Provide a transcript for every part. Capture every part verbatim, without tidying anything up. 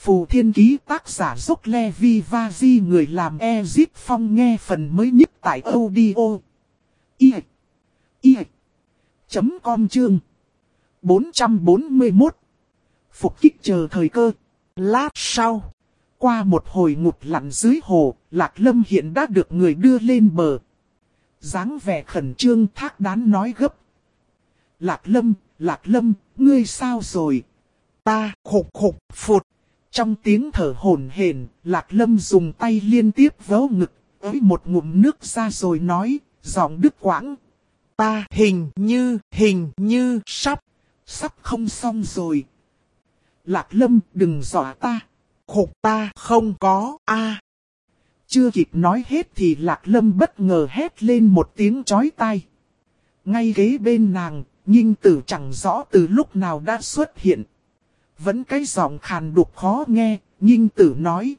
Phù Thiên Ký tác giả Dốc Levi Vazi, người làm Ezip Phong, nghe phần mới nhất tại audio i i chấm com chương bốn trăm bốn mươi mốt. Phục kích chờ thời cơ. Lát sau, qua một hồi ngụp lặn dưới hồ, Lạc Lâm hiện đã được người đưa lên bờ. Dáng vẻ khẩn trương, Thác Đán nói gấp. Lạc Lâm, Lạc Lâm, ngươi sao rồi? Ta khục khục phụt. Trong tiếng thở hổn hển, Lạc Lâm dùng tay liên tiếp vớ ngực, ới một ngụm nước ra rồi nói, giọng đứt quãng. Ta hình như, hình như, sắp, sắp không xong rồi. Lạc Lâm, đừng dọa ta. Khục, ta không có, a. Chưa kịp nói hết thì Lạc Lâm bất ngờ hét lên một tiếng chói tai. Ngay kế bên nàng, Nhinh Tử chẳng rõ từ lúc nào đã xuất hiện. Vẫn cái giọng khàn đục khó nghe, Nhinh Tử nói.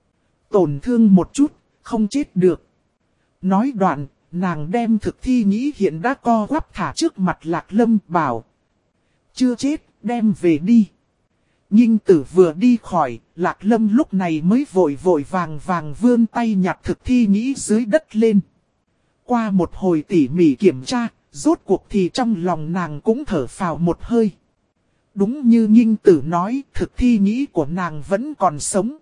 Tổn thương một chút, không chết được. Nói đoạn, nàng đem thực thi nhĩ hiện đã co quắp thả trước mặt Lạc Lâm, bảo. Chưa chết, đem về đi. Nhinh Tử vừa đi khỏi, Lạc Lâm lúc này mới vội vội vàng vàng vươn tay nhặt thực thi nhĩ dưới đất lên. Qua một hồi tỉ mỉ kiểm tra, rốt cuộc thì trong lòng nàng cũng thở phào một hơi. Đúng như Nhinh Tử nói, thực thi nhĩ của nàng vẫn còn sống.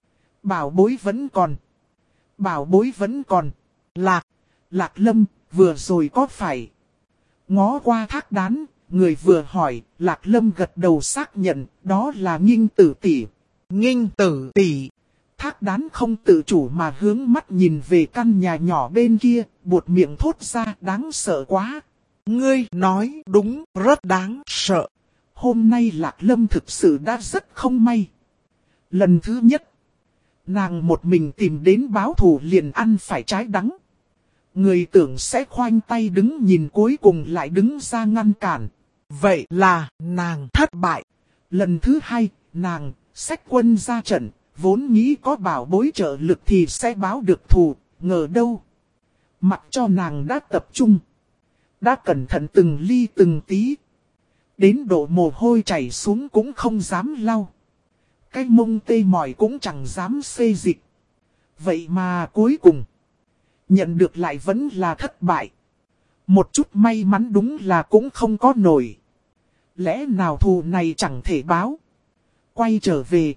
Bảo bối vẫn còn. Bảo bối vẫn còn. Lạc, Lạc Lâm, vừa rồi có phải? Ngó qua Thác Đán, người vừa hỏi, Lạc Lâm gật đầu xác nhận, đó là Nhinh Tử tỷ. Nhinh Tử tỷ. Thác Đán không tự chủ mà hướng mắt nhìn về căn nhà nhỏ bên kia, buột miệng thốt ra, đáng sợ quá. Ngươi nói đúng, rất đáng sợ. Hôm nay Lạc Lâm thực sự đã rất không may. Lần thứ nhất, nàng một mình tìm đến báo thù liền ăn phải trái đắng. Người tưởng sẽ khoanh tay đứng nhìn, cuối cùng lại đứng ra ngăn cản. Vậy là nàng thất bại. Lần thứ hai, nàng xách quân ra trận, vốn nghĩ có bảo bối trợ lực thì sẽ báo được thù, ngờ đâu. Mặc cho nàng đã tập trung, đã cẩn thận từng ly từng tí. Đến độ mồ hôi chảy xuống cũng không dám lau. Cái mông tê mỏi cũng chẳng dám xê dịch. Vậy mà cuối cùng, nhận được lại vẫn là thất bại. Một chút may mắn đúng là cũng không có nổi. Lẽ nào thù này chẳng thể báo. Quay trở về,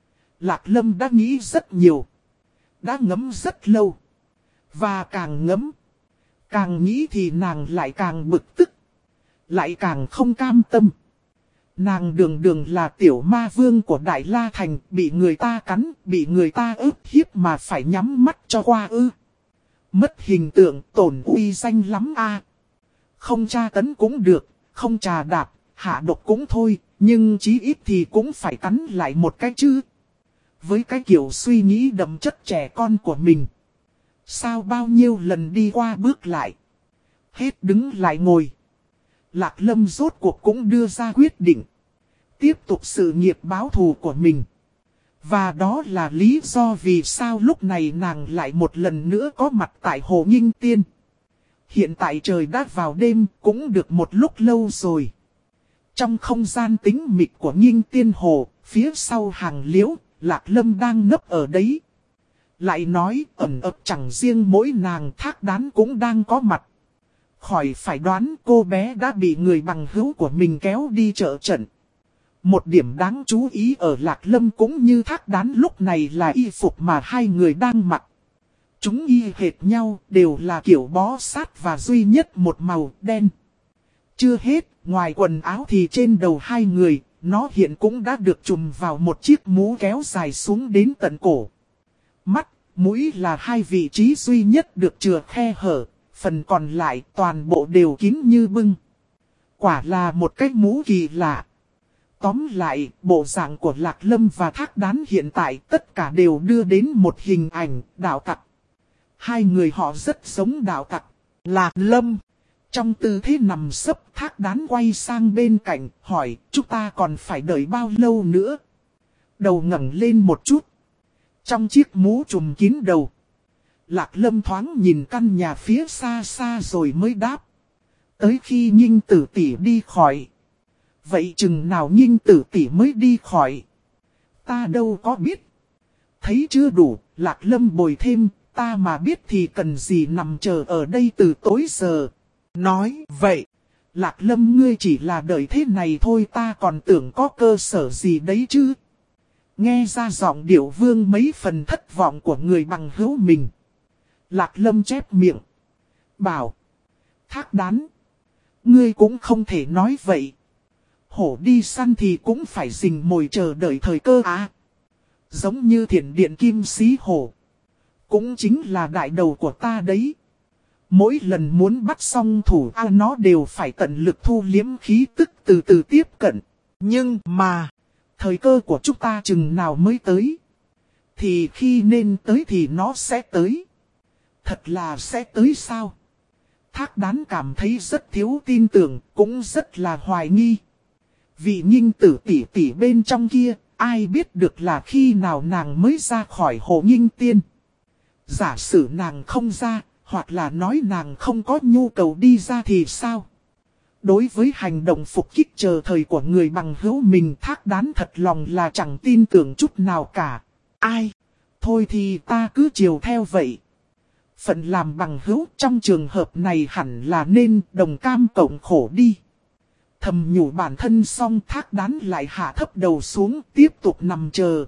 Lạc Lâm đã nghĩ rất nhiều. Đã ngẫm rất lâu. Và càng ngẫm, càng nghĩ thì nàng lại càng bực tức. Lại càng không cam tâm. Nàng đường đường là tiểu ma vương của Đại La Thành, bị người ta cắn, bị người ta ức hiếp mà phải nhắm mắt cho qua ư. Mất hình tượng, tổn uy danh lắm a. Không tra tấn cũng được, không trà đạp, hạ độc cũng thôi, nhưng chí ít thì cũng phải cắn lại một cái chứ. Với cái kiểu suy nghĩ đậm chất trẻ con của mình, sao bao nhiêu lần đi qua bước lại, hết đứng lại ngồi. Lạc Lâm rốt cuộc cũng đưa ra quyết định, tiếp tục sự nghiệp báo thù của mình. Và đó là lý do vì sao lúc này nàng lại một lần nữa có mặt tại Hồ Nghinh Tiên. Hiện tại trời đã vào đêm, cũng được một lúc lâu rồi. Trong không gian tĩnh mịch của Nghinh Tiên Hồ, phía sau hàng liễu, Lạc Lâm đang nấp ở đấy. Lại nói ẩn ấp chẳng riêng mỗi nàng, Thác Đán cũng đang có mặt. Khỏi phải đoán, cô bé đã bị người bằng hữu của mình kéo đi trợ trận. Một điểm đáng chú ý ở Lạc Lâm cũng như Thác Đán lúc này là y phục mà hai người đang mặc. Chúng y hệt nhau, đều là kiểu bó sát và duy nhất một màu đen. Chưa hết, ngoài quần áo thì trên đầu hai người, nó hiện cũng đã được trùm vào một chiếc mũ kéo dài xuống đến tận cổ. Mắt, mũi là hai vị trí duy nhất được chừa khe hở, phần còn lại toàn bộ đều kín như bưng. Quả là một cái mũ kỳ lạ. Tóm lại, bộ dạng của Lạc Lâm và Thác Đán hiện tại tất cả đều đưa đến một hình ảnh đạo tặc. Hai người họ rất giống đạo tặc. Lạc Lâm, trong tư thế nằm sấp, Thác Đán quay sang bên cạnh, hỏi, chúng ta còn phải đợi bao lâu nữa? Đầu ngẩng lên một chút. Trong chiếc mũ trùm kín đầu, Lạc Lâm thoáng nhìn căn nhà phía xa xa rồi mới đáp. Tới khi Nhinh Tử tỷ đi khỏi. Vậy chừng nào Nhinh Tử tỷ mới đi khỏi? Ta đâu có biết. Thấy chưa đủ, Lạc Lâm bồi thêm, ta mà biết thì cần gì nằm chờ ở đây từ tối giờ. Nói vậy, Lạc Lâm ngươi chỉ là đợi thế này thôi, ta còn tưởng có cơ sở gì đấy chứ. Nghe ra giọng điệu Vương mấy phần thất vọng của người bằng hữu mình. Lạc Lâm chép miệng. Bảo. Thác Đán. Ngươi cũng không thể nói vậy. Hổ đi săn thì cũng phải rình mồi chờ đợi thời cơ à. Giống như thiền điện kim xí hổ. Cũng chính là đại đầu của ta đấy. Mỗi lần muốn bắt xong thủ A nó đều phải tận lực thu liếm khí tức từ từ tiếp cận. Nhưng mà, thời cơ của chúng ta chừng nào mới tới. Thì khi nên tới thì nó sẽ tới. Thật là sẽ tới sao? Thác Đán cảm thấy rất thiếu tin tưởng, cũng rất là hoài nghi. Vị Nghinh tử tỷ tỷ bên trong kia, ai biết được là khi nào nàng mới ra khỏi Hồ Nghinh Tiên. Giả sử nàng không ra, hoặc là nói nàng không có nhu cầu đi ra thì sao? Đối với hành động phục kích chờ thời của người bằng hữu mình, Thác Đán thật lòng là chẳng tin tưởng chút nào cả. Ai? Thôi thì ta cứ chiều theo vậy. Phận làm bằng hữu trong trường hợp này hẳn là nên đồng cam cộng khổ đi. Thầm nhủ bản thân xong, Thác Đán lại hạ thấp đầu xuống tiếp tục nằm chờ.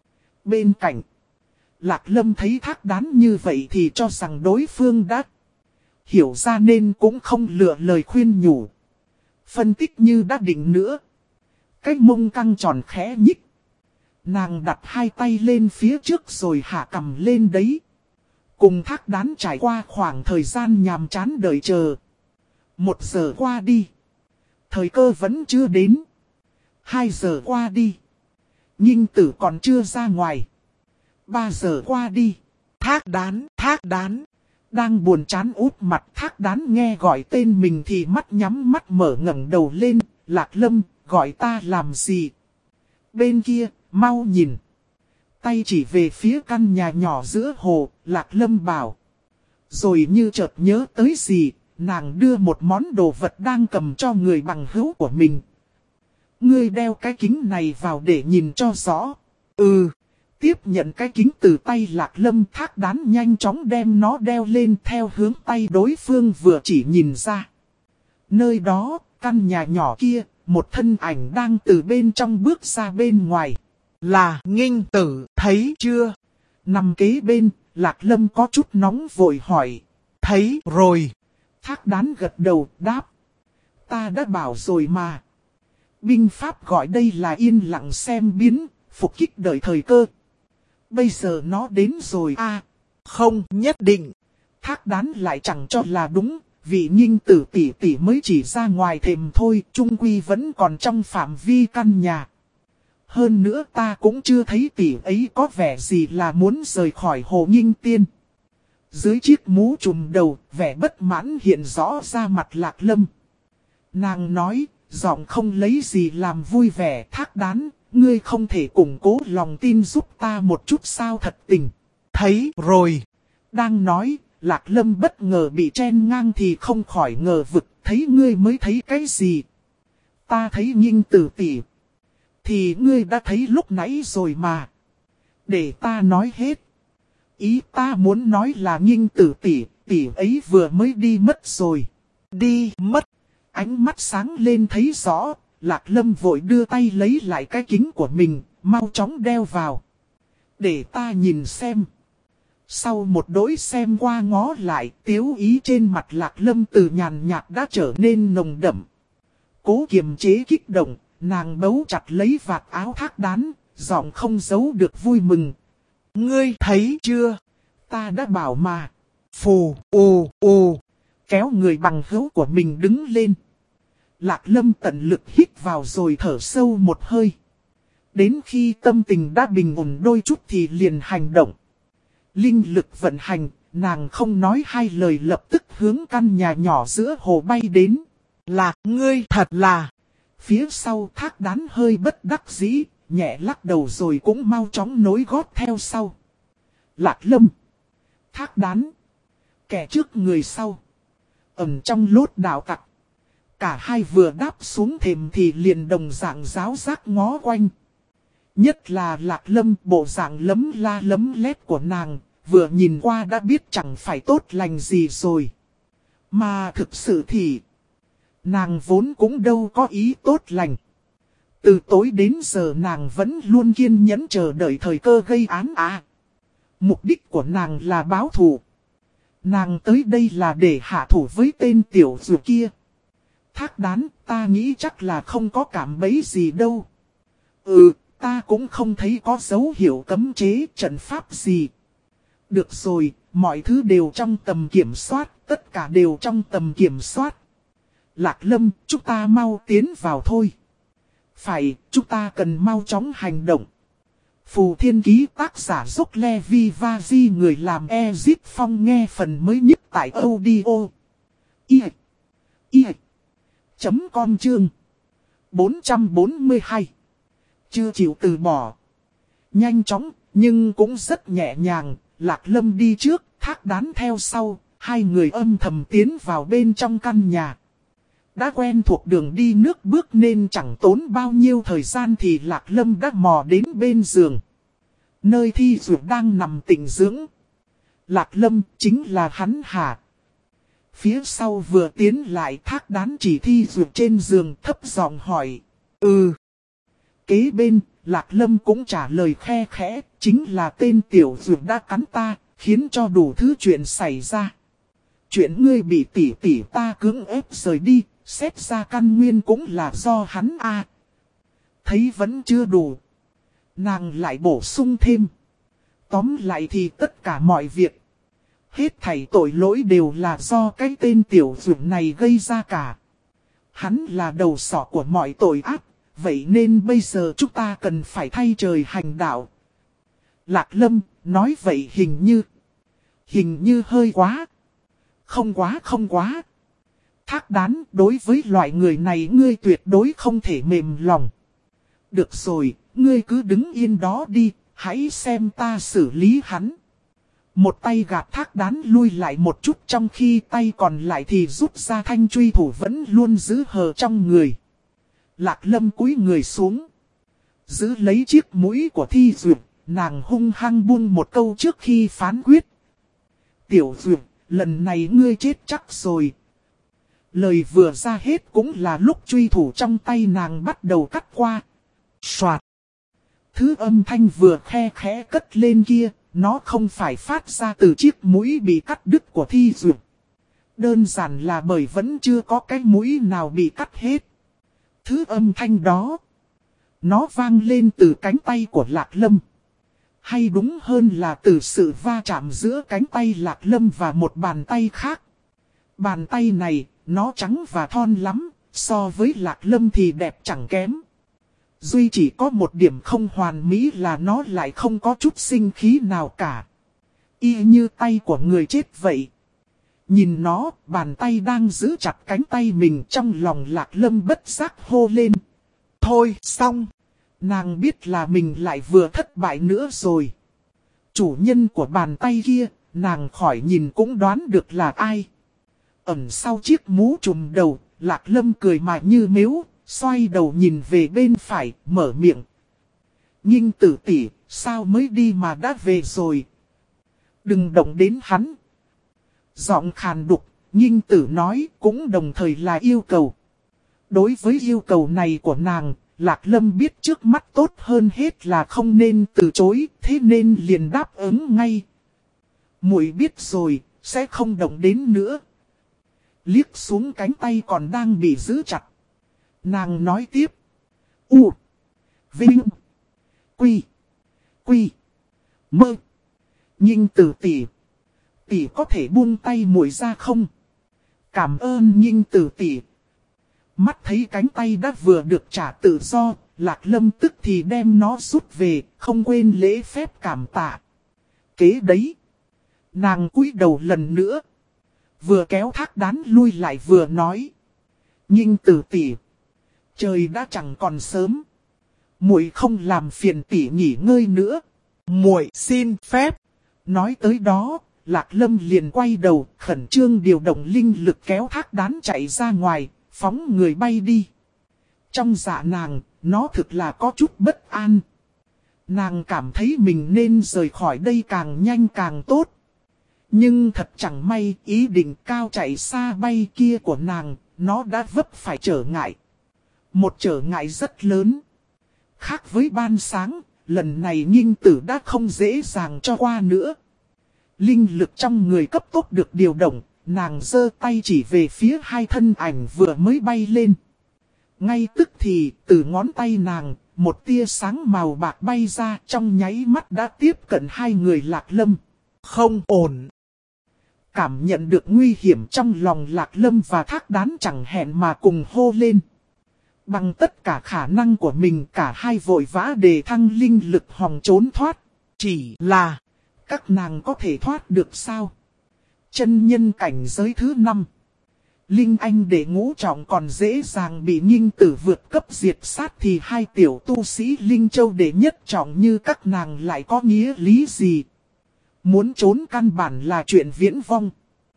Bên cạnh, Lạc Lâm thấy Thác Đán như vậy thì cho rằng đối phương đã hiểu ra nên cũng không lựa lời khuyên nhủ. Phân tích như đã định nữa. Cái mông căng tròn khẽ nhích. Nàng đặt hai tay lên phía trước rồi hạ cằm lên đấy. Cùng Thác Đán trải qua khoảng thời gian nhàm chán đợi chờ. Một giờ qua đi. Thời cơ vẫn chưa đến. Hai giờ qua đi. Nghinh tử còn chưa ra ngoài. Ba giờ qua đi. Thác Đán, Thác Đán. Đang buồn chán úp mặt, Thác Đán nghe gọi tên mình thì mắt nhắm mắt mở ngẩng đầu lên. Lạc Lâm, gọi ta làm gì? Bên kia, mau nhìn. Tay chỉ về phía căn nhà nhỏ giữa hồ, Lạc Lâm bảo. Rồi như chợt nhớ tới gì, nàng đưa một món đồ vật đang cầm cho người bằng hữu của mình. Ngươi đeo cái kính này vào để nhìn cho rõ. Ừ. Tiếp nhận cái kính từ tay Lạc Lâm, Thác Đán nhanh chóng đem nó đeo lên theo hướng tay đối phương vừa chỉ nhìn ra. Nơi đó, căn nhà nhỏ kia, một thân ảnh đang từ bên trong bước ra bên ngoài. Là Nghinh tử, thấy chưa? Nằm kế bên, Lạc Lâm có chút nóng vội hỏi. Thấy rồi. Thác Đán gật đầu đáp. Ta đã bảo rồi mà. Binh pháp gọi đây là yên lặng xem biến, phục kích đợi thời cơ. Bây giờ nó đến rồi à? Không nhất định. Thác Đán lại chẳng cho là đúng. Vị Nghinh tử tỷ tỷ mới chỉ ra ngoài thềm thôi, chung quy vẫn còn trong phạm vi căn nhà. Hơn nữa ta cũng chưa thấy tỷ ấy có vẻ gì là muốn rời khỏi Hồ Nghinh Tiên. Dưới chiếc mũ trùm đầu, vẻ bất mãn hiện rõ ra mặt Lạc Lâm. Nàng nói, giọng không lấy gì làm vui vẻ. Thác Đán, ngươi không thể củng cố lòng tin giúp ta một chút sao thật tình. Thấy rồi. Đang nói, Lạc Lâm bất ngờ bị chen ngang thì không khỏi ngờ vực. Thấy ngươi mới thấy cái gì? Ta thấy Nghinh tử tỷ. Thì ngươi đã thấy lúc nãy rồi mà. Để ta nói hết. Ý ta muốn nói là Nghinh tử tỷ, tỷ ấy vừa mới đi mất rồi. Đi mất. Ánh mắt sáng lên thấy rõ. Lạc Lâm vội đưa tay lấy lại cái kính của mình, mau chóng đeo vào. Để ta nhìn xem. Sau một đỗi xem qua ngó lại, tiếu ý trên mặt Lạc Lâm từ nhàn nhạt đã trở nên nồng đậm. Cố kiềm chế kích động, nàng bấu chặt lấy vạt áo Thác Đán, giọng không giấu được vui mừng. Ngươi thấy chưa? Ta đã bảo mà. Phù, ù, ù. Kéo người bằng hữu của mình đứng lên. Lạc Lâm tận lực hít vào rồi thở sâu một hơi. Đến khi tâm tình đã bình ổn đôi chút thì liền hành động. Linh lực vận hành, nàng không nói hai lời lập tức hướng căn nhà nhỏ giữa hồ bay đến. Lạc ngươi thật là. Phía sau Thác Đán hơi bất đắc dĩ, nhẹ lắc đầu rồi cũng mau chóng nối gót theo sau. Lạc Lâm. Thác Đán. Kẻ trước người sau. Ẩn trong lốt đào tặc. Cả hai vừa đáp xuống thềm thì liền đồng dạng giáo giác ngó quanh. Nhất là Lạc Lâm, bộ dạng lấm la lấm lét của nàng, vừa nhìn qua đã biết chẳng phải tốt lành gì rồi. Mà thực sự thì, nàng vốn cũng đâu có ý tốt lành. Từ tối đến giờ nàng vẫn luôn kiên nhẫn chờ đợi thời cơ gây án à. Mục đích của nàng là báo thù. Nàng tới đây là để hạ thủ với tên tiểu dù kia. Thác Đán, ta nghĩ chắc là không có cảm bấy gì đâu. Ừ, ta cũng không thấy có dấu hiệu cấm chế trận pháp gì. Được rồi, mọi thứ đều trong tầm kiểm soát, tất cả đều trong tầm kiểm soát. Lạc Lâm, chúng ta mau tiến vào thôi. Phải, chúng ta cần mau chóng hành động. Phù Thiên Ký tác giả Dốc Levi Vazi người làm Ezip Phong nghe phần mới nhất tại audio. I I chấm com chương bốn trăm bốn mươi hai. Chưa chịu từ bỏ. Nhanh chóng, nhưng cũng rất nhẹ nhàng, Lạc Lâm đi trước, Thác Đán theo sau, hai người âm thầm tiến vào bên trong căn nhà. Đã quen thuộc đường đi nước bước nên chẳng tốn bao nhiêu thời gian thì Lạc Lâm đã mò đến bên giường. Nơi Thi Dược đang nằm tĩnh dưỡng. Lạc Lâm chính là hắn hả? Phía sau vừa tiến lại Thác Đán chỉ Thi Dược trên giường thấp giọng hỏi. Ừ. Kế bên, Lạc Lâm cũng trả lời khe khẽ, chính là tên tiểu Dược đã cắn ta, khiến cho đủ thứ chuyện xảy ra. Chuyện ngươi bị tỷ tỷ ta cưỡng ép rời đi. Xét ra căn nguyên cũng là do hắn a. À. Thấy vẫn chưa đủ. Nàng lại bổ sung thêm. Tóm lại thì tất cả mọi việc. Hết thảy tội lỗi đều là do cái tên tiểu dũng này gây ra cả. Hắn là đầu sỏ của mọi tội ác. Vậy nên bây giờ chúng ta cần phải thay trời hành đạo. Lạc Lâm nói vậy hình như. Hình như hơi quá. Không quá không quá. Thác Đán, đối với loại người này ngươi tuyệt đối không thể mềm lòng. Được rồi, ngươi cứ đứng yên đó đi, hãy xem ta xử lý hắn. Một tay gạt Thác Đán lui lại một chút, trong khi tay còn lại thì rút ra thanh truy thủ vẫn luôn giữ hờ trong người. Lạc Lâm cúi người xuống. Giữ lấy chiếc mũi của Thi Dược, nàng hung hăng buông một câu trước khi phán quyết. Tiểu Dược, lần này ngươi chết chắc rồi. Lời vừa ra hết cũng là lúc truy thủ trong tay nàng bắt đầu cắt qua. Soạt. Thứ âm thanh vừa khe khẽ cất lên kia, nó không phải phát ra từ chiếc mũi bị cắt đứt của Thi Dược. Đơn giản là bởi vẫn chưa có cái mũi nào bị cắt hết. Thứ âm thanh đó, nó vang lên từ cánh tay của Lạc Lâm. Hay đúng hơn là từ sự va chạm giữa cánh tay Lạc Lâm và một bàn tay khác. Bàn tay này, nó trắng và thon lắm, so với Lạc Lâm thì đẹp chẳng kém. Duy chỉ có một điểm không hoàn mỹ là nó lại không có chút sinh khí nào cả. Y như tay của người chết vậy. Nhìn nó, bàn tay đang giữ chặt cánh tay mình, trong lòng Lạc Lâm bất giác hô lên. Thôi, xong. Nàng biết là mình lại vừa thất bại nữa rồi. Chủ nhân của bàn tay kia, nàng khỏi nhìn cũng đoán được là ai. Ẩn sau chiếc mũ trùm đầu, Lạc Lâm cười mà như mếu, xoay đầu nhìn về bên phải, mở miệng. Nghinh Tử tỷ, sao mới đi mà đã về rồi? Đừng động đến hắn. Giọng khàn đục, Nghinh Tử nói cũng đồng thời là yêu cầu. Đối với yêu cầu này của nàng, Lạc Lâm biết trước mắt tốt hơn hết là không nên từ chối, thế nên liền đáp ứng ngay. Muội biết rồi, sẽ không động đến nữa. Liếc xuống cánh tay còn đang bị giữ chặt. Nàng nói tiếp. U. Vinh. Quy. Quy. Mơ. Nghinh Tử tỷ. Tỷ có thể buông tay muội ra không? Cảm ơn Nghinh Tử tỷ. Mắt thấy cánh tay đã vừa được trả tự do, Lạc Lâm tức thì đem nó rút về, không quên lễ phép cảm tạ. Kế đấy. Nàng cúi đầu lần nữa. Vừa kéo Thác Đán lui lại vừa nói. Nghinh Tử tỷ. Trời đã chẳng còn sớm. Muội không làm phiền tỷ nghỉ ngơi nữa. Muội xin phép. Nói tới đó, Lạc Lâm liền quay đầu, khẩn trương điều động linh lực kéo Thác Đán chạy ra ngoài, phóng người bay đi. Trong dạ nàng, nó thực là có chút bất an. Nàng cảm thấy mình nên rời khỏi đây càng nhanh càng tốt. Nhưng thật chẳng may ý định cao chạy xa bay kia của nàng, nó đã vấp phải trở ngại. Một trở ngại rất lớn. Khác với ban sáng, lần này Nghinh Tử đã không dễ dàng cho qua nữa. Linh lực trong người cấp tốc được điều động, nàng giơ tay chỉ về phía hai thân ảnh vừa mới bay lên. Ngay tức thì, từ ngón tay nàng, một tia sáng màu bạc bay ra trong nháy mắt đã tiếp cận hai người Lạc Lâm. Không ổn. Cảm nhận được nguy hiểm trong lòng Lạc Lâm và Thác Đán chẳng hẹn mà cùng hô lên. Bằng tất cả khả năng của mình cả hai vội vã đề thăng linh lực hòng trốn thoát. Chỉ là, các nàng có thể thoát được sao? Chân nhân cảnh giới thứ năm. Linh Anh đệ ngũ trọng còn dễ dàng bị Nghinh Tử vượt cấp diệt sát thì hai tiểu tu sĩ Linh Châu đệ nhất trọng như các nàng lại có nghĩa lý gì? Muốn trốn căn bản là chuyện viễn vong.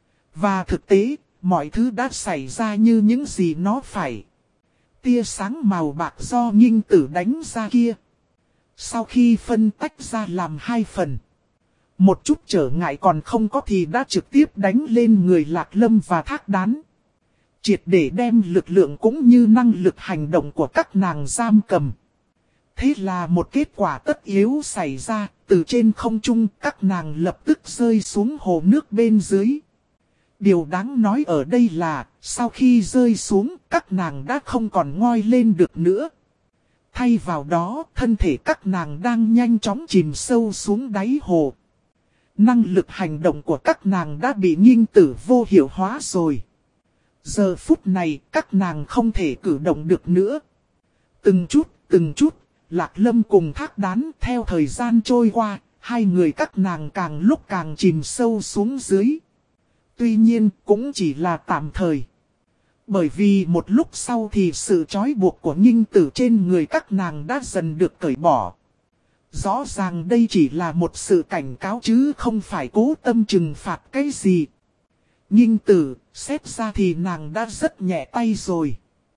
Và thực tế, mọi thứ đã xảy ra như những gì nó phải. Tia sáng màu bạc do Nghinh Tử đánh ra kia. Sau khi phân tách ra làm hai phần. Một chút trở ngại còn không có thì đã trực tiếp đánh lên người Lạc Lâm và Thác Đán. Triệt để đem lực lượng cũng như năng lực hành động của các nàng giam cầm. Thế là một kết quả tất yếu xảy ra, từ trên không trung các nàng lập tức rơi xuống hồ nước bên dưới. Điều đáng nói ở đây là, sau khi rơi xuống, các nàng đã không còn ngoi lên được nữa. Thay vào đó, thân thể các nàng đang nhanh chóng chìm sâu xuống đáy hồ. Năng lực hành động của các nàng đã bị Nghinh Tử vô hiệu hóa rồi. Giờ phút này, các nàng không thể cử động được nữa. Từng chút, từng chút, Lạc Lâm cùng Thác Đán theo thời gian trôi qua, hai người các nàng càng lúc càng chìm sâu xuống dưới. Tuy nhiên, cũng chỉ là tạm thời. Bởi vì một lúc sau thì sự trói buộc của Nghinh Tử trên người các nàng đã dần được cởi bỏ. Rõ ràng đây chỉ là một sự cảnh cáo chứ không phải cố tâm trừng phạt cái gì. Nghinh Tử, xét ra thì nàng đã rất nhẹ tay rồi.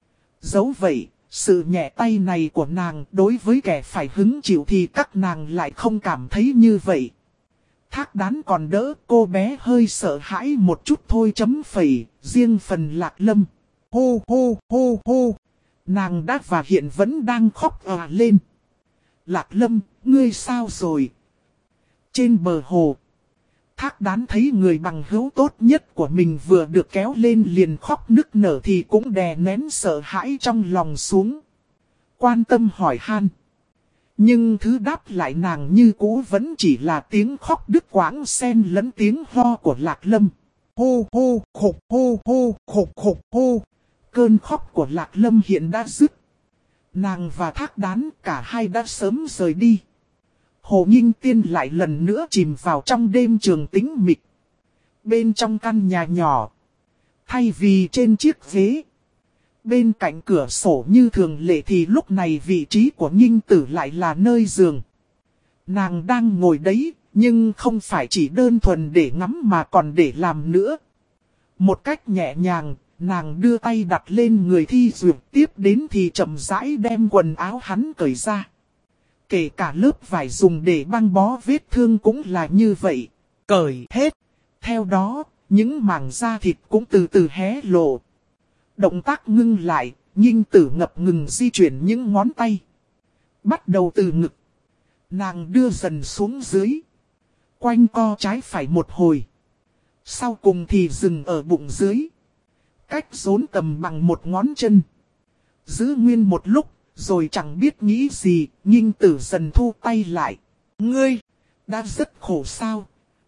Dẫu vậy, sự nhẹ tay này của nàng đối với kẻ phải hứng chịu thì các nàng lại không cảm thấy như vậy. Thác Đán còn đỡ, cô bé hơi sợ hãi một chút thôi chấm phẩy, riêng phần Lạc Lâm. Hô hô hô hô, nàng đã và hiện vẫn đang khóc òa lên. Lạc Lâm, ngươi sao rồi? Trên bờ hồ, Thác Đán thấy người bằng hữu tốt nhất của mình vừa được kéo lên liền khóc nức nở thì cũng đè nén sợ hãi trong lòng xuống. Quan tâm hỏi han. Nhưng thứ đáp lại nàng như cũ vẫn chỉ là tiếng khóc đứt quãng xen lẫn tiếng ho của Lạc Lâm. Hô hô khục hô hô khục khục hô. Cơn khóc của Lạc Lâm hiện đã dứt. Nàng và Thác Đán cả hai đã sớm rời đi. Hồ Nghinh Tiên lại lần nữa chìm vào trong đêm trường tĩnh mịch. Bên trong căn nhà nhỏ, thay vì trên chiếc ghế, bên cạnh cửa sổ như thường lệ thì lúc này vị trí của Nghinh Tử lại là nơi giường. Nàng đang ngồi đấy, nhưng không phải chỉ đơn thuần để ngắm mà còn để làm nữa. Một cách nhẹ nhàng, nàng đưa tay đặt lên người Thi Duyệt, tiếp đến thì chậm rãi đem quần áo hắn cởi ra. Kể cả lớp vải dùng để băng bó vết thương cũng là như vậy. Cởi hết. Theo đó, những mảng da thịt cũng từ từ hé lộ. Động tác ngưng lại, Nghinh Tử ngập ngừng di chuyển những ngón tay. Bắt đầu từ ngực. Nàng đưa dần xuống dưới. Quanh co trái phải một hồi. Sau cùng thì dừng ở bụng dưới. Cách rốn tầm bằng một ngón chân. Giữ nguyên một lúc. Rồi chẳng biết nghĩ gì, Nghinh Tử dần thu tay lại. Ngươi, đã rất khổ sao?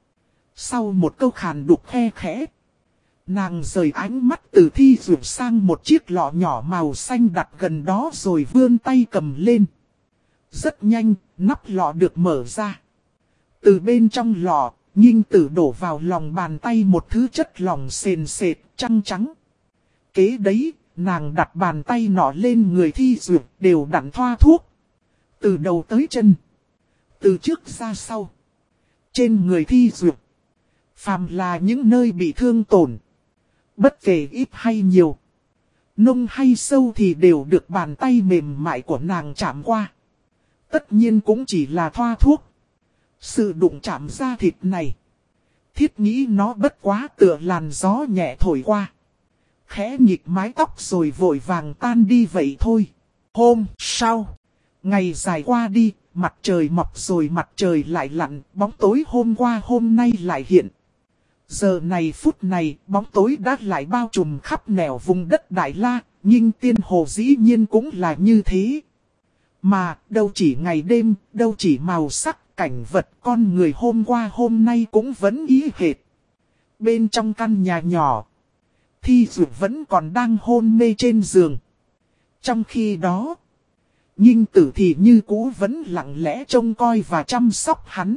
Sau một câu khàn đục khe khẽ, nàng rời ánh mắt từ Thi Duyệt sang một chiếc lọ nhỏ màu xanh đặt gần đó rồi vươn tay cầm lên. Rất nhanh, nắp lọ được mở ra. Từ bên trong lọ, Nghinh Tử đổ vào lòng bàn tay một thứ chất lỏng sền sệt, trắng trắng. Kế đấy, nàng đặt bàn tay nọ lên người Thi Duyệt đều đặn thoa thuốc. Từ đầu tới chân. Từ trước ra sau. Trên người Thi Duyệt. Phàm là những nơi bị thương tổn. Bất kể ít hay nhiều. Nông hay sâu thì đều được bàn tay mềm mại của nàng chạm qua. tất nhiên cũng chỉ là thoa thuốc. Sự đụng chạm da thịt này, Thiết nghĩ nó bất quá tựa làn gió nhẹ thổi qua. Khẽ nhịp mái tóc rồi vội vàng tan đi vậy thôi. Hôm sau, ngày dài qua đi, mặt trời mọc rồi mặt trời lại lặn, bóng tối hôm qua hôm nay lại hiện. Giờ này phút này, bóng tối đã lại bao trùm khắp nẻo vùng đất Đại La, nhưng tiên hồ dĩ nhiên cũng là như thế. Mà, đâu chỉ ngày đêm, đâu chỉ màu sắc, cảnh vật con người hôm qua hôm nay cũng vẫn ý hệt. Bên trong căn nhà nhỏ, Thi Dụ vẫn còn đang hôn mê trên giường. Trong khi đó, Nhinh Tử thì như cũ vẫn lặng lẽ trông coi và chăm sóc hắn.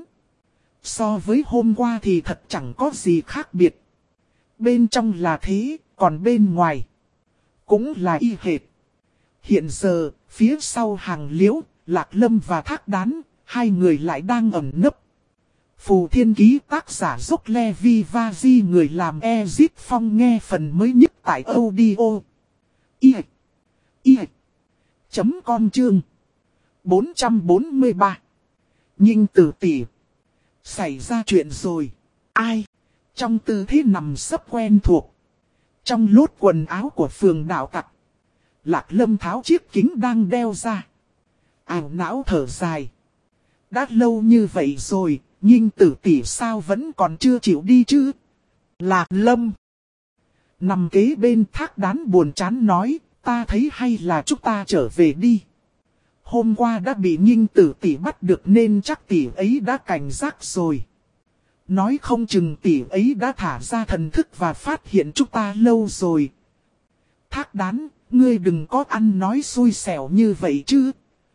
So với hôm qua thì thật chẳng có gì khác biệt. Bên trong là thế, còn bên ngoài cũng là y hệt. Hiện giờ, phía sau hàng Liễu, Lạc Lâm và Thác Đán, hai người lại đang ẩn nấp. Phù Thiên Ký tác giả Dốc Levi Vazi, người làm Ezip Phong, nghe phần mới nhất tại audio i i chấm com chương bốn trăm bốn mươi ba. Nhinh Tử tỷ, xảy ra chuyện rồi. Ai? Trong tư thế nằm sấp quen thuộc, trong lốt quần áo của phường đạo tặc, Lạc Lâm tháo chiếc kính đang đeo ra, ảo não thở dài. Đã lâu như vậy rồi, Nhinh Tử tỷ sao vẫn còn chưa chịu đi chứ? Lạc Lâm nằm kế bên Thác Đán buồn chán nói, ta thấy hay là chúng ta trở về đi. Hôm qua đã bị Nhinh Tử tỷ bắt được nên chắc tỷ ấy đã cảnh giác rồi. Nói không chừng tỷ ấy đã thả ra thần thức và phát hiện chúng ta lâu rồi. Thác Đán, ngươi đừng có ăn nói xui xẻo như vậy chứ.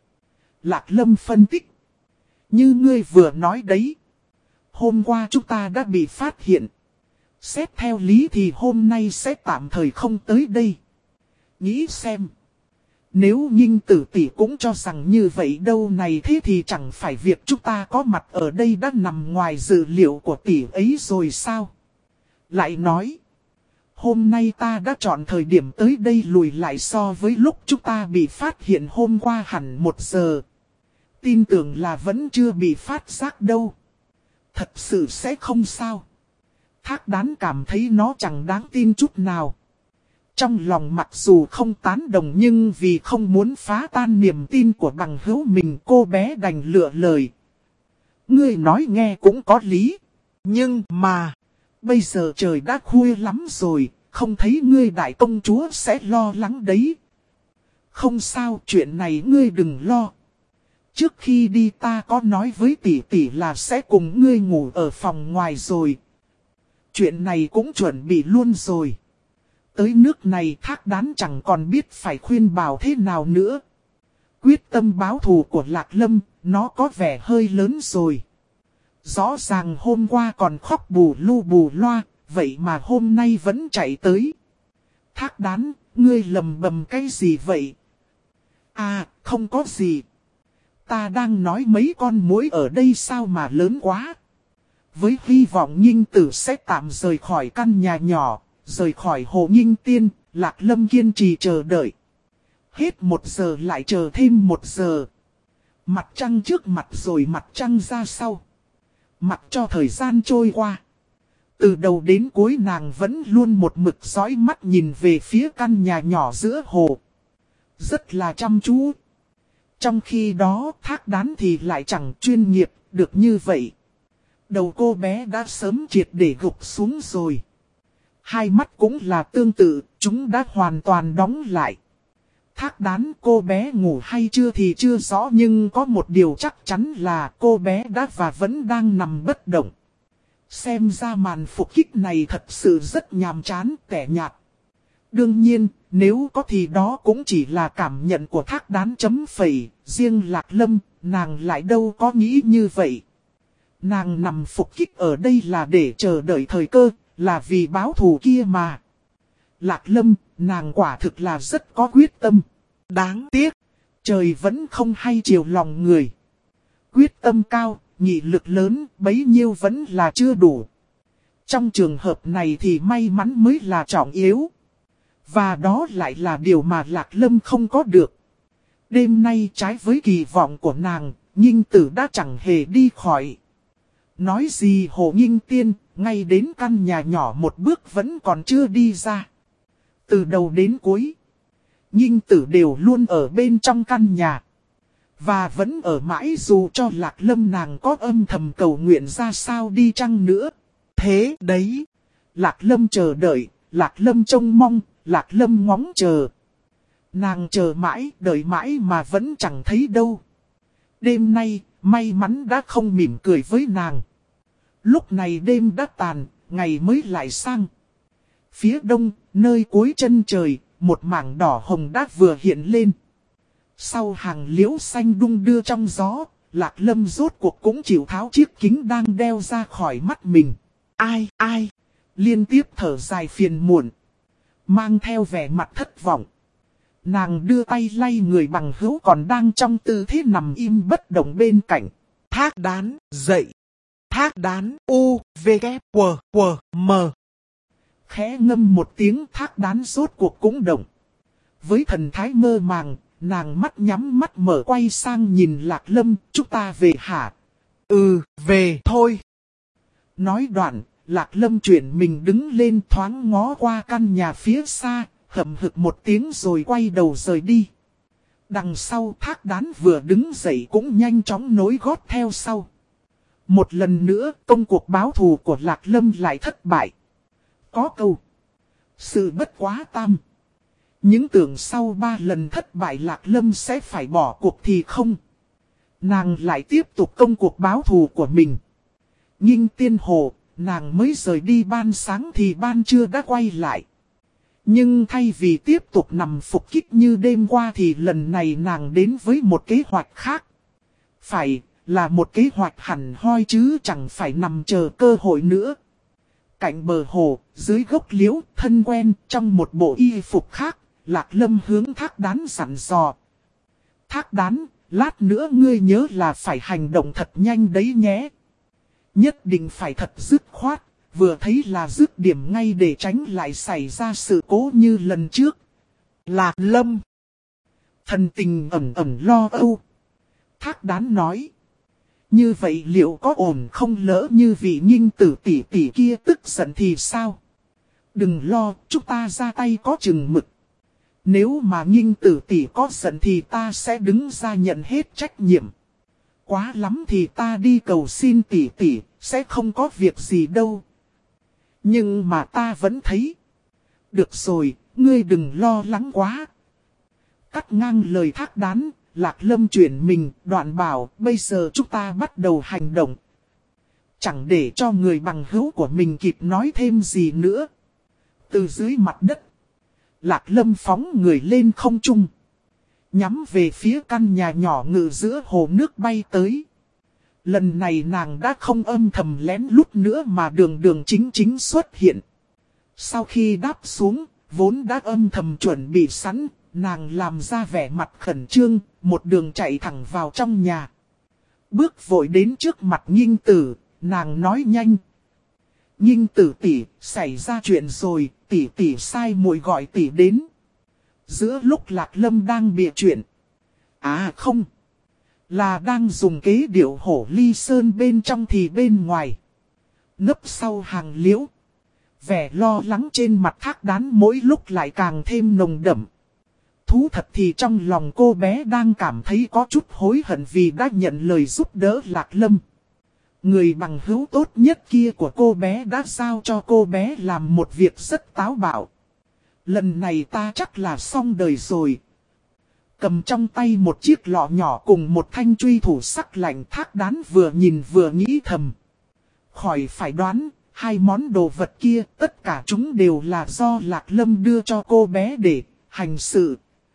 Lạc Lâm phân tích. Như ngươi vừa nói đấy, hôm qua chúng ta đã bị phát hiện. Xét theo lý thì hôm nay sẽ tạm thời không tới đây. Nghĩ xem, nếu Nhinh Tử tỷ cũng cho rằng như vậy đâu này, thế thì chẳng phải việc chúng ta có mặt ở đây đã nằm ngoài dự liệu của tỷ ấy rồi sao? Lại nói, hôm nay ta đã chọn thời điểm tới đây lùi lại so với lúc chúng ta bị phát hiện hôm qua hẳn một giờ. Tin tưởng là vẫn chưa bị phát giác đâu. Thật sự sẽ không sao. Thác Đán cảm thấy nó chẳng đáng tin chút nào. Trong lòng mặc dù không tán đồng nhưng vì không muốn phá tan niềm tin của bằng hữu mình, cô bé đành lựa lời. Ngươi nói nghe cũng có lý. Nhưng mà, bây giờ trời đã khuya lắm rồi, không thấy ngươi đại công chúa sẽ lo lắng đấy. Không sao, chuyện này ngươi đừng lo. Trước khi đi ta có nói với tỷ tỷ là sẽ cùng ngươi ngủ ở phòng ngoài rồi. Chuyện này cũng chuẩn bị luôn rồi. Tới nước này Thác Đán chẳng còn biết phải khuyên bảo thế nào nữa. Quyết tâm báo thù của Lạc Lâm, nó có vẻ hơi lớn rồi. Rõ ràng hôm qua còn khóc bù lu bù loa, vậy mà hôm nay vẫn chạy tới. Thác Đán, ngươi lầm bầm cái gì vậy? À, không có gì. Ta đang nói mấy con muỗi ở đây sao mà lớn quá. Với hy vọng Nhinh Tử sẽ tạm rời khỏi căn nhà nhỏ, rời khỏi Hồ Nhinh Tiên, Lạc Lâm kiên trì chờ đợi. Hết một giờ lại chờ thêm một giờ. Mặt trăng trước mặt rồi mặt trăng ra sau. Mặc cho thời gian trôi qua. Từ đầu đến cuối nàng vẫn luôn một mực dõi mắt nhìn về phía căn nhà nhỏ giữa hồ. Rất là chăm chú. Trong khi đó Thác Đán thì lại chẳng chuyên nghiệp được như vậy. Đầu cô bé đã sớm triệt để gục xuống rồi. Hai mắt cũng là tương tự, chúng đã hoàn toàn đóng lại. Thác Đán, cô bé ngủ hay chưa thì chưa rõ, nhưng có một điều chắc chắn là cô bé đã và vẫn đang nằm bất động. Xem ra màn phục kích này thật sự rất nhàm chán, tẻ nhạt. Đương nhiên, nếu có thì đó cũng chỉ là cảm nhận của Thác Đán chấm phẩy, riêng Lạc Lâm, nàng lại đâu có nghĩ như vậy. Nàng nằm phục kích ở đây là để chờ đợi thời cơ, là vì báo thù kia mà. Lạc Lâm, nàng quả thực là rất có quyết tâm. Đáng tiếc, trời vẫn không hay chiều lòng người. Quyết tâm cao, nghị lực lớn, bấy nhiêu vẫn là chưa đủ. Trong trường hợp này thì may mắn mới là trọng yếu. Và đó lại là điều mà Lạc Lâm không có được. Đêm nay trái với kỳ vọng của nàng, Nhinh Tử đã chẳng hề đi khỏi. Nói gì Hồ Nhinh Tiên, ngay đến căn nhà nhỏ một bước vẫn còn chưa đi ra. Từ đầu đến cuối, Nhinh Tử đều luôn ở bên trong căn nhà. Và vẫn ở mãi dù cho Lạc Lâm nàng có âm thầm cầu nguyện ra sao đi chăng nữa. Thế đấy, Lạc Lâm chờ đợi, Lạc Lâm trông mong, Lạc Lâm ngóng chờ. Nàng chờ mãi, đợi mãi mà vẫn chẳng thấy đâu. Đêm nay, may mắn đã không mỉm cười với nàng. Lúc này đêm đã tàn, ngày mới lại sang. Phía đông, nơi cuối chân trời, một mảng đỏ hồng đã vừa hiện lên. Sau hàng liễu xanh đung đưa trong gió, Lạc Lâm rốt cuộc cũng chịu tháo chiếc kính đang đeo ra khỏi mắt mình. Ai, ai, liên tiếp thở dài phiền muộn, mang theo vẻ mặt thất vọng. Nàng đưa tay lay người bằng hữu còn đang trong tư thế nằm im bất động bên cạnh. Thác đán, dậy. Thác đán, u, v, k, w, w, m. Khẽ ngâm một tiếng thác đán rốt cuộc cũng động. Với thần thái mơ màng, nàng mắt nhắm mắt mở quay sang nhìn Lạc Lâm, chúng ta về hả? Ừ, về thôi. Nói đoạn, Lạc Lâm chuyển mình đứng lên thoáng ngó qua căn nhà phía xa, hậm hực một tiếng rồi quay đầu rời đi. Đằng sau thác đán vừa đứng dậy cũng nhanh chóng nối gót theo sau. Một lần nữa công cuộc báo thù của Lạc Lâm lại thất bại. Có câu, sự bất quá tam. Những tưởng sau ba lần thất bại Lạc Lâm sẽ phải bỏ cuộc thì không. Nàng lại tiếp tục công cuộc báo thù của mình. Nhinh Tiên Hồ, nàng mới rời đi ban sáng thì ban trưa đã quay lại. Nhưng thay vì tiếp tục nằm phục kích như đêm qua thì lần này nàng đến với một kế hoạch khác. Phải là một kế hoạch hẳn hoi chứ chẳng phải nằm chờ cơ hội nữa. Cạnh bờ hồ, dưới gốc liễu, thân quen, trong một bộ y phục khác, Lạc Lâm hướng thác đán dặn dò. Thác đán, lát nữa ngươi nhớ là phải hành động thật nhanh đấy nhé. Nhất định phải thật dứt khoát, vừa thấy là dứt điểm ngay để tránh lại xảy ra sự cố như lần trước. Lạc Lâm, thần tình ẩn ẩn lo âu. Thác đán nói. Như vậy liệu có ổn không, lỡ như vị Nhinh Tử tỷ tỷ kia tức giận thì sao? Đừng lo, chúng ta ra tay có chừng mực. Nếu mà Nhinh Tử tỷ có giận thì ta sẽ đứng ra nhận hết trách nhiệm. Quá lắm thì ta đi cầu xin tỷ tỷ, sẽ không có việc gì đâu. Nhưng mà ta vẫn thấy. Được rồi, ngươi đừng lo lắng quá. Cắt ngang lời thác đán, Lạc Lâm chuyển mình, đoạn bảo, bây giờ chúng ta bắt đầu hành động. Chẳng để cho người bằng hữu của mình kịp nói thêm gì nữa. Từ dưới mặt đất, Lạc Lâm phóng người lên không trung, nhắm về phía căn nhà nhỏ ngự giữa hồ nước bay tới. Lần này nàng đã không âm thầm lén lút nữa mà đường đường chính chính xuất hiện. Sau khi đáp xuống, vốn đã âm thầm chuẩn bị sẵn, nàng làm ra vẻ mặt khẩn trương, một đường chạy thẳng vào trong nhà. Bước vội đến trước mặt Nhinh Tử, nàng nói nhanh. Nhinh Tử tỷ, xảy ra chuyện rồi, tỷ tỷ sai muội gọi tỷ đến. Giữa lúc Lạc Lâm đang bịa chuyện. À không, là đang dùng kế điệu hổ ly sơn bên trong thì bên ngoài. Nấp sau hàng liễu, vẻ lo lắng trên mặt thác đán mỗi lúc lại càng thêm nồng đậm. Thú thật thì trong lòng cô bé đang cảm thấy có chút hối hận vì đã nhận lời giúp đỡ Lạc Lâm. Người bằng hữu tốt nhất kia của cô bé đã giao cho cô bé làm một việc rất táo bạo. Lần này ta chắc là xong đời rồi. Cầm trong tay một chiếc lọ nhỏ cùng một thanh truy thủ sắc lạnh, thác đán vừa nhìn vừa nghĩ thầm. Khỏi phải đoán, hai món đồ vật kia tất cả chúng đều là do Lạc Lâm đưa cho cô bé để hành sự.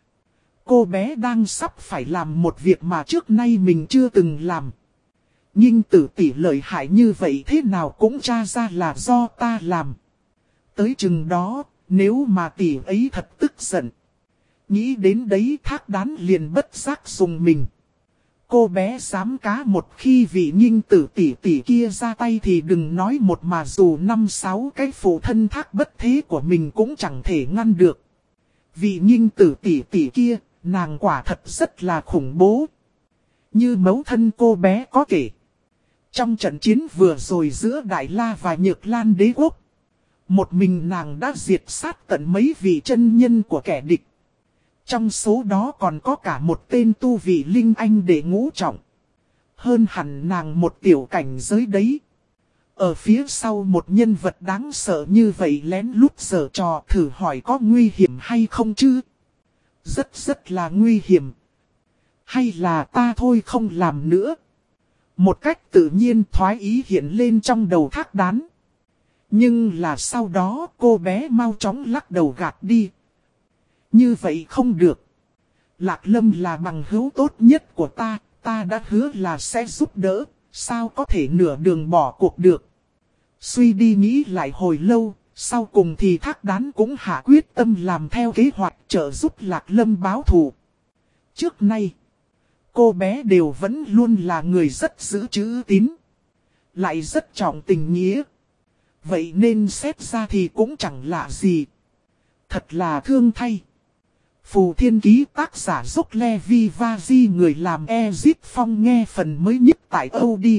Cô bé đang sắp phải làm một việc mà trước nay mình chưa từng làm. Nhinh Tử tỷ lợi hại như vậy thế nào cũng tra ra là do ta làm. Tới chừng đó, nếu mà tỷ ấy thật tức giận. Nghĩ đến đấy thác đán liền bất giác dùng mình. Cô bé dám cá một khi vị Nhinh Tử tỷ tỷ kia ra tay thì đừng nói một mà dù năm sáu cái phụ thân thác bất thế của mình cũng chẳng thể ngăn được. Vị Nhinh Tử tỷ tỷ kia, nàng quả thật rất là khủng bố. Như mẫu thân cô bé có kể. Trong trận chiến vừa rồi giữa Đại La và Nhược Lan đế quốc, một mình nàng đã diệt sát tận mấy vị chân nhân của kẻ địch. Trong số đó còn có cả một tên tu vị linh anh đệ ngũ trọng. Hơn hẳn nàng một tiểu cảnh giới đấy. Ở phía sau một nhân vật đáng sợ như vậy lén lút giở trò, thử hỏi có nguy hiểm hay không chứ? Rất rất là nguy hiểm. Hay là ta thôi không làm nữa? Một cách tự nhiên thoái ý hiện lên trong đầu Thác Đán. Nhưng là sau đó cô bé mau chóng lắc đầu gạt đi. Như vậy không được. Lạc Lâm là bằng hữu tốt nhất của ta, ta đã hứa là sẽ giúp đỡ, sao có thể nửa đường bỏ cuộc được. Suy đi nghĩ lại hồi lâu, sau cùng thì Thác Đán cũng hạ quyết tâm làm theo kế hoạch trợ giúp Lạc Lâm báo thù. Trước nay, cô bé đều vẫn luôn là người rất giữ chữ tín, lại rất trọng tình nghĩa. Vậy nên xét ra thì cũng chẳng lạ gì. Thật là thương thay. Phù Thiên Ký tác giả Dốc Levi Vazi, người làm Ezip Phong, nghe phần mới nhất tại audio.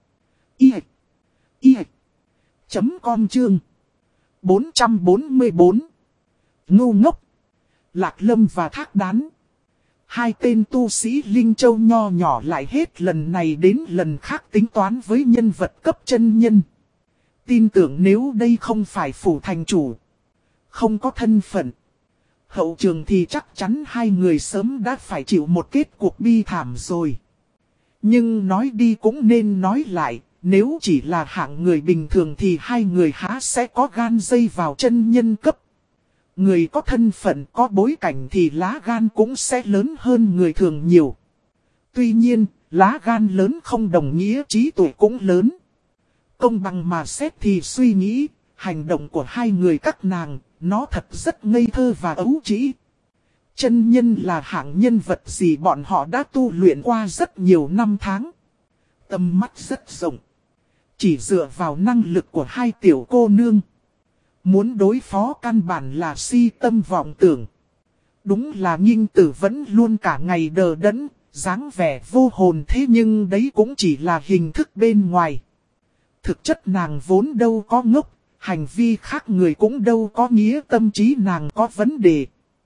I I chấm com chương bốn trăm bốn mươi bốn. Ngu ngốc. Lạc Lâm và Thác Đán. Hai tên tu sĩ Linh Châu nho nhỏ lại hết lần này đến lần khác tính toán với nhân vật cấp chân nhân. Tin tưởng nếu đây không phải phủ thành chủ, không có thân phận, hậu trường thì chắc chắn hai người sớm đã phải chịu một kết cuộc bi thảm rồi. Nhưng nói đi cũng nên nói lại, nếu chỉ là hạng người bình thường thì hai người há sẽ có gan dây vào chân nhân cấp. Người có thân phận, có bối cảnh thì lá gan cũng sẽ lớn hơn người thường nhiều. Tuy nhiên, lá gan lớn không đồng nghĩa trí tuệ cũng lớn. Công bằng mà xét thì suy nghĩ, hành động của hai người các nàng, nó thật rất ngây thơ và ấu trĩ. Chân nhân là hạng nhân vật gì bọn họ đã tu luyện qua rất nhiều năm tháng. Tầm mắt rất rộng. Chỉ dựa vào năng lực của hai tiểu cô nương, muốn đối phó căn bản là si tâm vọng tưởng. Đúng là Nghinh Tử vẫn luôn cả ngày đờ đẫn, dáng vẻ vô hồn, thế nhưng đấy cũng chỉ là hình thức bên ngoài. Thực chất nàng vốn đâu có ngốc, hành vi khác người cũng đâu có nghĩa tâm trí nàng có vấn đề.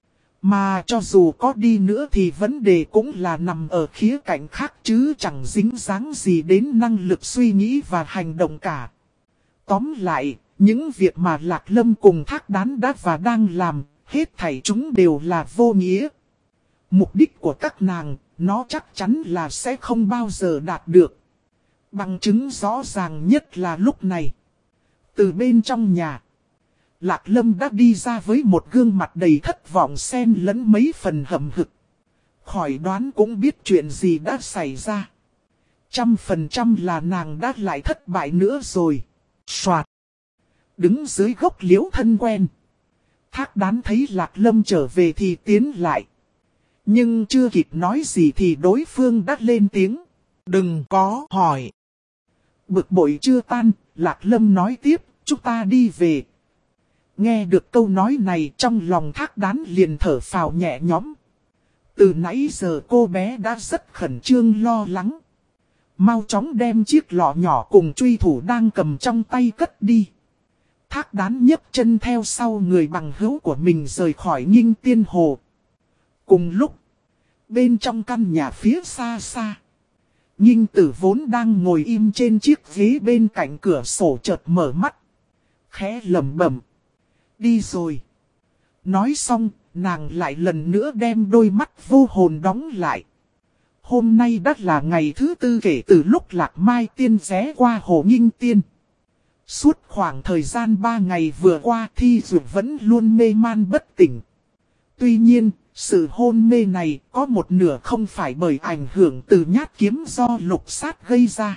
Mà cho dù có đi nữa thì vấn đề cũng là nằm ở khía cạnh khác chứ chẳng dính dáng gì đến năng lực suy nghĩ và hành động cả. Tóm lại, những việc mà Lạc Lâm cùng Thác Đán đã và đang làm, hết thảy chúng đều là vô nghĩa. Mục đích của các nàng, nó chắc chắn là sẽ không bao giờ đạt được. Bằng chứng rõ ràng nhất là lúc này. Từ bên trong nhà, Lạc Lâm đã đi ra với một gương mặt đầy thất vọng xen lẫn mấy phần hậm hực. Khỏi đoán cũng biết chuyện gì đã xảy ra. Trăm phần trăm là nàng đã lại thất bại nữa rồi. Soạt. Đứng dưới gốc liễu thân quen, Thác Đán thấy Lạc Lâm trở về thì tiến lại. Nhưng chưa kịp nói gì thì đối phương đã lên tiếng. Đừng có hỏi. Bực bội chưa tan, Lạc Lâm nói tiếp, chúng ta đi về. Nghe được câu nói này trong lòng Thác Đán liền thở phào nhẹ nhõm. Từ nãy giờ cô bé đã rất khẩn trương lo lắng. Mau chóng đem chiếc lọ nhỏ cùng truy thủ đang cầm trong tay cất đi. Thác Đán nhấc chân theo sau người bằng hữu của mình rời khỏi Nghinh Tiên Hồ. Cùng lúc, bên trong căn nhà phía xa xa, Nghinh Tử vốn đang ngồi im trên chiếc ghế bên cạnh cửa sổ chợt mở mắt. Khẽ lẩm bẩm. Đi rồi. Nói xong, nàng lại lần nữa đem đôi mắt vô hồn đóng lại. Hôm nay đã là ngày thứ tư kể từ lúc Lạc Mai Tiên ghé qua Hồ Nghinh Tiên. Suốt khoảng thời gian ba ngày vừa qua Thi Dược vẫn luôn mê man bất tỉnh. Tuy nhiên, sự hôn mê này có một nửa không phải bởi ảnh hưởng từ nhát kiếm do Lục Sát gây ra.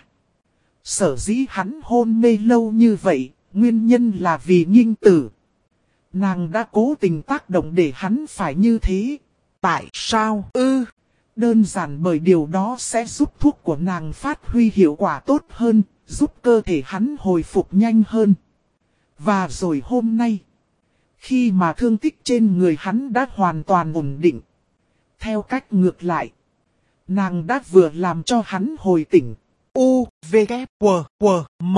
Sở dĩ hắn hôn mê lâu như vậy, nguyên nhân là vì Nghinh Tử. Nàng đã cố tình tác động để hắn phải như thế. Tại sao ư? Ừ, đơn giản bởi điều đó sẽ giúp thuốc của nàng phát huy hiệu quả tốt hơn, giúp cơ thể hắn hồi phục nhanh hơn. Và rồi hôm nay, khi mà thương tích trên người hắn đã hoàn toàn ổn định, Theo cách ngược lại, nàng đã vừa làm cho hắn hồi tỉnh. U, V, K, W, W, M.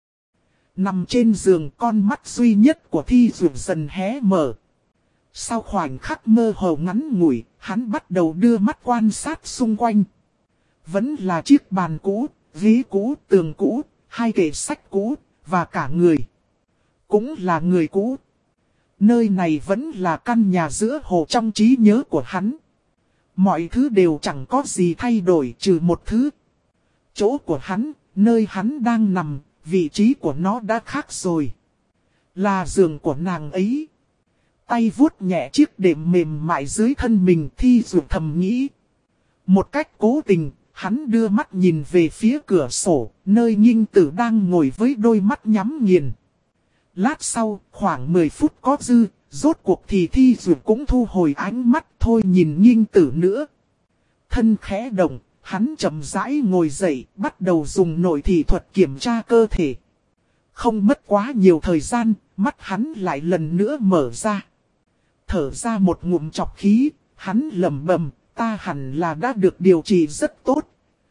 Nằm trên giường, con mắt duy nhất của Thi Duyệt dần hé mở. Sau khoảnh khắc mơ hồ ngắn ngủi, hắn bắt đầu đưa mắt quan sát xung quanh. Vẫn là chiếc bàn cũ, ghế cũ, tường cũ, hai kệ sách cũ, và cả người. Cũng là người cũ. Nơi này vẫn là căn nhà giữa hồ trong trí nhớ của hắn. Mọi thứ đều chẳng có gì thay đổi trừ một thứ. Chỗ của hắn, nơi hắn đang nằm, vị trí của nó đã khác rồi. Là giường của nàng ấy. Tay vuốt nhẹ chiếc đệm mềm mại dưới thân mình, Thi Duyệt thầm nghĩ. Một cách cố tình, hắn đưa mắt nhìn về phía cửa sổ, nơi Nghinh Tử đang ngồi với đôi mắt nhắm nghiền. Lát sau, khoảng mười phút có dư, rốt cuộc thì Thi Duyệt cũng thu hồi ánh mắt thôi nhìn Nghinh Tử nữa. Thân khẽ động, hắn chậm rãi ngồi dậy, bắt đầu dùng nội thị thuật kiểm tra cơ thể. Không mất quá nhiều thời gian, mắt hắn lại lần nữa mở ra. Thở ra một ngụm chọc khí, hắn lẩm bẩm, ta hẳn là đã được điều trị rất tốt.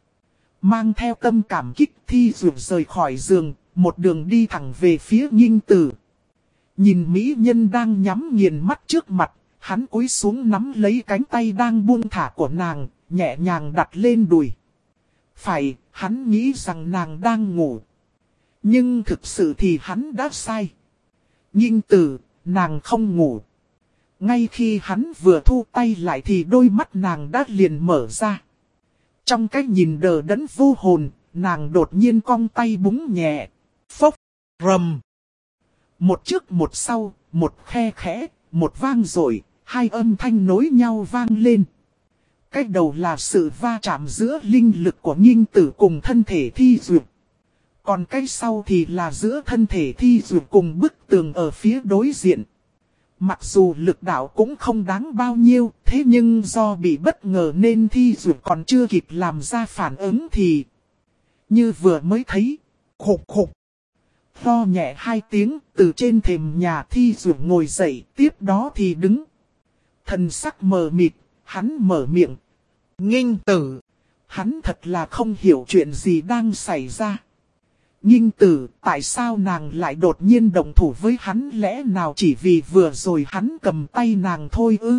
Mang theo tâm cảm kích, Thi Duyệt rời khỏi giường, một đường đi thẳng về phía Nghinh Tử. Nhìn mỹ nhân đang nhắm nghiền mắt trước mặt, hắn cúi xuống nắm lấy cánh tay đang buông thả của nàng, nhẹ nhàng đặt lên đùi. Phải, hắn nghĩ rằng nàng đang ngủ. Nhưng thực sự thì hắn đã sai. Nghinh Tử, nàng không ngủ. Ngay khi hắn vừa thu tay lại thì đôi mắt nàng đã liền mở ra. Trong cái nhìn đờ đẫn vô hồn, nàng đột nhiên cong tay búng nhẹ. Phốc, rầm. Một trước một sau, một khe khẽ, một vang dội, hai âm thanh nối nhau vang lên. Cái đầu là sự va chạm giữa linh lực của Nghinh Tử cùng thân thể Thi Duyệt. Còn cái sau thì là giữa thân thể Thi Duyệt cùng bức tường ở phía đối diện. Mặc dù lực đạo cũng không đáng bao nhiêu, thế nhưng do bị bất ngờ nên Thi Duyệt còn chưa kịp làm ra phản ứng thì... Như vừa mới thấy, khục khục. Ho nhẹ hai tiếng, từ trên thềm nhà Thi Duyệt ngồi dậy, tiếp đó thì đứng. Thần sắc mờ mịt, hắn mở miệng. Nghinh Tử. Hắn thật là không hiểu chuyện gì đang xảy ra. Nghinh Tử, tại sao nàng lại đột nhiên động thủ với hắn, lẽ nào chỉ vì vừa rồi hắn cầm tay nàng thôi ư?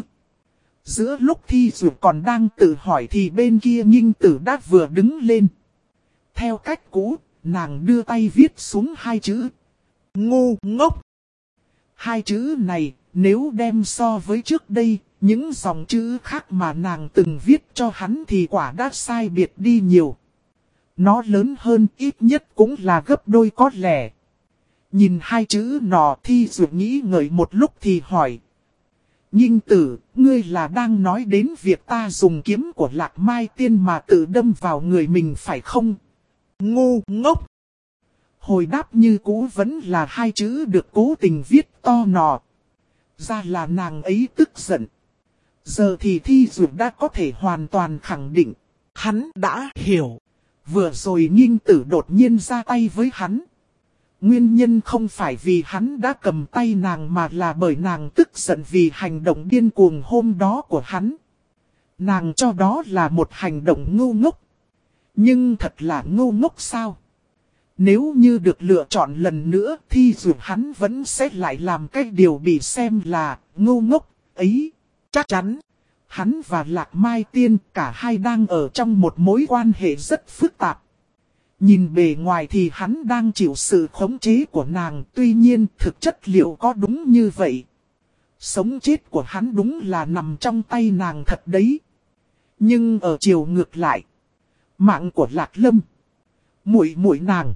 Giữa lúc Thi Duyệt còn đang tự hỏi thì bên kia Nghinh Tử đã vừa đứng lên. Theo cách cũ, nàng đưa tay viết xuống hai chữ. Ngu ngốc. Hai chữ này, nếu đem so với trước đây, những dòng chữ khác mà nàng từng viết cho hắn thì quả đã sai biệt đi nhiều. Nó lớn hơn, ít nhất cũng là gấp đôi có lẽ. Nhìn hai chữ nọ, Thi Duyệt nghĩ ngợi một lúc thì hỏi. Nghinh Tử, ngươi là đang nói đến việc ta dùng kiếm của Lạc Mai Tiên mà tự đâm vào người mình phải không? Ngu ngốc. Hồi đáp như cũ vẫn là hai chữ được cố tình viết to nọ. Ra là nàng ấy tức giận. Giờ thì Thi Duyệt đã có thể hoàn toàn khẳng định. Hắn đã hiểu. Vừa rồi Nghinh Tử đột nhiên ra tay với hắn. Nguyên nhân không phải vì hắn đã cầm tay nàng mà là bởi nàng tức giận vì hành động điên cuồng hôm đó của hắn. Nàng cho đó là một hành động ngu ngốc. Nhưng thật là ngu ngốc sao? Nếu như được lựa chọn lần nữa thì dù hắn vẫn sẽ lại làm cái điều bị xem là ngu ngốc ấy. Chắc chắn, hắn và Lạc Mai Tiên cả hai đang ở trong một mối quan hệ rất phức tạp. Nhìn bề ngoài thì hắn đang chịu sự khống chế của nàng, tuy nhiên thực chất liệu có đúng như vậy? Sống chết của hắn đúng là nằm trong tay nàng thật đấy. Nhưng ở chiều ngược lại, mạng của Lạc Lâm, muội muội nàng,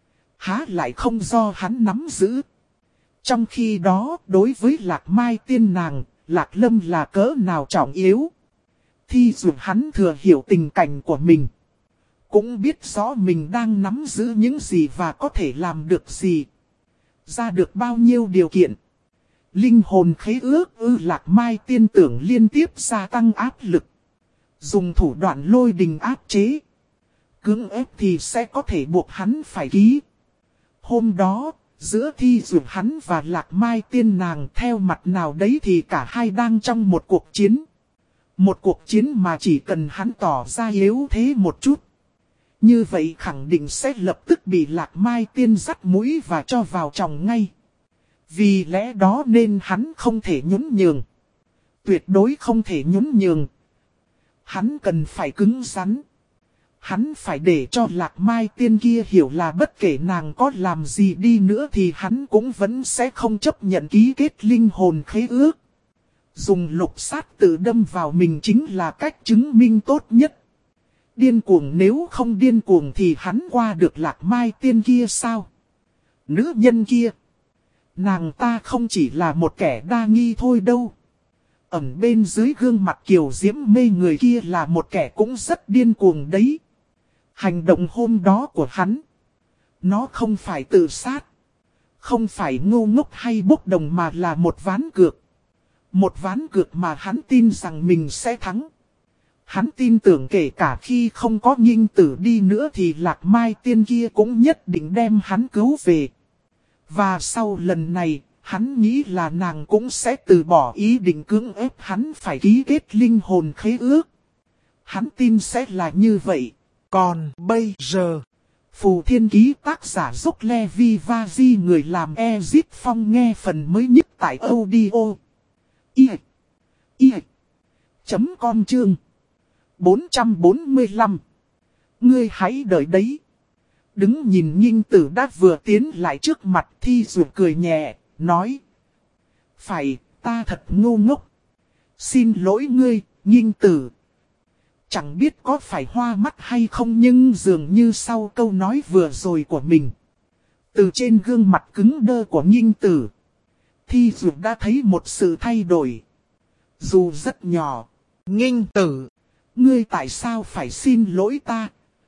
há lại không do hắn nắm giữ. Trong khi đó, đối với Lạc Mai Tiên nàng, Lạc Lâm là cỡ nào trọng yếu. Thì dù hắn thừa hiểu tình cảnh của mình, cũng biết rõ mình đang nắm giữ những gì và có thể làm được gì, ra được bao nhiêu điều kiện. Linh hồn khế ước ư Lạc Mai Tiên tưởng liên tiếp gia tăng áp lực. Dùng thủ đoạn lôi đình áp chế. Cưỡng ép thì sẽ có thể buộc hắn phải ký. Hôm đó, giữa Thi Duyệt hắn và Lạc Mai Tiên nàng theo mặt nào đấy thì cả hai đang trong một cuộc chiến. Một cuộc chiến mà chỉ cần hắn tỏ ra yếu thế một chút. Như vậy khẳng định sẽ lập tức bị Lạc Mai Tiên dắt mũi và cho vào chồng ngay. Vì lẽ đó nên hắn không thể nhún nhường. Tuyệt đối không thể nhún nhường. Hắn cần phải cứng rắn. Hắn phải để cho Lạc Mai Tiên kia hiểu là bất kể nàng có làm gì đi nữa thì hắn cũng vẫn sẽ không chấp nhận ký kết linh hồn khế ước. Dùng lục sát tự đâm vào mình chính là cách chứng minh tốt nhất. Điên cuồng nếu không điên cuồng thì hắn qua được Lạc Mai Tiên kia sao? Nữ nhân kia. Nàng ta không chỉ là một kẻ đa nghi thôi đâu. Ẩn bên dưới gương mặt kiều diễm mê người kia là một kẻ cũng rất điên cuồng đấy. Hành động hôm đó của hắn. Nó không phải tự sát. Không phải ngu ngốc hay bốc đồng mà là một ván cược. Một ván cược mà hắn tin rằng mình sẽ thắng. Hắn tin tưởng kể cả khi không có Nghinh Tử đi nữa thì Lạc Mai Tiên kia cũng nhất định đem hắn cứu về. Và sau lần này, hắn nghĩ là nàng cũng sẽ từ bỏ ý định cưỡng ép hắn phải ký kết linh hồn khế ước. Hắn tin sẽ là như vậy. Còn bây giờ, Phù Thiên Ký tác giả Dốc Levi Vazi người làm Ezip Phong nghe phần mới nhất tại audio. I. I. Chấm com chương. bốn trăm bốn mươi lăm. Ngươi hãy đợi đấy. Đứng nhìn Nghinh Tử đã vừa tiến lại trước mặt Thi Dụ cười nhẹ, nói. Phải, ta thật ngu ngốc. Xin lỗi ngươi, Nghinh Tử. Chẳng biết có phải hoa mắt hay không nhưng dường như sau câu nói vừa rồi của mình. Từ trên gương mặt cứng đơ của Nghinh Tử, Thi Dụ đã thấy một sự thay đổi. Dù rất nhỏ. Nghinh Tử. Ngươi tại sao phải xin lỗi ta?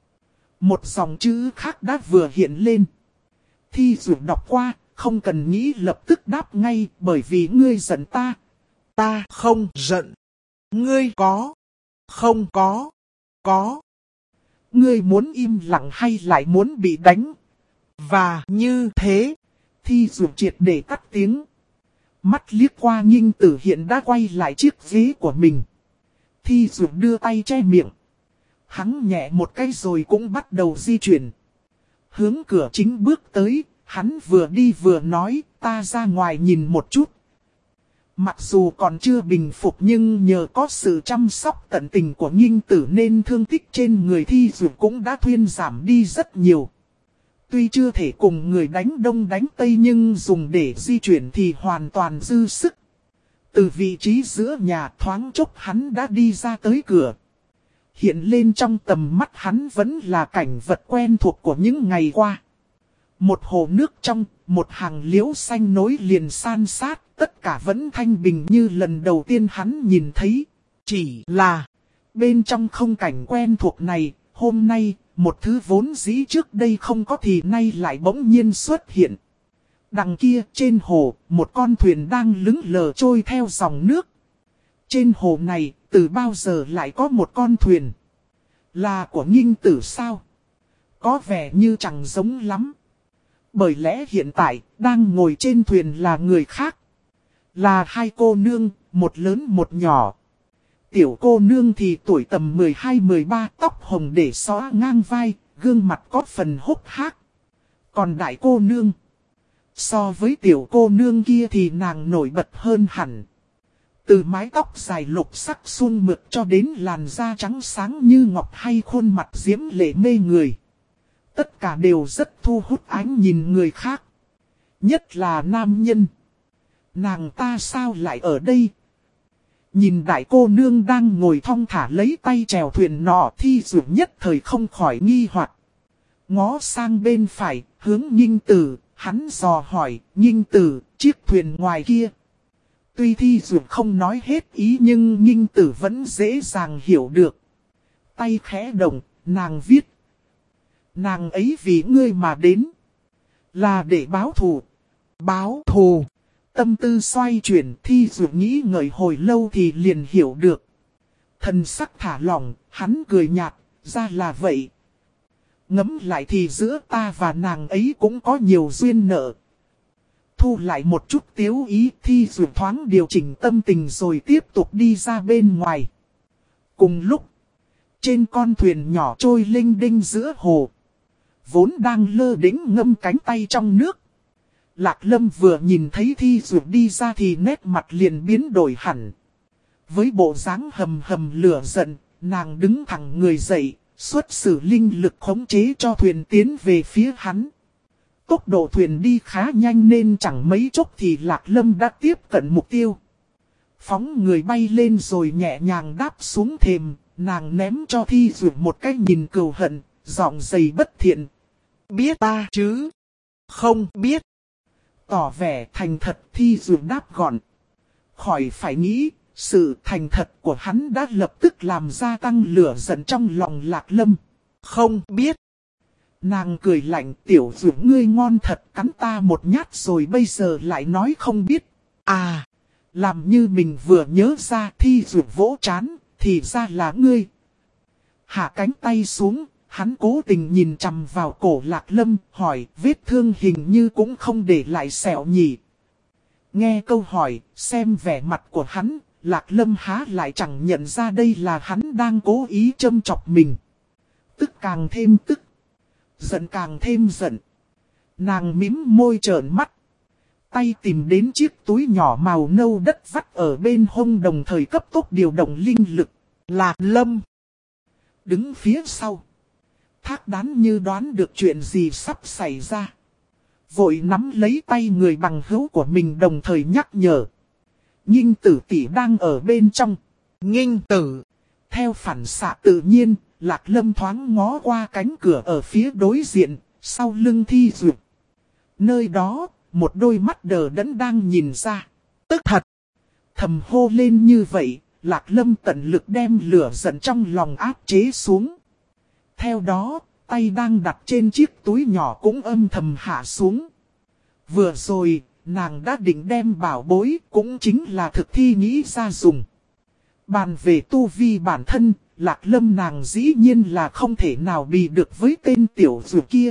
Một dòng chữ khác đã vừa hiện lên. Thi Dụ đọc qua, không cần nghĩ lập tức đáp ngay bởi vì ngươi giận ta. Ta không giận. Ngươi có. Không có. Có. Ngươi muốn im lặng hay lại muốn bị đánh? Và như thế. Thi Dụ triệt để cắt tiếng. Mắt liếc qua Nghinh Tử hiện đã quay lại chiếc ghế của mình. Thi Dụ đưa tay che miệng. Hắn nhẹ một cái rồi cũng bắt đầu di chuyển. Hướng cửa chính bước tới, hắn vừa đi vừa nói, ta ra ngoài nhìn một chút. Mặc dù còn chưa bình phục nhưng nhờ có sự chăm sóc tận tình của Nghinh Tử nên thương tích trên người Thi Dụ cũng đã thuyên giảm đi rất nhiều. Tuy chưa thể cùng người đánh đông đánh tây nhưng dùng để di chuyển thì hoàn toàn dư sức. Từ vị trí giữa nhà thoáng chốc hắn đã đi ra tới cửa. Hiện lên trong tầm mắt hắn vẫn là cảnh vật quen thuộc của những ngày qua. Một hồ nước trong, một hàng liễu xanh nối liền san sát, tất cả vẫn thanh bình như lần đầu tiên hắn nhìn thấy. Chỉ là, bên trong không cảnh quen thuộc này, hôm nay, một thứ vốn dĩ trước đây không có thì nay lại bỗng nhiên xuất hiện. Đằng kia trên hồ, một con thuyền đang lững lờ trôi theo dòng nước. Trên hồ này, từ bao giờ lại có một con thuyền? Là của Nghinh Tử sao? Có vẻ như chẳng giống lắm. Bởi lẽ hiện tại, đang ngồi trên thuyền là người khác. Là hai cô nương, một lớn một nhỏ. Tiểu cô nương thì tuổi tầm mười hai mười ba, tóc hồng để xõa ngang vai, gương mặt có phần hốc hác. Còn đại cô nương, so với tiểu cô nương kia thì nàng nổi bật hơn hẳn. Từ mái tóc dài lục sắc suôn mượt cho đến làn da trắng sáng như ngọc hay khuôn mặt diễm lệ mê người. Tất cả đều rất thu hút ánh nhìn người khác. Nhất là nam nhân. Nàng ta sao lại ở đây? Nhìn đại cô nương đang ngồi thong thả lấy tay chèo thuyền nọ Thi Dụ nhất thời không khỏi nghi hoặc. Ngó sang bên phải, hướng Nghinh Tử, hắn dò hỏi, Nghinh Tử, chiếc thuyền ngoài kia. Tuy Thi Dụ không nói hết ý nhưng Nghinh Tử vẫn dễ dàng hiểu được. Tay khẽ động, nàng viết. Nàng ấy vì ngươi mà đến. Là để báo thù. Báo thù. Tâm tư xoay chuyển Thi Dụ nghĩ ngợi hồi lâu thì liền hiểu được. Thần sắc thả lỏng, hắn cười nhạt, ra là vậy. Ngẫm lại thì giữa ta và nàng ấy cũng có nhiều duyên nợ. Thu lại một chút tiếu ý Thi Dụ thoáng điều chỉnh tâm tình rồi tiếp tục đi ra bên ngoài. Cùng lúc, trên con thuyền nhỏ trôi linh đinh giữa hồ, vốn đang lơ đễnh ngâm cánh tay trong nước. Lạc Lâm vừa nhìn thấy Thi Dược đi ra thì nét mặt liền biến đổi hẳn. Với bộ dáng hầm hầm lửa giận, nàng đứng thẳng người dậy, xuất sử linh lực khống chế cho thuyền tiến về phía hắn. Tốc độ thuyền đi khá nhanh nên chẳng mấy chốc thì Lạc Lâm đã tiếp cận mục tiêu. Phóng người bay lên rồi nhẹ nhàng đáp xuống thềm, nàng ném cho Thi Dược một cái nhìn cừu hận, giọng dày bất thiện. Biết ta chứ? Không biết. Tỏ vẻ thành thật, Thi Dược đáp gọn. Khỏi phải nghĩ, sự thành thật của hắn đã lập tức làm gia tăng lửa giận trong lòng Lạc Lâm. Không biết. Nàng cười lạnh, tiểu Dược ngươi ngon thật, cắn ta một nhát rồi bây giờ lại nói không biết. À, làm như mình vừa nhớ ra. Thi Dược vỗ trán, thì ra là ngươi. Hạ cánh tay xuống, hắn cố tình nhìn chằm vào cổ Lạc Lâm, hỏi vết thương hình như cũng không để lại sẹo nhỉ. Nghe câu hỏi, xem vẻ mặt của hắn, Lạc Lâm há lại chẳng nhận ra đây là hắn đang cố ý châm chọc mình. Tức càng thêm tức, giận càng thêm giận. Nàng mím môi trợn mắt, tay tìm đến chiếc túi nhỏ màu nâu đất vắt ở bên hông, đồng thời cấp tốc điều động linh lực. Lạc Lâm đứng phía sau. Thác Đán như đoán được chuyện gì sắp xảy ra, vội nắm lấy tay người bằng hữu của mình đồng thời nhắc nhở. Nghinh Tử tỷ đang ở bên trong. Nghinh Tử. Theo phản xạ tự nhiên, Lạc Lâm thoáng ngó qua cánh cửa ở phía đối diện, sau lưng Thi Dược. Nơi đó, một đôi mắt đờ đẫn đang nhìn ra. Tức thật. Thầm hô lên như vậy, Lạc Lâm tận lực đem lửa giận trong lòng áp chế xuống. Theo đó, tay đang đặt trên chiếc túi nhỏ cũng âm thầm hạ xuống. Vừa rồi, nàng đã định đem bảo bối, cũng chính là thực thi nghĩ ra dùng. Bàn về tu vi bản thân, Lạc Lâm nàng dĩ nhiên là không thể nào bì được với tên tiểu Dược kia.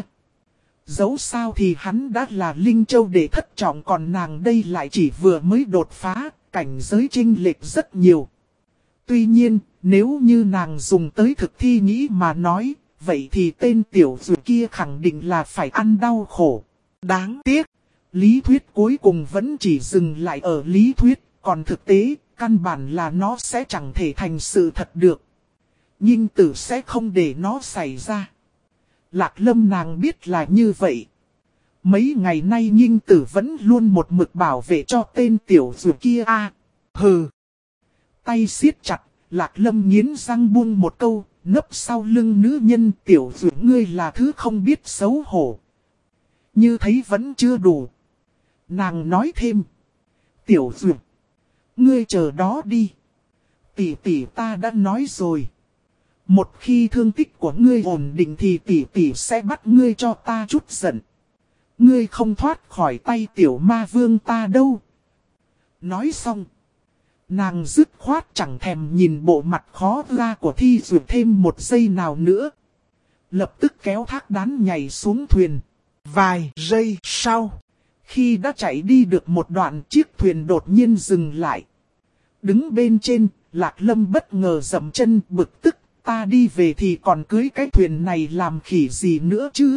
Dẫu sao thì hắn đã là Linh Châu đệ thất trọng, còn nàng đây lại chỉ vừa mới đột phá, cảnh giới chênh lệch rất nhiều. Tuy nhiên, nếu như nàng dùng tới thực thi nghĩ mà nói, vậy thì tên tiểu Dược kia khẳng định là phải ăn đau khổ. Đáng tiếc, lý thuyết cuối cùng vẫn chỉ dừng lại ở lý thuyết, còn thực tế, căn bản là nó sẽ chẳng thể thành sự thật được. Nghinh Tử sẽ không để nó xảy ra. Lạc Lâm nàng biết là như vậy. Mấy ngày nay Nghinh Tử vẫn luôn một mực bảo vệ cho tên tiểu Dược kia a. À, hừ. Tay siết chặt, Lạc Lâm nghiến răng buông một câu, nấp sau lưng nữ nhân. Tiểu Dược ngươi là thứ không biết xấu hổ. Như thấy vẫn chưa đủ, nàng nói thêm. Tiểu Dược, ngươi chờ đó đi. Tỷ tỷ ta đã nói rồi. Một khi thương tích của ngươi ổn định thì tỷ tỷ sẽ bắt ngươi cho ta chút giận. Ngươi không thoát khỏi tay tiểu ma vương ta đâu. Nói xong, nàng dứt khoát chẳng thèm nhìn bộ mặt khó ra của Thi Dược thêm một giây nào nữa. Lập tức kéo Thác Đán nhảy xuống thuyền. Vài giây sau, khi đã chạy đi được một đoạn, chiếc thuyền đột nhiên dừng lại. Đứng bên trên, Lạc Lâm bất ngờ dậm chân bực tức. Ta đi về thì còn cưới cái thuyền này làm khỉ gì nữa chứ?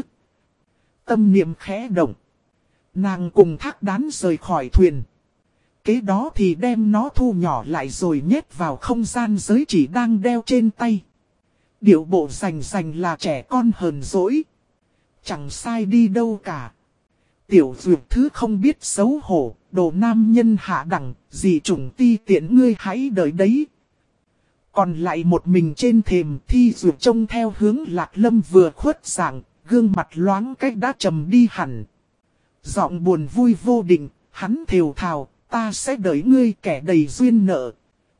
Tâm niệm khẽ động, nàng cùng Thác Đán rời khỏi thuyền. Kế đó thì đem nó thu nhỏ lại rồi nhét vào không gian giới chỉ đang đeo trên tay. Điệu bộ rành rành là trẻ con hờn dỗi. Chẳng sai đi đâu cả. Tiểu Dược thứ không biết xấu hổ, đồ nam nhân hạ đẳng, gì chủng ti tiện ngươi hãy đợi đấy. Còn lại một mình trên thềm, Thi Dược trông theo hướng Lạc Lâm vừa khuất dạng, gương mặt loáng cách đã trầm đi hẳn. Giọng buồn vui vô định, hắn thều thào, ta sẽ đợi ngươi kẻ đầy duyên nợ.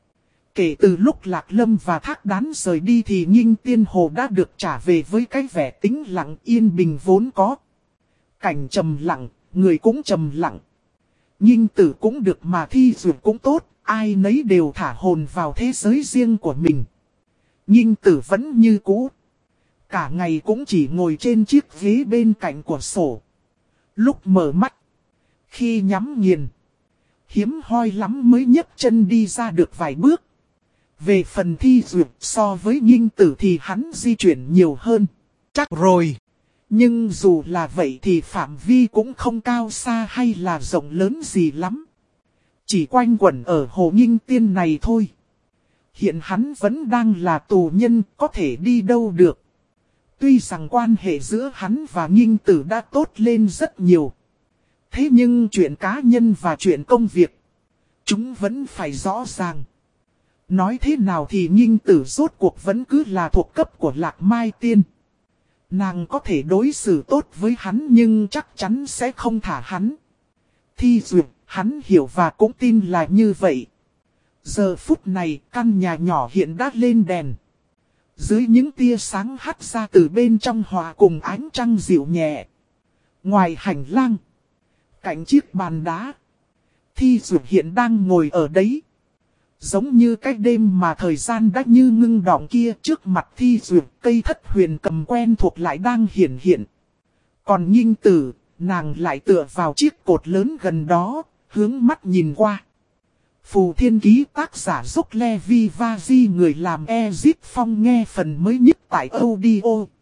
Kể từ lúc Lạc Lâm và Thác Đán rời đi thì Nghinh Tiên Hồ đã được trả về với cái vẻ tĩnh lặng yên bình vốn có. Cảnh trầm lặng, người cũng trầm lặng. Nghinh Tử cũng được mà Thi Dược cũng tốt, ai nấy đều thả hồn vào thế giới riêng của mình. Nghinh Tử vẫn như cũ. Cả ngày cũng chỉ ngồi trên chiếc ghế bên cạnh của sổ. Lúc mở mắt, khi nhắm nghiền, hiếm hoi lắm mới nhấc chân đi ra được vài bước. Về phần Thi Duyệt so với Nghinh Tử thì hắn di chuyển nhiều hơn. Chắc rồi. Nhưng dù là vậy thì phạm vi cũng không cao xa hay là rộng lớn gì lắm. Chỉ quanh quẩn ở Hồ Nghinh Tiên này thôi. Hiện hắn vẫn đang là tù nhân, có thể đi đâu được. Tuy rằng quan hệ giữa hắn và Nghinh Tử đã tốt lên rất nhiều. Thế nhưng chuyện cá nhân và chuyện công việc, chúng vẫn phải rõ ràng. Nói thế nào thì Nghinh Tử rốt cuộc vẫn cứ là thuộc cấp của Lạc Mai Tiên. Nàng có thể đối xử tốt với hắn nhưng chắc chắn sẽ không thả hắn. Thi Duyệt, hắn hiểu và cũng tin là như vậy. Giờ phút này, căn nhà nhỏ hiện đã lên đèn. Dưới những tia sáng hắt ra từ bên trong hòa cùng ánh trăng dịu nhẹ. Ngoài hành lang, cạnh chiếc bàn đá, Thi Duyệt hiện đang ngồi ở đấy. Giống như cái đêm mà thời gian đã như ngưng đọng kia, trước mặt Thi Duyệt, cây thất huyền cầm quen thuộc lại đang hiển hiện. Còn Nghinh Tử, nàng lại tựa vào chiếc cột lớn gần đó, hướng mắt nhìn qua. Phù Thiên Ký tác giả Dốc Le Vi Va Di, người làm Ezip Phong, nghe phần mới nhất tại audio.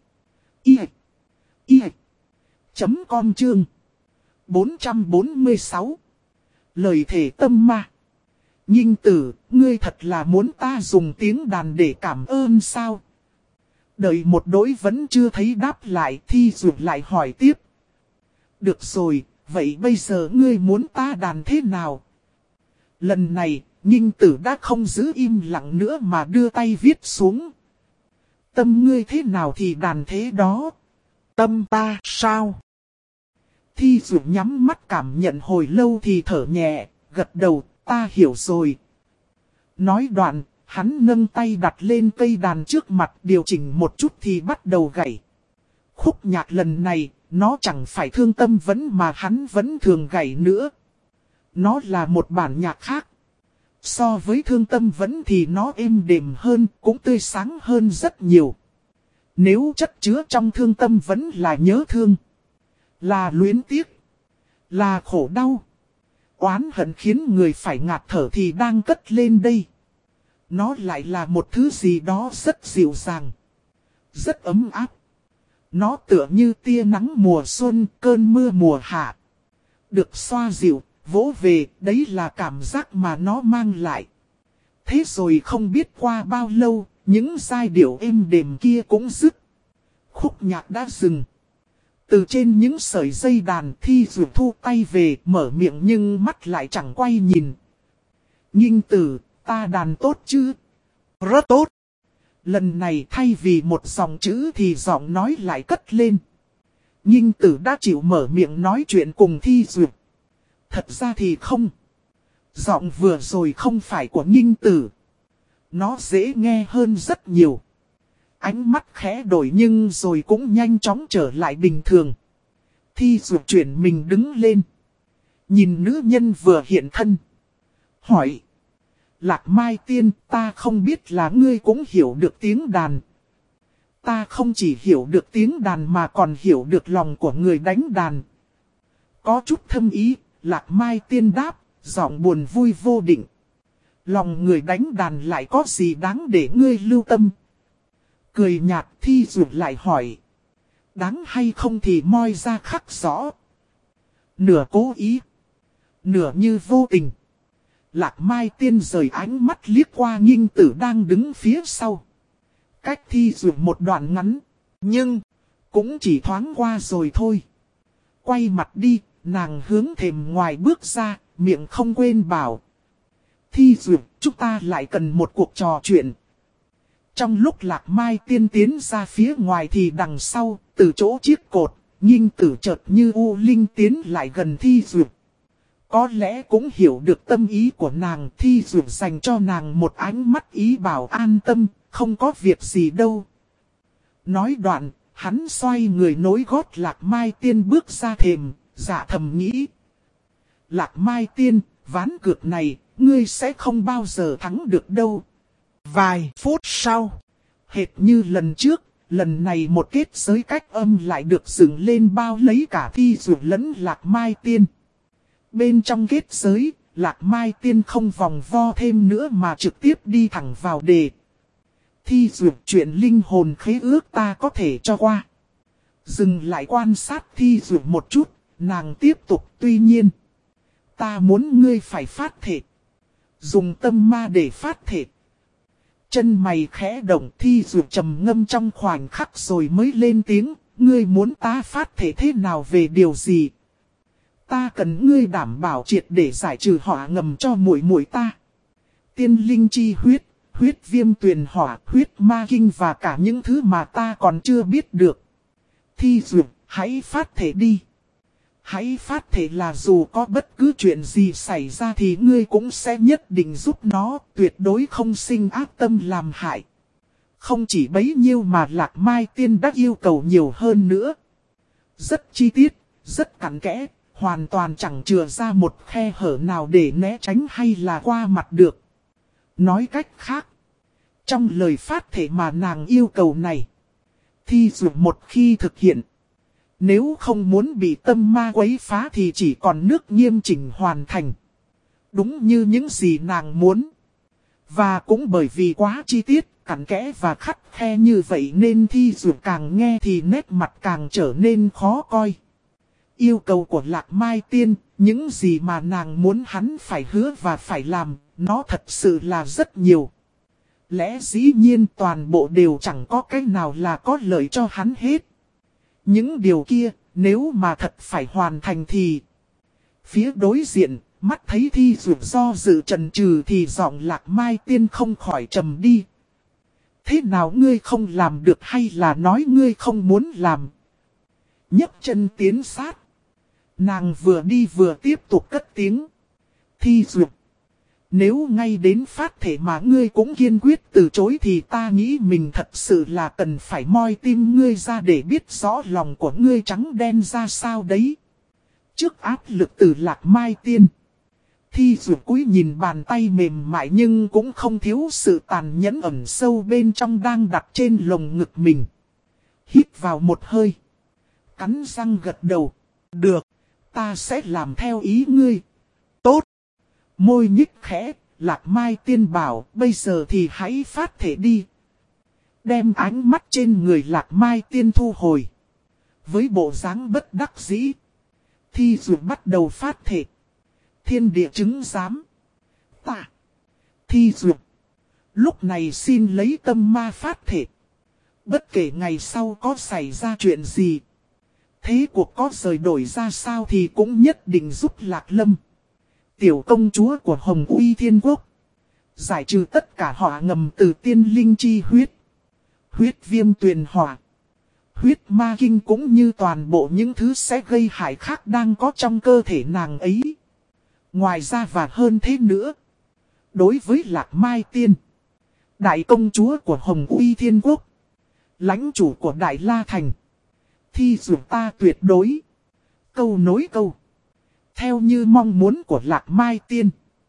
I I chấm com chương bốn trăm bốn mươi sáu. Lời thể tâm ma. Nghinh Tử, ngươi thật là muốn ta dùng tiếng đàn để cảm ơn sao? Đợi một đối vẫn chưa thấy đáp lại, Thi Duyệt lại hỏi tiếp. Được rồi, vậy bây giờ ngươi muốn ta đàn thế nào? Lần này, Nghinh Tử đã không giữ im lặng nữa mà đưa tay viết xuống. Tâm ngươi thế nào thì đàn thế đó. Tâm ta sao? Thi Duyệt nhắm mắt cảm nhận hồi lâu thì thở nhẹ, gật đầu, ta hiểu rồi. Nói đoạn, hắn nâng tay đặt lên cây đàn trước mặt, điều chỉnh một chút thì bắt đầu gảy. Khúc nhạc lần này, nó chẳng phải Thương Tâm Vấn mà hắn vẫn thường gảy nữa. Nó là một bản nhạc khác. So với Thương Tâm Vấn thì nó êm đềm hơn, cũng tươi sáng hơn rất nhiều. Nếu chất chứa trong Thương Tâm Vấn là nhớ thương, là luyến tiếc, là khổ đau, oán hận khiến người phải ngạt thở thì đang cất lên đây. Nó lại là một thứ gì đó rất dịu dàng, rất ấm áp. Nó tựa như tia nắng mùa xuân, cơn mưa mùa hạ. Được xoa dịu, vỗ về, đấy là cảm giác mà nó mang lại. Thế rồi không biết qua bao lâu, những giai điệu êm đềm kia cũng dứt. Khúc nhạc đã dừng. Từ trên những sợi dây đàn, Thi Duyệt thu tay về, mở miệng nhưng mắt lại chẳng quay nhìn. Nghinh Tử, ta đàn tốt chứ? Rất tốt. Lần này thay vì một dòng chữ thì giọng nói lại cất lên. Nghinh Tử đã chịu mở miệng nói chuyện cùng Thi Duyệt. Thật ra thì không. Giọng vừa rồi không phải của Nghinh Tử. Nó dễ nghe hơn rất nhiều. Ánh mắt khẽ đổi nhưng rồi cũng nhanh chóng trở lại bình thường. Thi Duyệt chuyển mình đứng lên. Nhìn nữ nhân vừa hiện thân. Hỏi. Lạc Mai Tiên, ta không biết là ngươi cũng hiểu được tiếng đàn. Ta không chỉ hiểu được tiếng đàn mà còn hiểu được lòng của người đánh đàn. Có chút thâm ý, Lạc Mai Tiên đáp, giọng buồn vui vô định. Lòng người đánh đàn lại có gì đáng để ngươi lưu tâm? Cười nhạt, Thi Duyệt lại hỏi. Đáng hay không thì moi ra khắc rõ. Nửa cố ý, nửa như vô tình. Lạc Mai Tiên rời ánh mắt liếc qua Nghinh Tử đang đứng phía sau. Cách Thi Duyệt một đoạn ngắn, nhưng cũng chỉ thoáng qua rồi thôi. Quay mặt đi, nàng hướng thềm ngoài bước ra, miệng không quên bảo. Thi Duyệt, chúng ta lại cần một cuộc trò chuyện. Trong lúc Lạc Mai Tiên tiến ra phía ngoài thì đằng sau, từ chỗ chiếc cột, Nghinh Tử chợt như u linh tiến lại gần Thi Duyệt. Có lẽ cũng hiểu được tâm ý của nàng, Thi Duyệt dành cho nàng một ánh mắt ý bảo an tâm, không có việc gì đâu. Nói đoạn, hắn xoay người nối gót Lạc Mai Tiên bước ra thềm, dạ thầm nghĩ. Lạc Mai Tiên, ván cược này, ngươi sẽ không bao giờ thắng được đâu. Vài phút sau, hệt như lần trước, lần này một kết giới cách âm lại được dựng lên bao lấy cả Thi Duyệt lẫn Lạc Mai Tiên. Bên trong kết giới, Lạc Mai Tiên không vòng vo thêm nữa mà trực tiếp đi thẳng vào đề. Thi duyệt chuyện linh hồn khế ước ta có thể cho qua. Dừng lại quan sát thi duyệt một chút, nàng tiếp tục tuy nhiên. Ta muốn ngươi phải phát thể. Dùng tâm ma để phát thể. Chân mày khẽ động thi duyệt trầm ngâm trong khoảnh khắc rồi mới lên tiếng. Ngươi muốn ta phát thể thế nào về điều gì? Ta cần ngươi đảm bảo triệt để giải trừ hỏa ngầm cho muội muội ta. Tiên linh chi huyết, huyết viêm tuyền hỏa, huyết ma kinh và cả những thứ mà ta còn chưa biết được. Thi duyệt, hãy phát thể đi. Hãy phát thể là dù có bất cứ chuyện gì xảy ra thì ngươi cũng sẽ nhất định giúp nó, tuyệt đối không sinh ác tâm làm hại. Không chỉ bấy nhiêu mà Lạc Mai Tiên đã yêu cầu nhiều hơn nữa. Rất chi tiết, rất cặn kẽ, hoàn toàn chẳng chừa ra một khe hở nào để né tránh hay là qua mặt được. Nói cách khác, trong lời phát thể mà nàng yêu cầu này, thi dụ một khi thực hiện, nếu không muốn bị tâm ma quấy phá thì chỉ còn nước nghiêm chỉnh hoàn thành. Đúng như những gì nàng muốn. Và cũng bởi vì quá chi tiết, cặn kẽ và khắt khe như vậy nên thi dụ càng nghe thì nét mặt càng trở nên khó coi. Yêu cầu của Lạc Mai Tiên, những gì mà nàng muốn hắn phải hứa và phải làm, nó thật sự là rất nhiều. Lẽ dĩ nhiên toàn bộ đều chẳng có cái nào là có lợi cho hắn hết. Những điều kia, nếu mà thật phải hoàn thành thì... Phía đối diện, mắt thấy thi dụ do dự trần trừ thì giọng Lạc Mai Tiên không khỏi trầm đi. Thế nào ngươi không làm được hay là nói ngươi không muốn làm? Nhấc chân tiến sát. Nàng vừa đi vừa tiếp tục cất tiếng. Thi dụ, nếu ngay đến phát thể mà ngươi cũng kiên quyết từ chối thì ta nghĩ mình thật sự là cần phải moi tim ngươi ra để biết rõ lòng của ngươi trắng đen ra sao đấy. Trước áp lực từ Lạc Mai Tiên, thi dụ cúi nhìn bàn tay mềm mại nhưng cũng không thiếu sự tàn nhẫn ẩn sâu bên trong đang đặt trên lồng ngực mình. Hít vào một hơi, cắn răng gật đầu. Được, ta sẽ làm theo ý ngươi. Tốt. Môi nhích khẽ, Lạc Mai Tiên bảo, bây giờ thì hãy phát thể đi. Đem ánh mắt trên người Lạc Mai Tiên thu hồi. Với bộ dáng bất đắc dĩ, thi dụ bắt đầu phát thể. Thiên địa chứng giám. Ta. Thi dụ. Lúc này xin lấy tâm ma phát thể. Bất kể ngày sau có xảy ra chuyện gì, thế cuộc có rời đổi ra sao thì cũng nhất định giúp Lạc Lâm, tiểu công chúa của Hồng Uy Thiên Quốc, giải trừ tất cả họa ngầm từ tiên linh chi huyết, huyết viêm tuyền hỏa, huyết ma kinh cũng như toàn bộ những thứ sẽ gây hại khác đang có trong cơ thể nàng ấy. Ngoài ra và hơn thế nữa, đối với Lạc Mai Tiên, đại công chúa của Hồng Uy Thiên Quốc, lãnh chủ của Đại La Thành, thi dụ ta tuyệt đối, câu nối câu. Theo như mong muốn của Lạc Mai Tiên,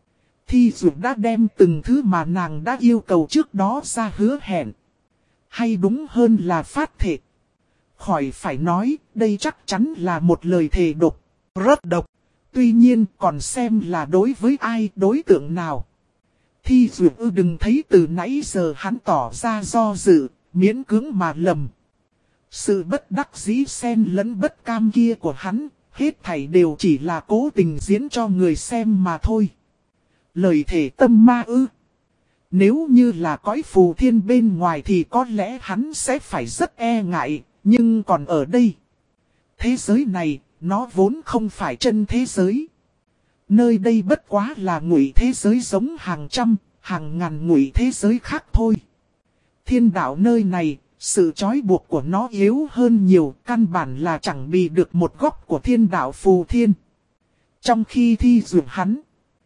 thi dụ đã đem từng thứ mà nàng đã yêu cầu trước đó ra hứa hẹn. Hay đúng hơn là phát thể. Khỏi phải nói, đây chắc chắn là một lời thề độc, rất độc. Tuy nhiên còn xem là đối với ai, đối tượng nào. Thi dụ ư đừng thấy từ nãy giờ hắn tỏ ra do dự, miễn cưỡng mà lầm. Sự bất đắc dĩ xen lẫn bất cam kia của hắn, hết thảy đều chỉ là cố tình diễn cho người xem mà thôi. Lời thể tâm ma ư. Nếu như là cõi phù thiên bên ngoài thì có lẽ hắn sẽ phải rất e ngại, nhưng còn ở đây, thế giới này, nó vốn không phải chân thế giới. Nơi đây bất quá là ngụy thế giới giống hàng trăm, hàng ngàn ngụy thế giới khác thôi. Thiên đạo nơi này, sự trói buộc của nó yếu hơn nhiều, căn bản là chẳng bị được một góc của thiên đạo phù thiên. Trong khi thi dụ hắn,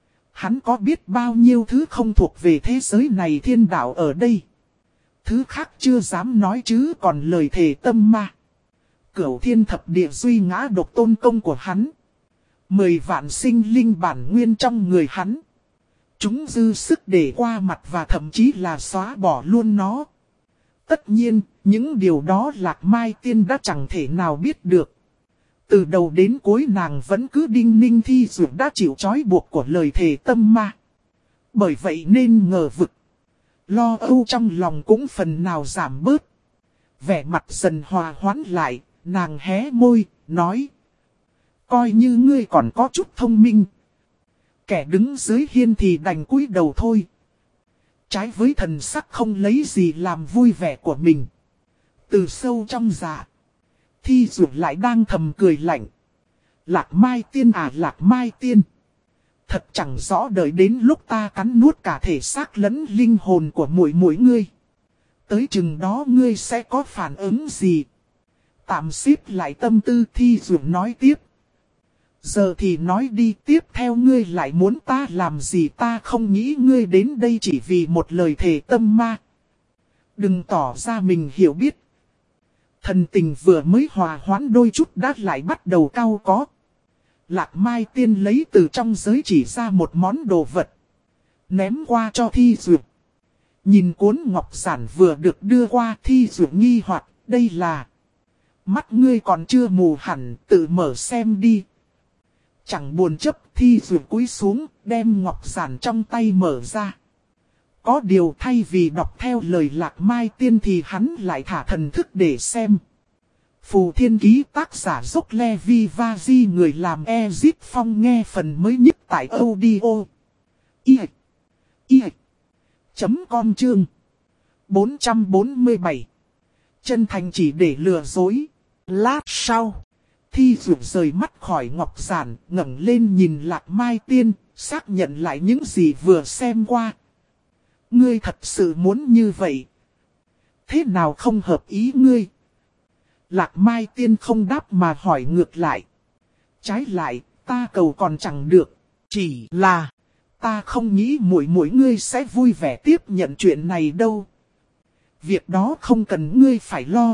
hắn có biết bao nhiêu thứ không thuộc về thế giới này thiên đạo ở đây. Thứ khác chưa dám nói chứ còn lời thề tâm ma. Cửu thiên thập địa duy ngã độc tôn công của hắn. Mười vạn sinh linh bản nguyên trong người hắn. Chúng dư sức để qua mặt và thậm chí là xóa bỏ luôn nó. Tất nhiên, những điều đó Lạc Mai Tiên đã chẳng thể nào biết được. Từ đầu đến cuối nàng vẫn cứ đinh ninh Thi Dược đã chịu trói buộc của lời thề tâm ma. Bởi vậy nên ngờ vực. Lo âu trong lòng cũng phần nào giảm bớt. Vẻ mặt dần hòa hoãn lại, nàng hé môi, nói. Coi như ngươi còn có chút thông minh. Kẻ đứng dưới hiên thì đành cúi đầu thôi. Trái với thần sắc không lấy gì làm vui vẻ của mình. Từ sâu trong dạ, Thi Dược lại đang thầm cười lạnh. Lạc Mai Tiên à Lạc Mai Tiên. Thật chẳng rõ đợi đến lúc ta cắn nuốt cả thể xác lẫn linh hồn của mỗi mỗi ngươi. Tới chừng đó ngươi sẽ có phản ứng gì? Tạm xếp lại tâm tư, Thi Dược nói tiếp. Giờ thì nói đi, tiếp theo ngươi lại muốn ta làm gì? Ta không nghĩ ngươi đến đây chỉ vì một lời thề tâm ma. Đừng tỏ ra mình hiểu biết. Thần tình vừa mới hòa hoãn đôi chút đã lại bắt đầu cau có. Lạc Mai Tiên lấy từ trong giới chỉ ra một món đồ vật. Ném qua cho Thi Dược. Nhìn cuốn ngọc giản vừa được đưa qua, Thi Dược nghi hoặc, đây là. Mắt ngươi còn chưa mù hẳn, tự mở xem đi. Chẳng buồn chấp, Thi Dược cúi xuống, đem ngọc giản trong tay mở ra. Có điều thay vì đọc theo lời Lạc Mai Tiên thì hắn lại thả thần thức để xem. Phù Thiên Ký tác giả Dốc Levi Vazi, người làm Ezip Phong, nghe phần mới nhất tại audio. I I chấm com chương bốn trăm bốn mươi bảy. Chân thành chỉ để lừa dối. Lát sau, Thi Dược rời mắt khỏi ngọc giản, ngẩng lên nhìn Lạc Mai Tiên, xác nhận lại những gì vừa xem qua. Ngươi thật sự muốn như vậy? Thế nào không hợp ý ngươi? Lạc Mai Tiên không đáp mà hỏi ngược lại. Trái lại, ta cầu còn chẳng được. Chỉ là, ta không nghĩ muội muội ngươi sẽ vui vẻ tiếp nhận chuyện này đâu. Việc đó không cần ngươi phải lo.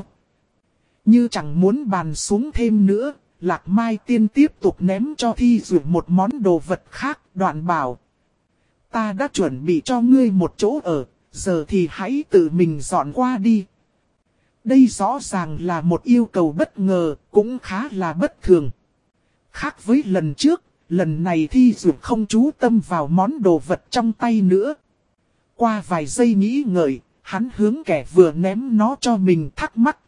Như chẳng muốn bàn xuống thêm nữa, Lạc Mai Tiên tiếp tục ném cho Thi Dược một món đồ vật khác, đoạn bảo. Ta đã chuẩn bị cho ngươi một chỗ ở, giờ thì hãy tự mình dọn qua đi. Đây rõ ràng là một yêu cầu bất ngờ, cũng khá là bất thường. Khác với lần trước, lần này Thi Dược không chú tâm vào món đồ vật trong tay nữa. Qua vài giây nghĩ ngợi, hắn hướng kẻ vừa ném nó cho mình thắc mắc.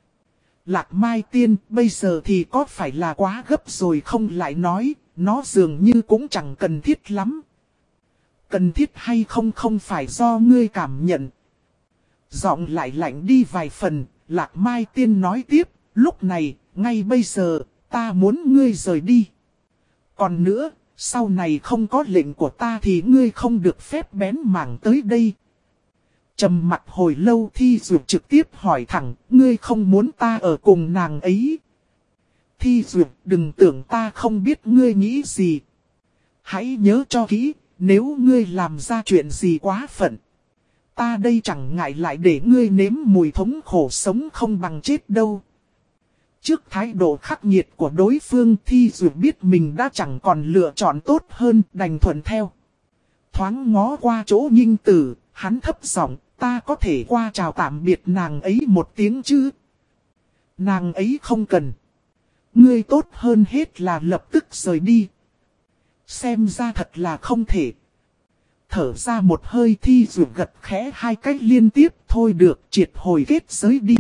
Lạc Mai Tiên, bây giờ thì có phải là quá gấp rồi không? Lại nói, nó dường như cũng chẳng cần thiết lắm. Cần thiết hay không không phải do ngươi cảm nhận. Giọng lại lạnh đi vài phần, Lạc Mai Tiên nói tiếp, lúc này, ngay bây giờ, ta muốn ngươi rời đi. Còn nữa, sau này không có lệnh của ta thì ngươi không được phép bén mảng tới đây. Trầm mặt hồi lâu, Thi Dược trực tiếp hỏi thẳng, ngươi không muốn ta ở cùng nàng ấy? Thi Dược, đừng tưởng ta không biết ngươi nghĩ gì. Hãy nhớ cho kỹ, nếu ngươi làm ra chuyện gì quá phận, ta đây chẳng ngại lại để ngươi nếm mùi thống khổ sống không bằng chết đâu. Trước thái độ khắc nghiệt của đối phương, Thi Dược biết mình đã chẳng còn lựa chọn tốt hơn, đành thuận theo. Thoáng ngó qua chỗ Nhinh Tử, hắn thấp giọng, ta có thể qua chào tạm biệt nàng ấy một tiếng chứ? Nàng ấy không cần. Ngươi tốt hơn hết là lập tức rời đi. Xem ra thật là không thể. Thở ra một hơi, Thi Dược gật khẽ hai cách liên tiếp, thôi được, triệt hồi kết giới đi.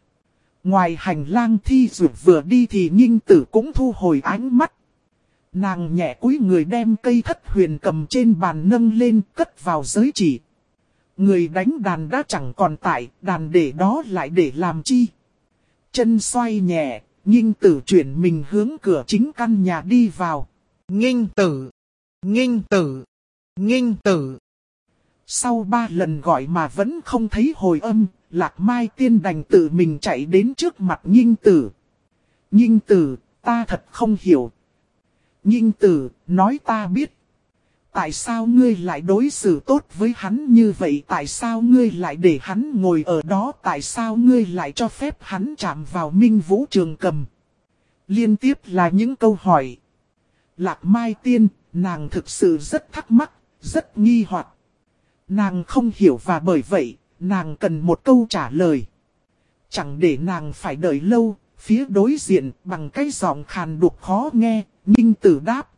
Ngoài hành lang, Thi Dược vừa đi thì Nhinh Tử cũng thu hồi ánh mắt. Nàng nhẹ cúi người đem cây thất huyền cầm trên bàn nâng lên, cất vào giới chỉ. Người đánh đàn đã chẳng còn tại, đàn để đó lại để làm chi? Chân xoay nhẹ, Nhinh Tử chuyển mình hướng cửa chính căn nhà đi vào. Nghinh Tử, Nghinh Tử, Nghinh Tử. Sau ba lần gọi mà vẫn không thấy hồi âm, Lạc Mai Tiên đành tự mình chạy đến trước mặt Nhinh Tử. Nhinh Tử, ta thật không hiểu. Nhinh Tử, nói ta biết. Tại sao ngươi lại đối xử tốt với hắn như vậy? Tại sao ngươi lại để hắn ngồi ở đó? Tại sao ngươi lại cho phép hắn chạm vào Minh Vũ Trường Cầm? Liên tiếp là những câu hỏi. Lạc Mai Tiên, nàng thực sự rất thắc mắc, rất nghi hoặc. Nàng không hiểu và bởi vậy, nàng cần một câu trả lời. Chẳng để nàng phải đợi lâu, Phía đối diện bằng cái giọng khàn đục khó nghe, Nghinh Tử đáp.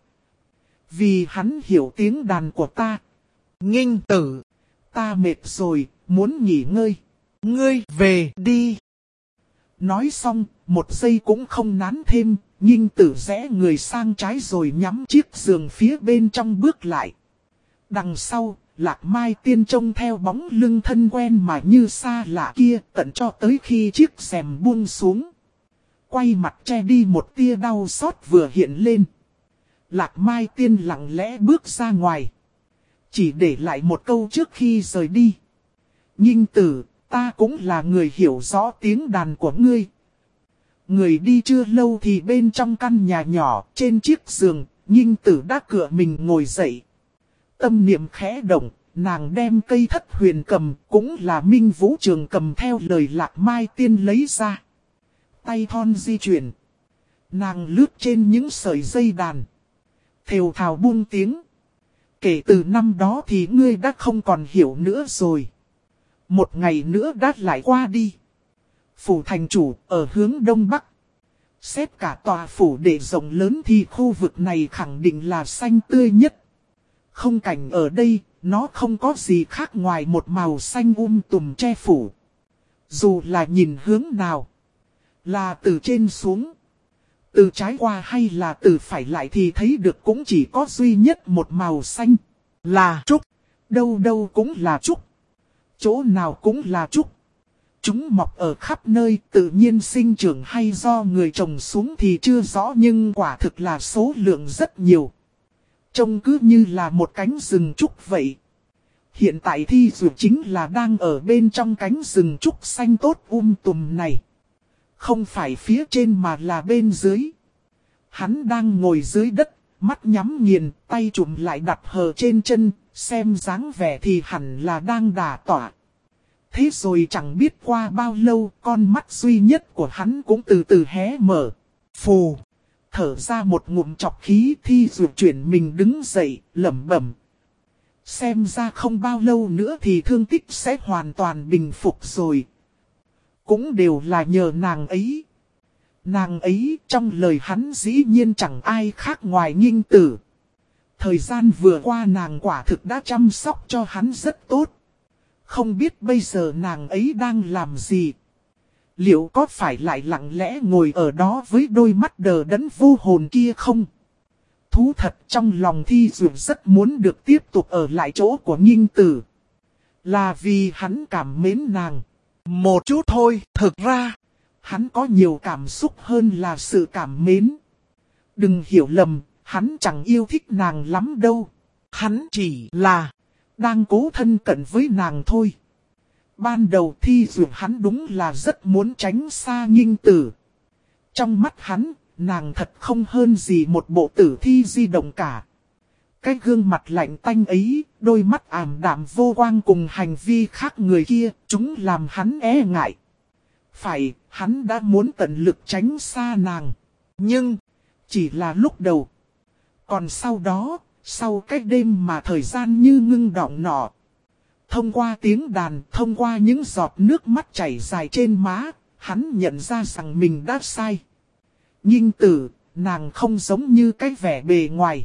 Vì hắn hiểu tiếng đàn của ta. Nghinh Tử, ta mệt rồi, muốn nghỉ ngơi. Ngươi về đi. Nói xong, một giây cũng không nán thêm, Nghinh Tử rẽ người sang trái rồi nhắm chiếc giường phía bên trong bước lại. Đằng sau, Lạc Mai Tiên trông theo bóng lưng thân quen mà như xa lạ kia tận cho tới khi chiếc rèm buông xuống. Quay mặt che đi một tia đau xót vừa hiện lên. Lạc Mai Tiên lặng lẽ bước ra ngoài. Chỉ để lại một câu trước khi rời đi. Nghinh Tử, ta cũng là người hiểu rõ tiếng đàn của ngươi. Người đi chưa lâu thì bên trong căn nhà nhỏ, trên chiếc giường, Nghinh Tử đã cựa mình ngồi dậy. Tâm niệm khẽ động, nàng đem cây thất huyền cầm, cũng là Minh Vũ Trường cầm theo lời Lạc Mai Tiên lấy ra. Tay thon di chuyển. Nàng lướt trên những sợi dây đàn. Thều thào buông tiếng. Kể từ năm đó thì ngươi đã không còn hiểu nữa rồi. Một ngày nữa đã lại qua đi. Phủ thành chủ ở hướng đông bắc. Xét cả tòa phủ để rộng lớn thì khu vực này khẳng định là xanh tươi nhất. Không cảnh ở đây, nó không có gì khác ngoài một màu xanh um tùm che phủ. Dù là nhìn hướng nào, là từ trên xuống, từ trái qua hay là từ phải lại thì thấy được cũng chỉ có duy nhất một màu xanh, là trúc. Đâu đâu cũng là trúc, chỗ nào cũng là trúc. Chúng mọc ở khắp nơi, tự nhiên sinh trưởng hay do người trồng xuống thì chưa rõ, nhưng quả thực là số lượng rất nhiều. Trông cứ như là một cánh rừng trúc vậy. Hiện tại Thi Dụ chính là đang ở bên trong cánh rừng trúc xanh tốt um tùm này. Không phải phía trên mà là bên dưới. Hắn đang ngồi dưới đất, mắt nhắm nghiền, tay chùm lại đặt hờ trên chân, xem dáng vẻ thì hẳn là đang đả tỏa. Thế rồi chẳng biết qua bao lâu, con mắt duy nhất của hắn cũng từ từ hé mở. Phù! Thở ra một ngụm chọc khí, Thi Dụ chuyển mình đứng dậy, lẩm bẩm. Xem ra không bao lâu nữa thì thương tích sẽ hoàn toàn bình phục rồi. Cũng đều là nhờ nàng ấy. Nàng ấy trong lời hắn dĩ nhiên chẳng ai khác ngoài Nghinh Tử. Thời gian vừa qua nàng quả thực đã chăm sóc cho hắn rất tốt. Không biết bây giờ nàng ấy đang làm gì. Liệu có phải lại lặng lẽ ngồi ở đó với đôi mắt đờ đẫn vô hồn kia không? Thú thật trong lòng Thi Dụ rất muốn được tiếp tục ở lại chỗ của Nghinh Tử. Là vì hắn cảm mến nàng. Một chút thôi, thực ra, hắn có nhiều cảm xúc hơn là sự cảm mến. Đừng hiểu lầm, hắn chẳng yêu thích nàng lắm đâu. Hắn chỉ là đang cố thân cận với nàng thôi. Ban đầu Thi Dụ hắn đúng là rất muốn tránh xa Nghinh Tử. Trong mắt hắn, nàng thật không hơn gì một bộ tử thi di động cả. Cái gương mặt lạnh tanh ấy, đôi mắt ảm đạm vô quang cùng hành vi khác người kia, chúng làm hắn e ngại. Phải, hắn đã muốn tận lực tránh xa nàng. Nhưng, chỉ là lúc đầu. Còn sau đó, sau cái đêm mà thời gian như ngưng đọng nọ. Thông qua tiếng đàn, thông qua những giọt nước mắt chảy dài trên má, hắn nhận ra rằng mình đã sai. Nghinh Tử, nàng không giống như cái vẻ bề ngoài.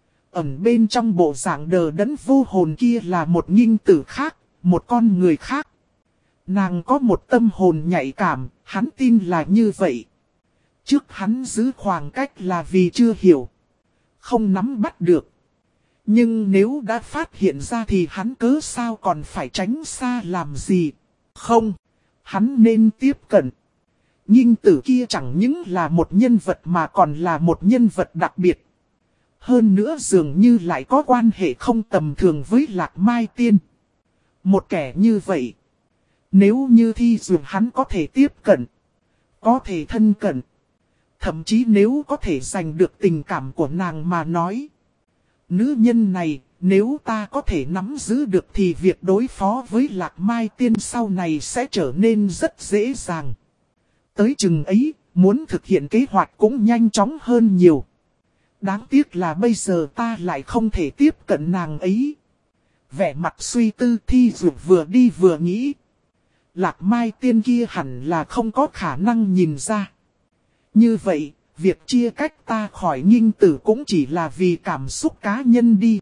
Ẩn bên trong bộ dạng đờ đẫn vô hồn kia là một Nghinh Tử khác, một con người khác. Nàng có một tâm hồn nhạy cảm, hắn tin là như vậy. Trước hắn giữ khoảng cách là vì chưa hiểu, không nắm bắt được. Nhưng nếu đã phát hiện ra thì hắn cớ sao còn phải tránh xa làm gì? Không, hắn nên tiếp cận. Nghinh Tử kia chẳng những là một nhân vật mà còn là một nhân vật đặc biệt. Hơn nữa dường như lại có quan hệ không tầm thường với Lạc Mai Tiên. Một kẻ như vậy, nếu như Thi Dụ hắn có thể tiếp cận, có thể thân cận, thậm chí nếu có thể giành được tình cảm của nàng mà nói. Nữ nhân này, nếu ta có thể nắm giữ được thì việc đối phó với Lạc Mai Tiên sau này sẽ trở nên rất dễ dàng. Tới chừng ấy, muốn thực hiện kế hoạch cũng nhanh chóng hơn nhiều. Đáng tiếc là bây giờ ta lại không thể tiếp cận nàng ấy. Vẻ mặt suy tư Thi Dụ vừa đi vừa nghĩ. Lạc Mai Tiên kia hẳn là không có khả năng nhìn ra. Như vậy, việc chia cách ta khỏi Nghinh Tử cũng chỉ là vì cảm xúc cá nhân đi.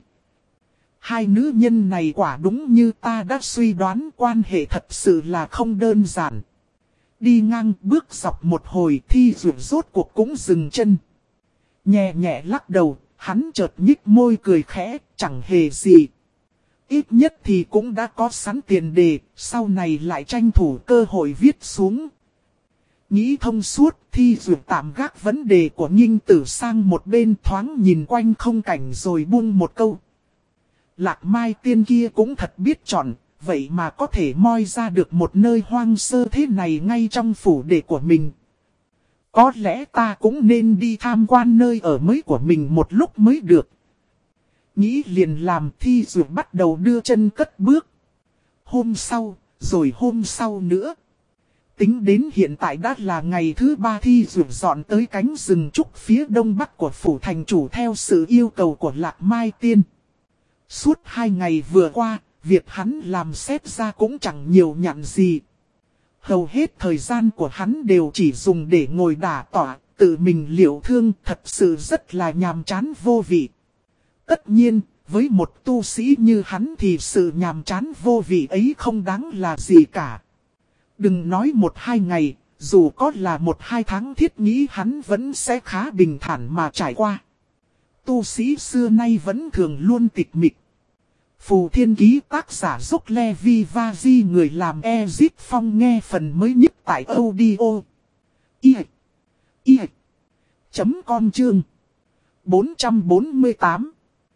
Hai nữ nhân này quả đúng như ta đã suy đoán, quan hệ thật sự là không đơn giản. Đi ngang bước dọc một hồi, Thi Dụ rốt cuộc cũng dừng chân. Nhẹ nhẹ lắc đầu, hắn chợt nhích môi cười khẽ, chẳng hề gì. Ít nhất thì cũng đã có sẵn tiền đề, sau này lại tranh thủ cơ hội viết xuống. Nghĩ thông suốt, Thi Dụ tạm gác vấn đề của Nghinh Tử sang một bên, thoáng nhìn quanh không cảnh rồi buông một câu. Lạc Mai Tiên kia cũng thật biết chọn, vậy mà có thể moi ra được một nơi hoang sơ thế này ngay trong phủ đệ của mình. Có lẽ ta cũng nên đi tham quan nơi ở mới của mình một lúc mới được. Nghĩ liền làm, Thi Dụ bắt đầu đưa chân cất bước. Hôm sau, rồi hôm sau nữa. Tính đến hiện tại đã là ngày thứ ba, Thi Dụ dọn tới cánh rừng trúc phía đông bắc của phủ thành chủ theo sự yêu cầu của Lạc Mai Tiên. Suốt hai ngày vừa qua, việc hắn làm xét ra cũng chẳng nhiều nhặn gì. Hầu hết thời gian của hắn đều chỉ dùng để ngồi đả tọa, tự mình liệu thương, thật sự rất là nhàm chán vô vị. Tất nhiên, với một tu sĩ như hắn thì sự nhàm chán vô vị ấy không đáng là gì cả. Đừng nói một hai ngày, dù có là một hai tháng thiết nghĩ hắn vẫn sẽ khá bình thản mà trải qua. Tu sĩ xưa nay vẫn thường luôn tịch mịch. Phù Thiên Ký tác giả Dốc Levi Vazi, người làm Ezip Phong, nghe phần mới nhất tại audio. I I chấm com chương bốn trăm bốn mươi tám.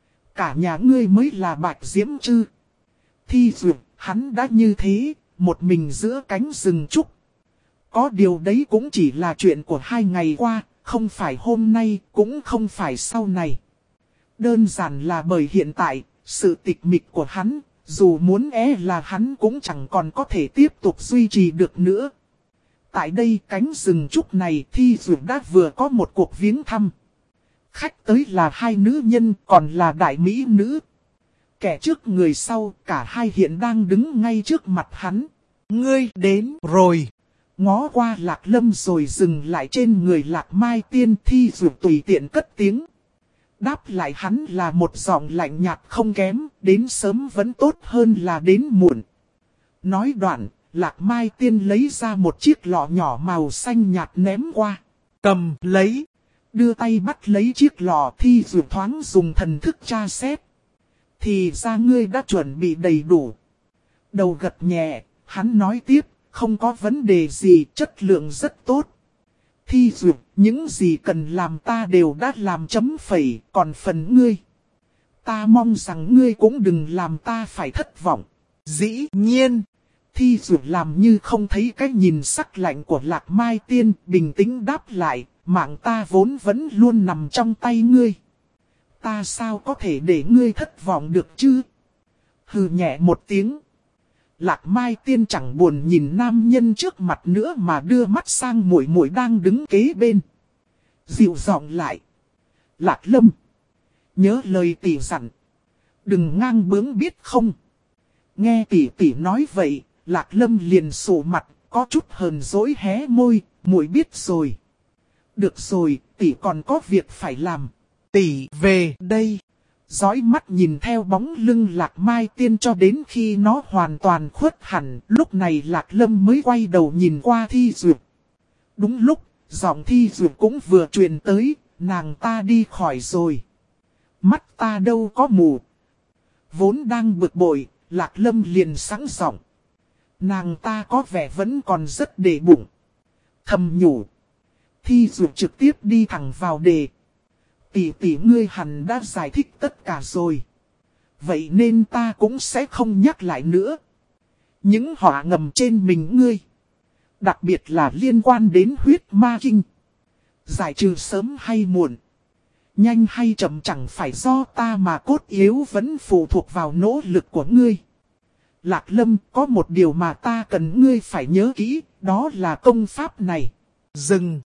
Cả nhà ngươi mới là Bạch Diễm Trư. Thi Dụ, hắn đã như thế, một mình giữa cánh rừng trúc. Có điều đấy cũng chỉ là chuyện của hai ngày qua, không phải hôm nay, cũng không phải sau này. Đơn giản là bởi hiện tại, sự tịch mịch của hắn, dù muốn é là hắn cũng chẳng còn có thể tiếp tục duy trì được nữa. Tại đây cánh rừng trúc này, Thi Dụ đã vừa có một cuộc viếng thăm. Khách tới là hai nữ nhân, còn là đại mỹ nữ. Kẻ trước người sau, cả hai hiện đang đứng ngay trước mặt hắn. Ngươi đến rồi. Ngó qua Lạc Lâm rồi dừng lại trên người Lạc Mai Tiên, Thi Dụ tùy tiện cất tiếng. Đáp lại hắn là một giọng lạnh nhạt không kém, đến sớm vẫn tốt hơn là đến muộn. Nói đoạn, Lạc Mai Tiên lấy ra một chiếc lọ nhỏ màu xanh nhạt ném qua. Cầm lấy, đưa tay bắt lấy chiếc lọ, Thi Dụ thoáng dùng thần thức tra xét. Thì ra ngươi đã chuẩn bị đầy đủ. Đầu gật nhẹ, hắn nói tiếp, không có vấn đề gì, chất lượng rất tốt. Thi Dụ, những gì cần làm ta đều đã làm chấm phẩy, còn phần ngươi. Ta mong rằng ngươi cũng đừng làm ta phải thất vọng. Dĩ nhiên, Thi Dụ làm như không thấy cái nhìn sắc lạnh của Lạc Mai Tiên, bình tĩnh đáp lại, mạng ta vốn vẫn luôn nằm trong tay ngươi. Ta sao có thể để ngươi thất vọng được chứ? Hừ nhẹ một tiếng. Lạc Mai Tiên chẳng buồn nhìn nam nhân trước mặt nữa mà đưa mắt sang muội muội đang đứng kế bên. Dịu giọng lại. Lạc Lâm, nhớ lời tỷ dặn. Đừng ngang bướng biết không? Nghe tỷ tỷ nói vậy, Lạc Lâm liền sụ mặt, có chút hờn dỗi hé môi, muội biết rồi. Được rồi, tỷ còn có việc phải làm. Tỷ về đây. Dõi mắt nhìn theo bóng lưng Lạc Mai Tiên cho đến khi nó hoàn toàn khuất hẳn, lúc này Lạc Lâm mới quay đầu nhìn qua Thi Dụ. Đúng lúc, giọng Thi Dụ cũng vừa truyền tới, nàng ta đi khỏi rồi. Mắt ta đâu có mù. Vốn đang bực bội, Lạc Lâm liền sẵn giọng. Nàng ta có vẻ vẫn còn rất để bụng. Thầm nhủ. Thi Dụ trực tiếp đi thẳng vào đề. Tỷ tỷ ngươi hẳn đã giải thích tất cả rồi. Vậy nên ta cũng sẽ không nhắc lại nữa. Những họa ngầm trên mình ngươi, đặc biệt là liên quan đến huyết ma kinh, giải trừ sớm hay muộn, nhanh hay chậm chẳng phải do ta mà cốt yếu vẫn phụ thuộc vào nỗ lực của ngươi. Lạc Lâm, có một điều mà ta cần ngươi phải nhớ kỹ, đó là công pháp này. Dừng.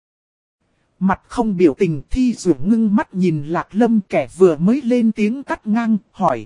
Mặt không biểu tình, Thi Dụ ngưng mắt nhìn Lạc Lâm, kẻ vừa mới lên tiếng cắt ngang, hỏi.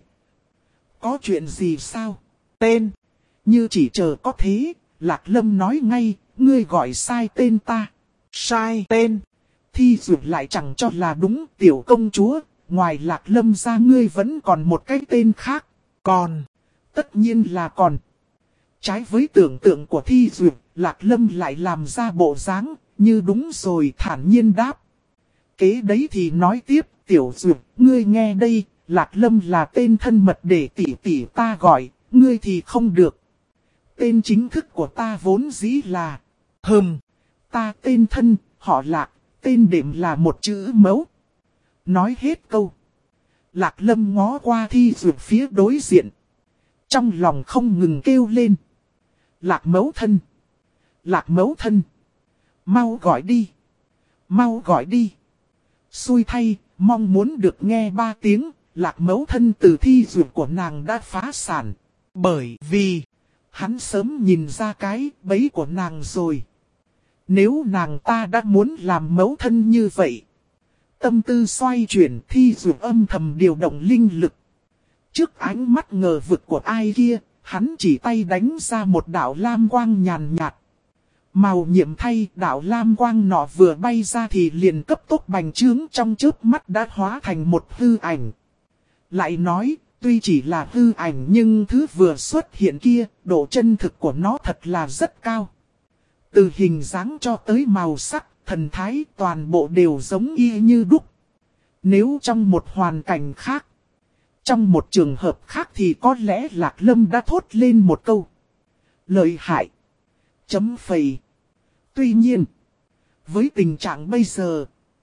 Có chuyện gì sao? Tên. Như chỉ chờ có thế, Lạc Lâm nói ngay, ngươi gọi sai tên ta. Sai tên. Thi Duyệt lại chẳng cho là đúng. Tiểu công chúa, ngoài Lạc Lâm ra ngươi vẫn còn một cái tên khác. Còn, tất nhiên là còn. Trái với tưởng tượng của Thi Duyệt, Lạc Lâm lại làm ra bộ dáng như đúng rồi, thản nhiên đáp. Kế đấy thì nói tiếp, Tiểu Duyệt, ngươi nghe đây, Lạc Lâm là tên thân mật để tỷ tỷ ta gọi, ngươi thì không được. Tên chính thức của ta vốn dĩ là hừm, ta tên thân, họ Lạc, tên đệm là một chữ mấu. Nói hết câu, Lạc Lâm ngó qua Thi Duyệt phía đối diện. Trong lòng không ngừng kêu lên. Lạc mấu thân, Lạc mấu thân, mau gọi đi, mau gọi đi. Xui thay, mong muốn được nghe ba tiếng, Lạc mấu thân từ Thi Duyệt của nàng đã phá sản. bởi vì hắn sớm nhìn ra cái bẫy của nàng rồi. Nếu nàng ta đã muốn làm mẫu thân như vậy. Tâm tư xoay chuyển, Thi Duyệt âm thầm điều động linh lực. Trước ánh mắt ngờ vực của ai kia, hắn chỉ tay đánh ra một đạo lam quang nhàn nhạt. Màu nhiệm thay, đạo lam quang nọ vừa bay ra thì liền cấp tốc bành trướng, trong chớp mắt đã hóa thành một hư ảnh. Lại nói, tuy chỉ là hư ảnh nhưng thứ vừa xuất hiện kia, độ chân thực của nó thật là rất cao. Từ hình dáng cho tới màu sắc, thần thái toàn bộ đều giống y như đúc. Nếu trong một hoàn cảnh khác, trong một trường hợp khác thì có lẽ Lạc Lâm đã thốt lên một câu lợi hại, chấm phẩy. Tuy nhiên, với tình trạng bây giờ,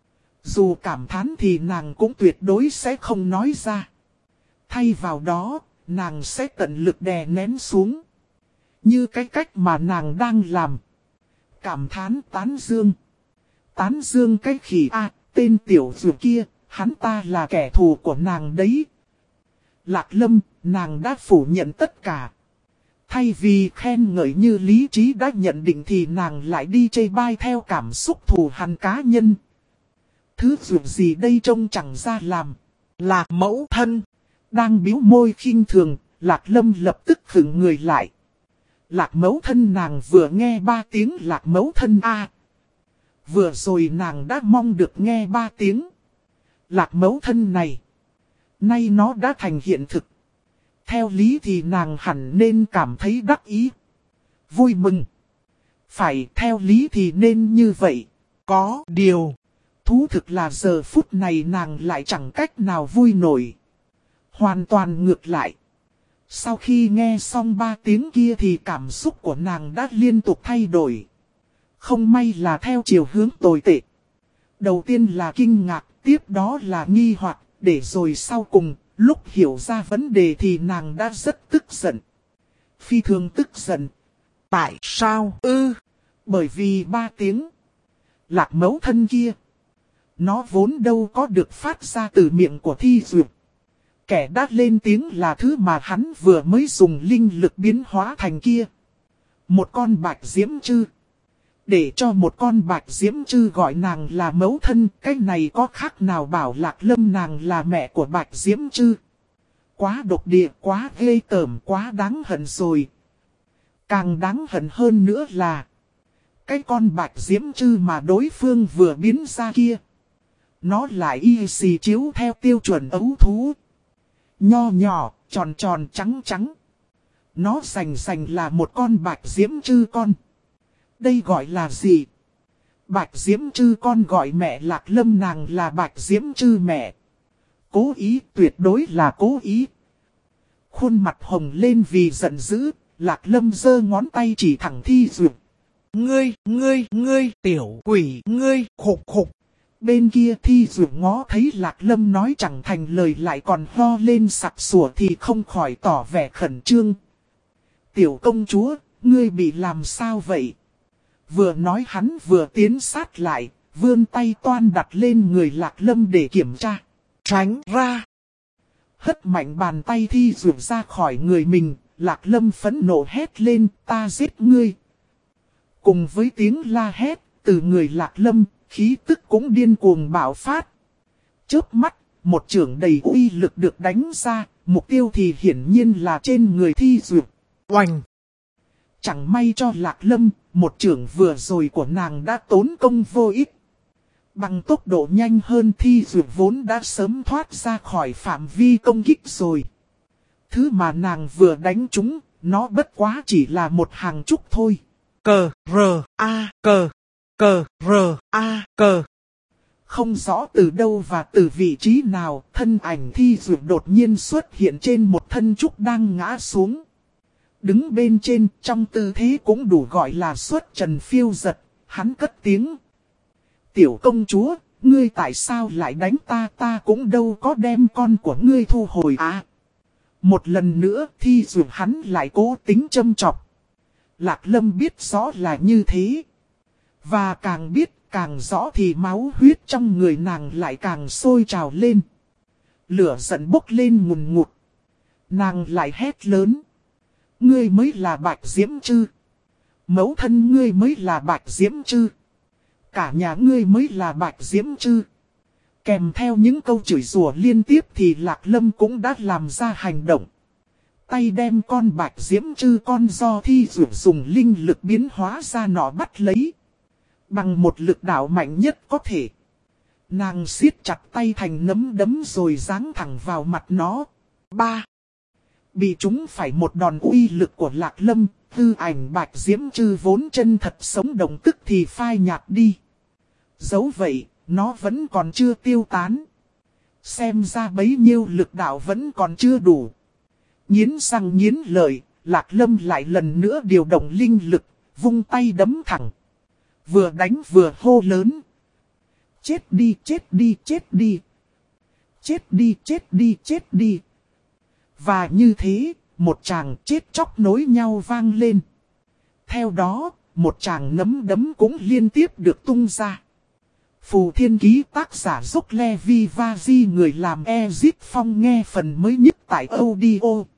dù cảm thán thì nàng cũng tuyệt đối sẽ không nói ra. Thay vào đó, nàng sẽ tận lực đè nén xuống. Như cái cách mà nàng đang làm. Cảm thán tán dương. Tán dương cái khỉ a, tên tiểu dược kia, hắn ta là kẻ thù của nàng đấy. Lạc Lâm, nàng đã phủ nhận tất cả. Thay vì khen ngợi như lý trí đã nhận định thì nàng lại đi chê bai theo cảm xúc thù hằn cá nhân. Thứ dược gì đây trông chẳng ra làm. Lạc mẫu thân. Đang bĩu môi khinh thường, Lạc Lâm lập tức khựng người lại. Lạc mẫu thân nàng vừa nghe ba tiếng lạc mẫu thân a. Vừa rồi nàng đã mong được nghe ba tiếng. Lạc mẫu thân này. Nay nó đã thành hiện thực. Theo lý thì nàng hẳn nên cảm thấy đắc ý. Vui mừng. Phải theo lý thì nên như vậy. Có điều. Thú thực là giờ phút này nàng lại chẳng cách nào vui nổi. Hoàn toàn ngược lại. Sau khi nghe xong ba tiếng kia thì cảm xúc của nàng đã liên tục thay đổi. Không may là theo chiều hướng tồi tệ. Đầu tiên là kinh ngạc, tiếp đó là nghi hoặc, để rồi sau cùng, lúc hiểu ra vấn đề thì nàng đã rất tức giận. Phi thường tức giận. Tại sao ư? Bởi vì ba tiếng. Lạc mẫu thân kia. Nó vốn đâu có được phát ra từ miệng của Thi Duyệt. Kẻ đã lên tiếng là thứ mà hắn vừa mới dùng linh lực biến hóa thành kia. Một con bạch diễm trư. Để cho một con bạch diễm trư gọi nàng là mẫu thân, cái này có khác nào bảo Lạc Lâm nàng là mẹ của bạch diễm trư. Quá độc địa, quá ghê tởm, quá đáng hận rồi. Càng đáng hận hơn nữa là cái con bạch diễm trư mà đối phương vừa biến ra kia. Nó lại y xì chiếu theo tiêu chuẩn ấu thú. Nho nhỏ, tròn tròn trắng trắng. Nó sành sành là một con bạch diễm trư con. Đây gọi là gì? Bạch diễm trư con gọi mẹ Lạc Lâm nàng là bạch diễm trư mẹ. Cố ý, tuyệt đối là cố ý. Khuôn mặt hồng lên vì giận dữ, Lạc Lâm giơ ngón tay chỉ thẳng Thi Duyệt. Ngươi, ngươi, ngươi, tiểu quỷ, ngươi, khục khục. Bên kia Thi Duyệt ngó thấy Lạc Lâm nói chẳng thành lời lại còn ho lên sặc sủa thì không khỏi tỏ vẻ khẩn trương. Tiểu công chúa, ngươi bị làm sao vậy? Vừa nói hắn vừa tiến sát lại, vươn tay toan đặt lên người Lạc Lâm để kiểm tra. Tránh ra. Hất mạnh bàn tay Thi Duyệt ra khỏi người mình, Lạc Lâm phẫn nộ hét lên, ta giết ngươi. Cùng với tiếng la hét, từ người Lạc Lâm, khí tức cũng điên cuồng bạo phát. Chớp mắt, một chưởng đầy uy lực được đánh ra, mục tiêu thì hiển nhiên là trên người Thi Duyệt. Oanh! Chẳng may cho Lạc Lâm, một chưởng vừa rồi của nàng đã tốn công vô ích. Bằng tốc độ nhanh hơn Thi Dược vốn đã sớm thoát ra khỏi phạm vi công kích rồi. Thứ mà nàng vừa đánh trúng, nó bất quá chỉ là một hàng trúc thôi. Cờ, rờ, a, cờ, cờ, rờ, a, cờ. Không rõ từ đâu và từ vị trí nào, thân ảnh Thi Dược đột nhiên xuất hiện trên một thân trúc đang ngã xuống. Đứng bên trên, trong tư thế cũng đủ gọi là xuất trần phiêu giật, hắn cất tiếng. Tiểu công chúa, ngươi tại sao lại đánh ta, ta cũng đâu có đem con của ngươi thu hồi à. Một lần nữa, Thi Dược hắn lại cố tính châm chọc. Lạc Lâm biết rõ là như thế. Và càng biết, càng rõ thì máu huyết trong người nàng lại càng sôi trào lên. Lửa giận bốc lên ngùn ngụt. Nàng lại hét lớn. Ngươi mới là Bạch Diễm Trư. Mẫu thân ngươi mới là Bạch Diễm Trư. Cả nhà ngươi mới là Bạch Diễm Trư. Kèm theo những câu chửi rủa liên tiếp thì Lạc Lâm cũng đã làm ra hành động. Tay đem con Bạch Diễm Trư con do Thi Dược dùng linh lực biến hóa ra nọ bắt lấy. Bằng một lực đạo mạnh nhất có thể. Nàng siết chặt tay thành nấm đấm rồi giáng thẳng vào mặt nó. Ba. Bị chúng phải một đòn uy lực của Lạc Lâm, tư ảnh Bạch Diễm Trư vốn chân thật sống động tức thì phai nhạt đi. Dẫu vậy, nó vẫn còn chưa tiêu tán. Xem ra bấy nhiêu lực đạo vẫn còn chưa đủ. Nghiến răng nghiến lợi, Lạc Lâm lại lần nữa điều động linh lực, vung tay đấm thẳng. Vừa đánh vừa hô lớn. Chết đi, chết đi, chết đi. Chết đi, chết đi, chết đi. Và như thế, một tràng chết chóc nối nhau vang lên. Theo đó, một tràng nấm đấm cũng liên tiếp được tung ra. Phù Thiên Ký tác giả Dốc Levi Vazi người làm Ezip Phong nghe phần mới nhất tại audio.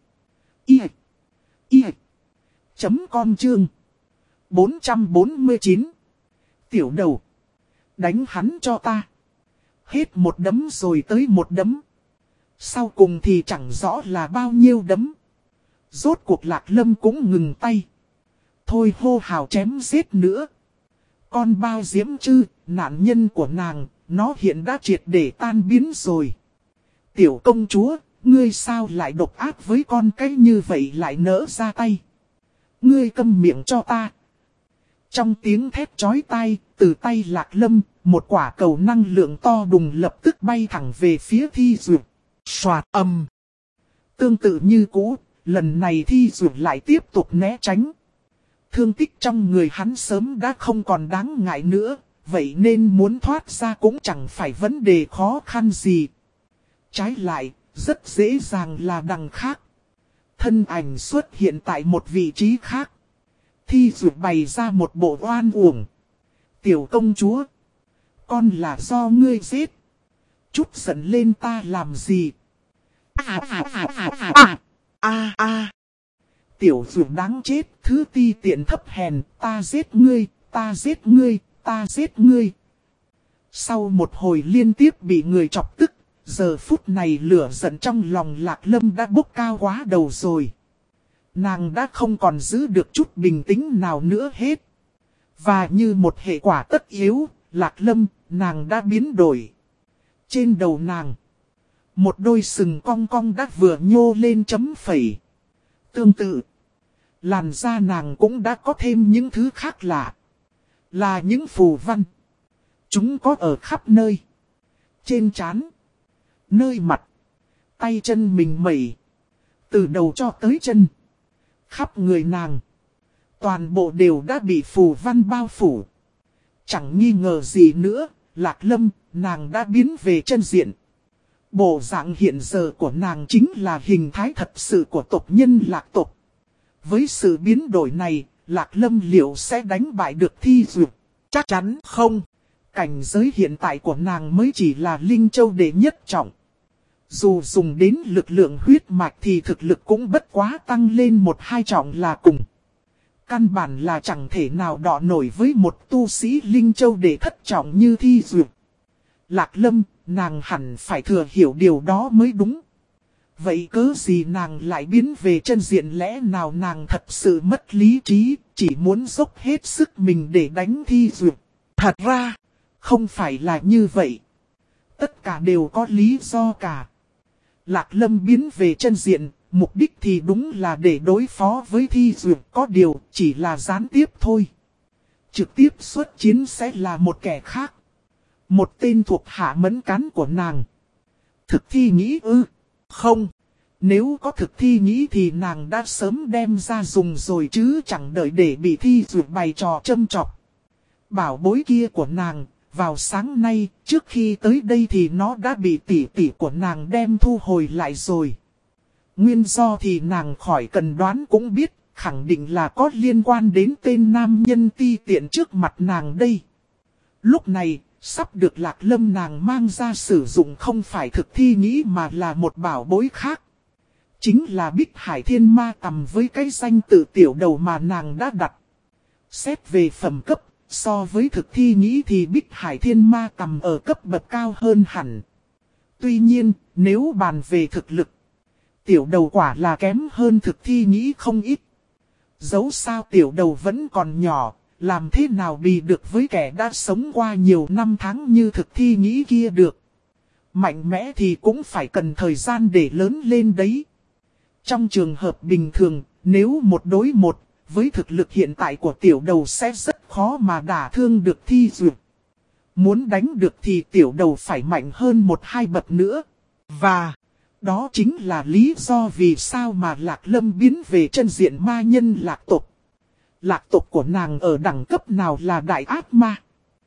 I. I. Chấm com chương. bốn trăm bốn mươi chín. Tiểu đầu. Đánh hắn cho ta. Hết một đấm rồi tới một đấm. Sau cùng thì chẳng rõ là bao nhiêu đấm. Rốt cuộc Lạc Lâm cũng ngừng tay. Thôi hô hào chém giết nữa. Con Bao Diễm Trư, nạn nhân của nàng, nó hiện đã triệt để tan biến rồi. Tiểu công chúa, ngươi sao lại độc ác với con cái như vậy lại nỡ ra tay. Ngươi câm miệng cho ta. Trong tiếng thét chói tai, từ tay Lạc Lâm, một quả cầu năng lượng to đùng lập tức bay thẳng về phía Thi Dược. Xoạt âm. Tương tự như cũ, lần này Thi Dược lại tiếp tục né tránh. Thương tích trong người hắn sớm đã không còn đáng ngại nữa, vậy nên muốn thoát ra cũng chẳng phải vấn đề khó khăn gì. Trái lại, rất dễ dàng là đằng khác. Thân ảnh xuất hiện tại một vị trí khác. Thi Dược bày ra một bộ oan uổng. Tiểu công chúa, con là do ngươi giết. Chút giận lên ta làm gì? À à à à à à à à. Tiểu Dược đáng chết, thứ ti tiện thấp hèn, ta giết ngươi, ta giết ngươi, ta giết ngươi. Sau một hồi liên tiếp bị người chọc tức, giờ phút này lửa giận trong lòng Lạc Lâm đã bốc cao quá đầu rồi. Nàng đã không còn giữ được chút bình tĩnh nào nữa hết. Và như một hệ quả tất yếu, Lạc Lâm, nàng đã biến đổi. Trên đầu nàng, một đôi sừng cong cong đã vừa nhô lên chấm phẩy. Tương tự, làn da nàng cũng đã có thêm những thứ khác lạ. Là những phù văn. Chúng có ở khắp nơi. Trên trán, nơi mặt, tay chân mình mẩy. Từ đầu cho tới chân. Khắp người nàng, toàn bộ đều đã bị phù văn bao phủ. Chẳng nghi ngờ gì nữa, Lạc Lâm, nàng đã biến về chân diện. Bộ dạng hiện giờ của nàng chính là hình thái thật sự của tộc nhân Lạc tộc. Với sự biến đổi này, Lạc Lâm liệu sẽ đánh bại được Thi Dược? Chắc chắn không. Cảnh giới hiện tại của nàng mới chỉ là Linh Châu đệ nhất trọng. Dù dùng đến lực lượng huyết mạch thì thực lực cũng bất quá tăng lên một hai trọng là cùng. Căn bản là chẳng thể nào đọ nổi với một tu sĩ Linh Châu đệ thất trọng như Thi Dược. Lạc Lâm, nàng hẳn phải thừa hiểu điều đó mới đúng. Vậy cớ gì nàng lại biến về chân diện, lẽ nào nàng thật sự mất lý trí, chỉ muốn dốc hết sức mình để đánh Thi Dược? Thật ra, Không phải là như vậy. Tất cả đều có lý do cả. Lạc Lâm biến về chân diện, mục đích thì đúng là để đối phó với Thi Duyệt, có điều chỉ là gián tiếp thôi. Trực tiếp xuất chiến sẽ là một kẻ khác. Một tên thuộc hạ mẫn cán của nàng. Thực thi nghĩ ư? Không. Nếu có thực thi nghĩ thì nàng đã sớm đem ra dùng rồi chứ chẳng đợi để bị Thi Duyệt bày trò châm chọc. Bảo bối kia của nàng, vào sáng nay, trước khi tới đây thì nó đã bị tỷ tỷ của nàng đem thu hồi lại rồi. Nguyên do thì nàng khỏi cần đoán cũng biết, khẳng định là có liên quan đến tên nam nhân ti tiện trước mặt nàng đây. Lúc này, sắp được Lạc Lâm nàng mang ra sử dụng không phải thực thi nghĩ mà là một bảo bối khác. Chính là Bích Hải Thiên Ma Tầm với cái danh tự tiểu đầu mà nàng đã đặt. Xét về phẩm cấp, so với thực thi nghĩ thì Bích Hải Thiên Ma Tầm ở cấp bậc cao hơn hẳn. Tuy nhiên, nếu bàn về thực lực, tiểu đầu quả là kém hơn thực thi nghĩ không ít. Dẫu sao tiểu đầu vẫn còn nhỏ, làm thế nào bì được với kẻ đã sống qua nhiều năm tháng như thực thi nghĩ kia được. Mạnh mẽ thì cũng phải cần thời gian để lớn lên đấy. Trong trường hợp bình thường, nếu một đối một, với thực lực hiện tại của tiểu đầu sẽ rất khó mà đả thương được Thi Duyệt. Muốn đánh được thì tiểu đầu phải mạnh hơn một hai bậc nữa. Và đó chính là lý do vì sao mà Lạc Lâm biến về chân diện ma nhân lạc tộc. Lạc tộc của nàng ở đẳng cấp nào là đại ác ma.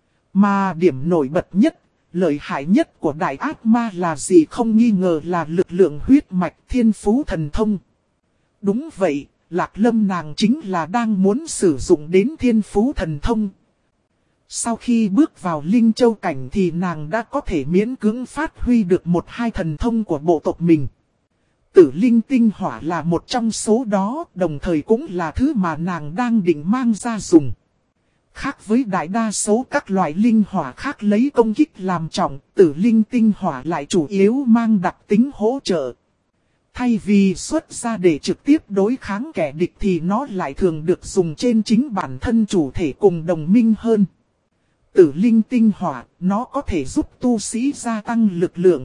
Mà điểm nổi bật nhất, lợi hại nhất của đại ác ma là gì không nghi ngờ là lực lượng huyết mạch thiên phú thần thông. Đúng vậy, Lạc Lâm nàng chính là đang muốn sử dụng đến thiên phú thần thông. Sau khi bước vào Linh Châu cảnh thì nàng đã có thể miễn cưỡng phát huy được một hai thần thông của bộ tộc mình. Tử linh tinh hỏa là một trong số đó, đồng thời cũng là thứ mà nàng đang định mang ra dùng. Khác với đại đa số các loại linh hỏa khác lấy công kích làm trọng, tử linh tinh hỏa lại chủ yếu mang đặc tính hỗ trợ. Thay vì xuất ra để trực tiếp đối kháng kẻ địch thì nó lại thường được dùng trên chính bản thân chủ thể cùng đồng minh hơn. Tử linh tinh hỏa, nó có thể giúp tu sĩ gia tăng lực lượng.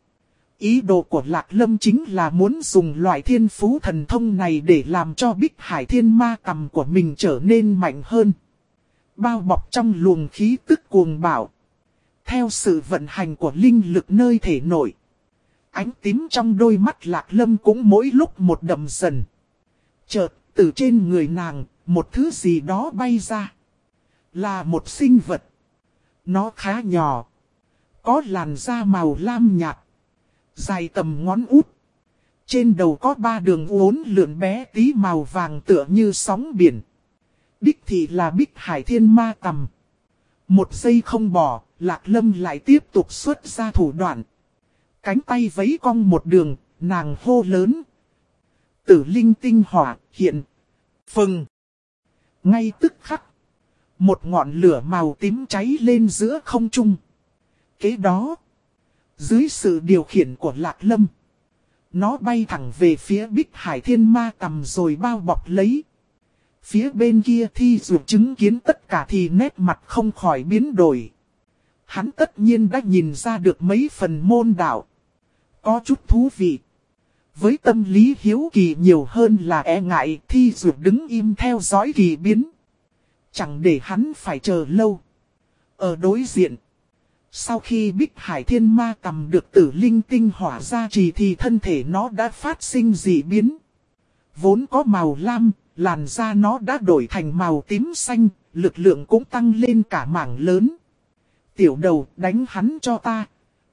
Ý đồ của Lạc Lâm chính là muốn dùng loại thiên phú thần thông này để làm cho Bích Hải Thiên Ma Tầm của mình trở nên mạnh hơn. Bao bọc trong luồng khí tức cuồng bạo. Theo sự vận hành của linh lực nơi thể nội, ánh tím trong đôi mắt Lạc Lâm cũng mỗi lúc một đậm dần. Chợt, từ trên người nàng, một thứ gì đó bay ra. Là một sinh vật. Nó khá nhỏ. Có làn da màu lam nhạt. Dài tầm ngón út. Trên đầu có ba đường uốn lượn bé tí màu vàng tựa như sóng biển. Đích thị là Bích Hải Thiên Ma Tầm. Một giây không bỏ, Lạc Lâm lại tiếp tục xuất ra thủ đoạn. Cánh tay vẫy cong một đường, nàng hô lớn. Tử linh tinh hỏa hiện. Phừng. Ngay tức khắc. Một ngọn lửa màu tím cháy lên giữa không trung. Kế đó, dưới sự điều khiển của Lạc Lâm, nó bay thẳng về phía Bích Hải Thiên Ma Tầm rồi bao bọc lấy. Phía bên kia Thi Duyệt chứng kiến tất cả thì nét mặt không khỏi biến đổi. Hắn tất nhiên đã nhìn ra được mấy phần môn đạo. Có chút thú vị. Với tâm lý hiếu kỳ nhiều hơn là e ngại, Thi Duyệt đứng im theo dõi kỳ biến. Chẳng để hắn phải chờ lâu. Ở đối diện, sau khi Bích Hải Thiên Ma Tầm được tử linh tinh hỏa gia trì thì thân thể nó đã phát sinh dị biến. Vốn có màu lam, làn da nó đã đổi thành màu tím xanh, lực lượng cũng tăng lên cả mảng lớn. Tiểu đầu, đánh hắn cho ta.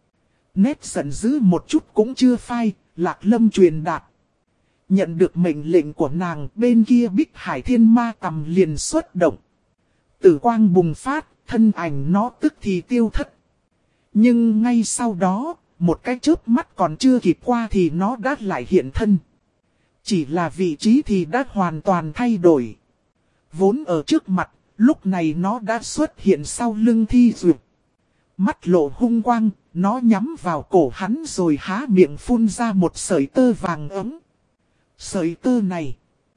Nét giận dữ một chút cũng chưa phai, Lạc Lâm truyền đạt. Nhận được mệnh lệnh của nàng, bên kia Bích Hải Thiên Ma Tầm liền xuất động. Tử quang bùng phát, thân ảnh nó tức thì tiêu thất. Nhưng ngay sau đó, một cái chớp mắt còn chưa kịp qua thì nó đã lại hiện thân. Chỉ là vị trí thì đã hoàn toàn thay đổi. Vốn ở trước mặt, lúc này nó đã xuất hiện sau lưng Thi Duyệt. Mắt lộ hung quang, nó nhắm vào cổ hắn rồi há miệng phun ra một sợi tơ vàng ấm. Sợi tơ này,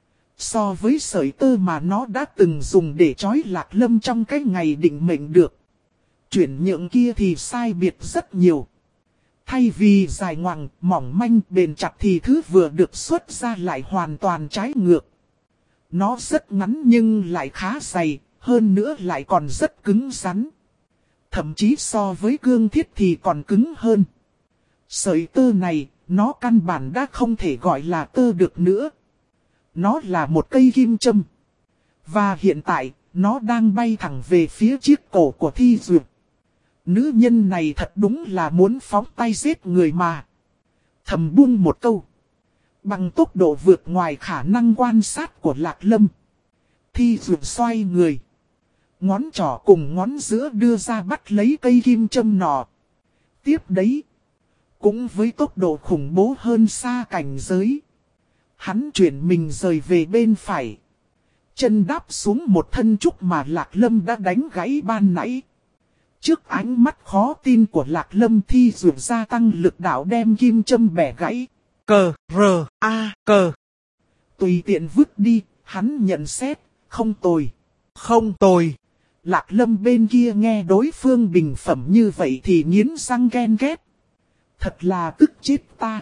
so với sợi tơ mà nó đã từng dùng để trói Lạc Lâm trong cái ngày định mệnh được, Chuyển nhượng kia thì sai biệt rất nhiều. Thay vì dài ngoằng, mỏng manh, bền chặt thì thứ vừa được xuất ra lại hoàn toàn trái ngược. Nó rất ngắn nhưng lại khá dày, hơn nữa lại còn rất cứng rắn. Thậm chí so với cương thiết thì còn cứng hơn. Sợi tơ này, nó căn bản đã không thể gọi là tơ được nữa. Nó là một cây kim châm. Và hiện tại, nó đang bay thẳng về phía chiếc cổ của Thi Duyệt. Nữ nhân này thật đúng là muốn phóng tay giết người mà. Thầm buông một câu. Bằng tốc độ vượt ngoài khả năng quan sát của Lạc Lâm. Thi Duyệt xoay người. Ngón trỏ cùng ngón giữa đưa ra bắt lấy cây kim châm nọ. Tiếp đấy. Cũng với tốc độ khủng bố hơn xa cảnh giới. Hắn chuyển mình rời về bên phải. Chân đáp xuống một thân trúc mà Lạc Lâm đã đánh gãy ban nãy. Trước ánh mắt khó tin của Lạc Lâm, Thi Duyệt gia tăng lực đạo đem kim châm bẻ gãy. Cờ, rờ, a, cờ. Tùy tiện vứt đi, hắn nhận xét, không tồi. Không tồi. Lạc Lâm bên kia nghe đối phương bình phẩm như vậy thì nghiến răng ghen ghét. Thật là tức chết ta.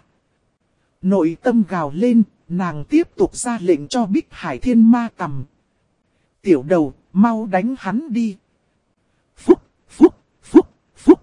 Nội tâm gào lên, nàng tiếp tục ra lệnh cho Bích Hải Thiên Ma Tầm. Tiểu đầu, mau đánh hắn đi. Phúc, phúc, phúc, phúc.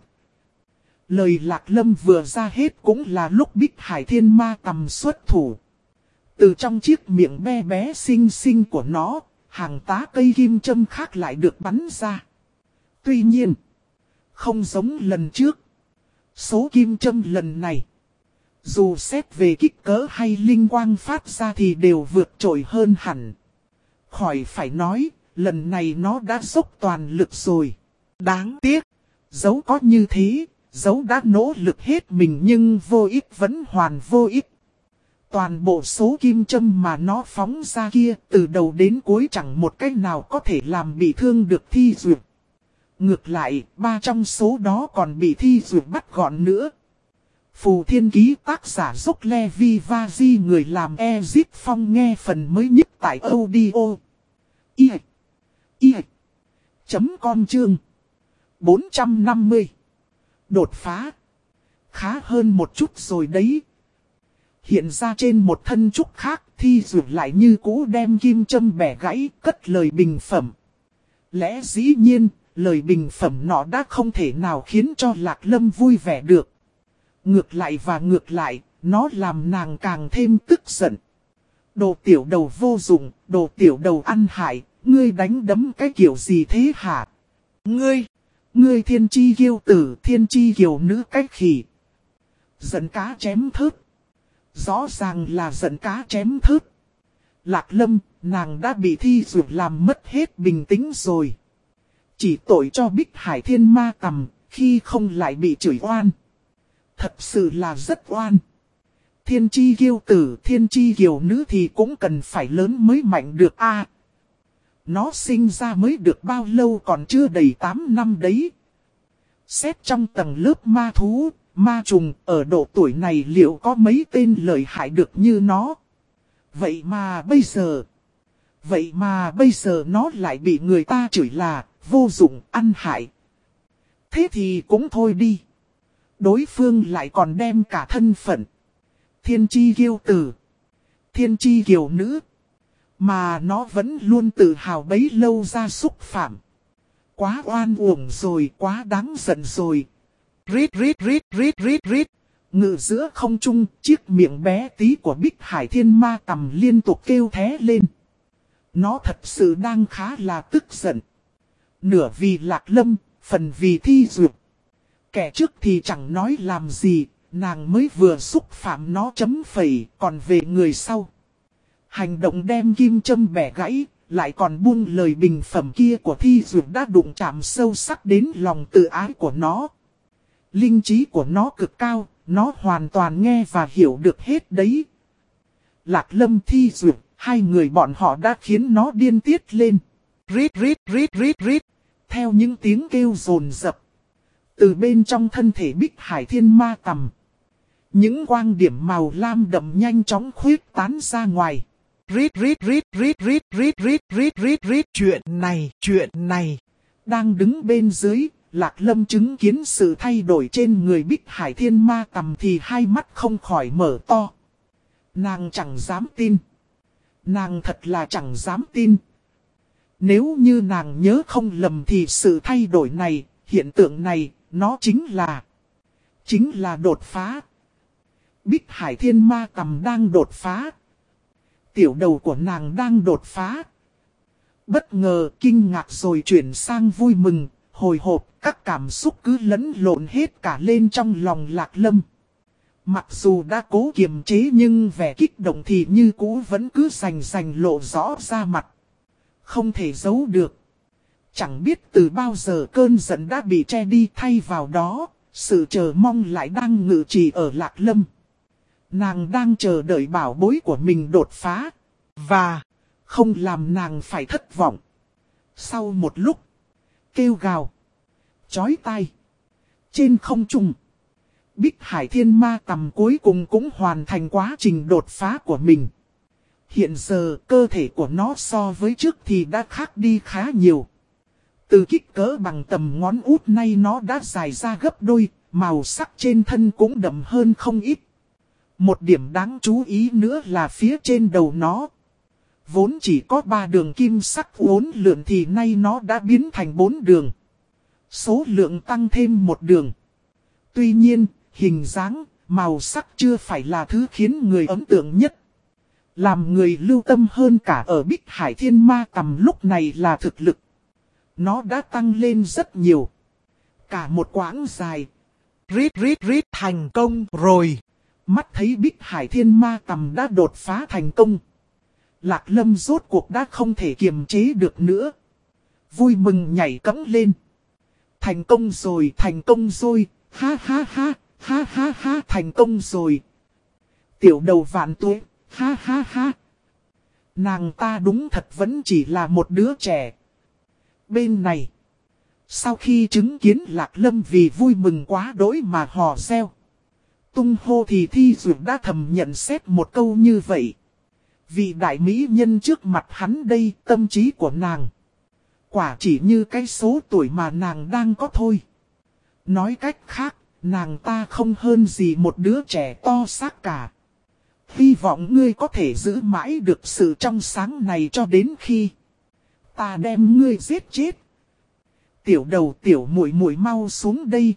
Lời Lạc Lâm vừa ra hết cũng là lúc Bích Hải Thiên Ma Tầm xuất thủ. Từ trong chiếc miệng bé bé xinh xinh của nó, hàng tá cây kim châm khác lại được bắn ra. Tuy nhiên, không giống lần trước. Số kim châm lần này, dù xét về kích cỡ hay linh quang phát ra thì đều vượt trội hơn hẳn. Khỏi phải nói, lần này nó đã dốc toàn lực rồi. Đáng tiếc, dẫu có như thế, dẫu đã nỗ lực hết mình nhưng vô ích vẫn hoàn vô ích. Toàn bộ số kim châm mà nó phóng ra kia từ đầu đến cuối chẳng một cách nào có thể làm bị thương được Thi Duyệt. Ngược lại, ba trong số đó còn bị Thi Duyệt bắt gọn nữa. Phù Thiên Ký tác giả Dốc Levi Vazi người làm Ezip Phong nghe phần mới nhất tại audio. I I chấm com chương bốn trăm năm mươi. Đột phá. Khá hơn một chút rồi đấy. Hiện ra trên một thân trúc khác, Thi Duyệt lại như cũ đem kim châm bẻ gãy, cất lời bình phẩm. Lẽ dĩ nhiên, lời bình phẩm nọ đã không thể nào khiến cho Lạc Lâm vui vẻ được. Ngược lại và ngược lại, nó làm nàng càng thêm tức giận. Đồ tiểu đầu vô dụng, đồ tiểu đầu ăn hại, ngươi đánh đấm cái kiểu gì thế hả? Ngươi, ngươi thiên chi kiêu tử, thiên chi kiều nữ cách khỉ. Giận cá chém thớt. Rõ ràng là giận cá chém thớt. Lạc Lâm, nàng đã bị Thi Duyệt làm mất hết bình tĩnh rồi. Chỉ tội cho Bích Hải Thiên Ma Tầm, khi không lại bị chửi oan. Thật sự là rất oan. Thiên chi kiêu tử, thiên chi kiều nữ thì cũng cần phải lớn mới mạnh được a. Nó sinh ra mới được bao lâu còn chưa đầy tám năm đấy. Xét trong tầng lớp ma thú, ma trùng, ở độ tuổi này liệu có mấy tên lợi hại được như nó? Vậy mà bây giờ... Vậy mà bây giờ nó lại bị người ta chửi là vô dụng, ăn hại. Thế thì cũng thôi đi. Đối phương lại còn đem cả thân phận. Thiên chi kiêu tử. Thiên chi kiều nữ. Mà nó vẫn luôn tự hào bấy lâu ra xúc phạm. Quá oan uổng rồi, quá đáng giận rồi. Rít rít rít rít rít rít. Ngự giữa không trung, chiếc miệng bé tí của Bích Hải Thiên Ma Tầm liên tục kêu thé lên. Nó thật sự đang khá là tức giận. Nửa vì Lạc Lâm, phần vì Thi Duyệt. Kẻ trước thì chẳng nói làm gì, nàng mới vừa xúc phạm nó chấm phẩy, còn về người sau. Hành động đem kim châm bẻ gãy, lại còn buông lời bình phẩm kia của Thi Duyệt đã đụng chạm sâu sắc đến lòng tự ái của nó. Linh trí của nó cực cao, nó hoàn toàn nghe và hiểu được hết đấy. Lạc Lâm, Thi Duyệt, hai người bọn họ đã khiến nó điên tiết lên. Rít rít rít rít rít. Theo những tiếng kêu dồn dập. Từ bên trong thân thể Bích Hải Thiên Ma Tầm. Những quang điểm màu lam đậm nhanh chóng khuyết tán ra ngoài. Rít rít rít rít rít rít rít rít rít rít. Chuyện này, chuyện này. Đang đứng bên dưới, Lạc Lâm chứng kiến sự thay đổi trên người Bích Hải Thiên Ma Tầm thì hai mắt không khỏi mở to. Nàng chẳng dám tin. Nàng thật là chẳng dám tin. Nếu như nàng nhớ không lầm thì sự thay đổi này, hiện tượng này, nó chính là... Chính là đột phá. Bích Hải Thiên Ma Tầm đang đột phá. Tiểu đầu của nàng đang đột phá. Bất ngờ, kinh ngạc rồi chuyển sang vui mừng, hồi hộp, các cảm xúc cứ lẫn lộn hết cả lên trong lòng Lạc Lâm. Mặc dù đã cố kiềm chế nhưng vẻ kích động thì như cũ vẫn cứ rành rành lộ rõ ra mặt. Không thể giấu được. Chẳng biết từ bao giờ cơn giận đã bị che đi, thay vào đó, sự chờ mong lại đang ngự trị ở Lạc Lâm. Nàng đang chờ đợi bảo bối của mình đột phá. Và không làm nàng phải thất vọng. Sau một lúc, kêu gào, chói tai. Trên không trung, Bích Hải Thiên Ma Tầm cuối cùng cũng hoàn thành quá trình đột phá của mình. Hiện giờ cơ thể của nó so với trước thì đã khác đi khá nhiều. Từ kích cỡ bằng tầm ngón út nay nó đã dài ra gấp đôi, màu sắc trên thân cũng đậm hơn không ít. Một điểm đáng chú ý nữa là phía trên đầu nó. Vốn chỉ có ba đường kim sắc uốn lượn thì nay nó đã biến thành bốn đường. Số lượng tăng thêm một đường. Tuy nhiên, hình dáng, màu sắc chưa phải là thứ khiến người ấn tượng nhất. Làm người lưu tâm hơn cả ở Bích Hải Thiên Ma Tầm lúc này là thực lực. Nó đã tăng lên rất nhiều. Cả một quãng dài. Rít rít rít thành công rồi. Mắt thấy Bích Hải Thiên Ma Tầm đã đột phá thành công. Lạc Lâm rốt cuộc đã không thể kiềm chế được nữa. Vui mừng nhảy cẫng lên. Thành công rồi, thành công rồi, ha ha ha, ha ha ha, thành công rồi. Tiểu đầu vạn tuế, ha ha ha. Nàng ta đúng thật vẫn chỉ là một đứa trẻ. Bên này, sau khi chứng kiến Lạc Lâm vì vui mừng quá đỗi mà hò reo, tung hô thì Thi Dược đã thầm nhận xét một câu như vậy. Vị đại mỹ nhân trước mặt hắn đây, tâm trí của nàng quả chỉ như cái số tuổi mà nàng đang có thôi. Nói cách khác, nàng ta không hơn gì một đứa trẻ to xác cả. Hy vọng ngươi có thể giữ mãi được sự trong sáng này cho đến khi ta đem ngươi giết chết. Tiểu đầu tiểu muội muội mau xuống đây.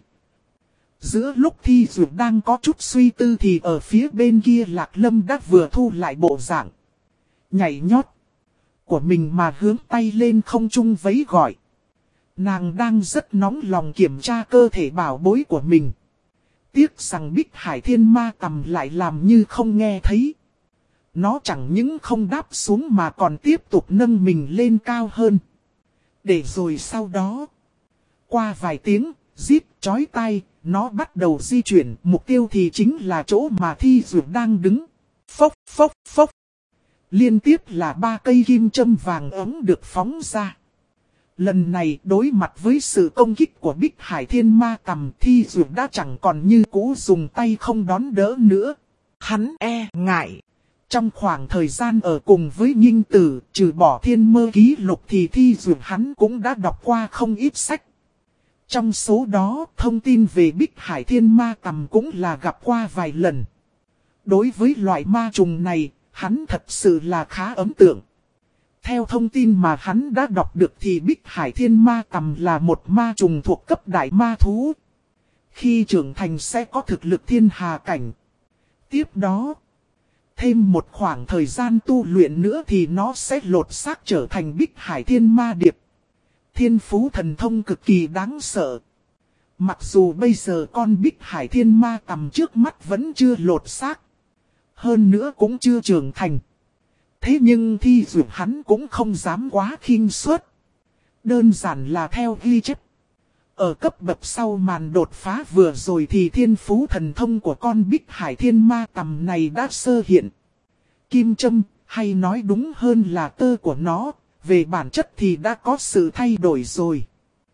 Giữa lúc Thi Dược đang có chút suy tư thì ở phía bên kia Lạc Lâm đã vừa thu lại bộ dạng nhảy nhót của mình mà hướng tay lên không trung vẫy gọi. Nàng đang rất nóng lòng kiểm tra cơ thể bảo bối của mình. Tiếc rằng Bích Hải Thiên Ma Tầm lại làm như không nghe thấy. Nó chẳng những không đáp xuống mà còn tiếp tục nâng mình lên cao hơn. Để rồi sau đó, qua vài tiếng, rít chói tai, nó bắt đầu di chuyển. Mục tiêu thì chính là chỗ mà Thi Dược đang đứng. Phốc phốc phốc. Liên tiếp là ba cây kim châm vàng ấm được phóng ra. Lần này đối mặt với sự công kích của Bích Hải Thiên Ma Tầm, Thi Dược đã chẳng còn như cũ dùng tay không đón đỡ nữa. Hắn e ngại. Trong khoảng thời gian ở cùng với Nghinh Tử, trừ bỏ Thiên Mơ Ký Lục thì Thi Dược hắn cũng đã đọc qua không ít sách. Trong số đó, thông tin về Bích Hải Thiên Ma Tầm cũng là gặp qua vài lần. Đối với loại ma trùng này, hắn thật sự là khá ấn tượng. Theo thông tin mà hắn đã đọc được thì Bích Hải Thiên Ma Tầm là một ma trùng thuộc cấp đại ma thú. Khi trưởng thành sẽ có thực lực thiên hà cảnh. Tiếp đó, thêm một khoảng thời gian tu luyện nữa thì nó sẽ lột xác trở thành Bích Hải Thiên Ma Điệp. Thiên phú thần thông cực kỳ đáng sợ. Mặc dù bây giờ con Bích Hải Thiên Ma Tầm trước mắt vẫn chưa lột xác, hơn nữa cũng chưa trưởng thành. Thế nhưng Thi Dược hắn cũng không dám quá khinh suất. Đơn giản là theo ghi chép. Ở cấp bậc sau màn đột phá vừa rồi thì thiên phú thần thông của con Bích Hải Thiên Ma Tầm này đã sơ hiện. Kim châm, hay nói đúng hơn là tơ của nó, về bản chất thì đã có sự thay đổi rồi.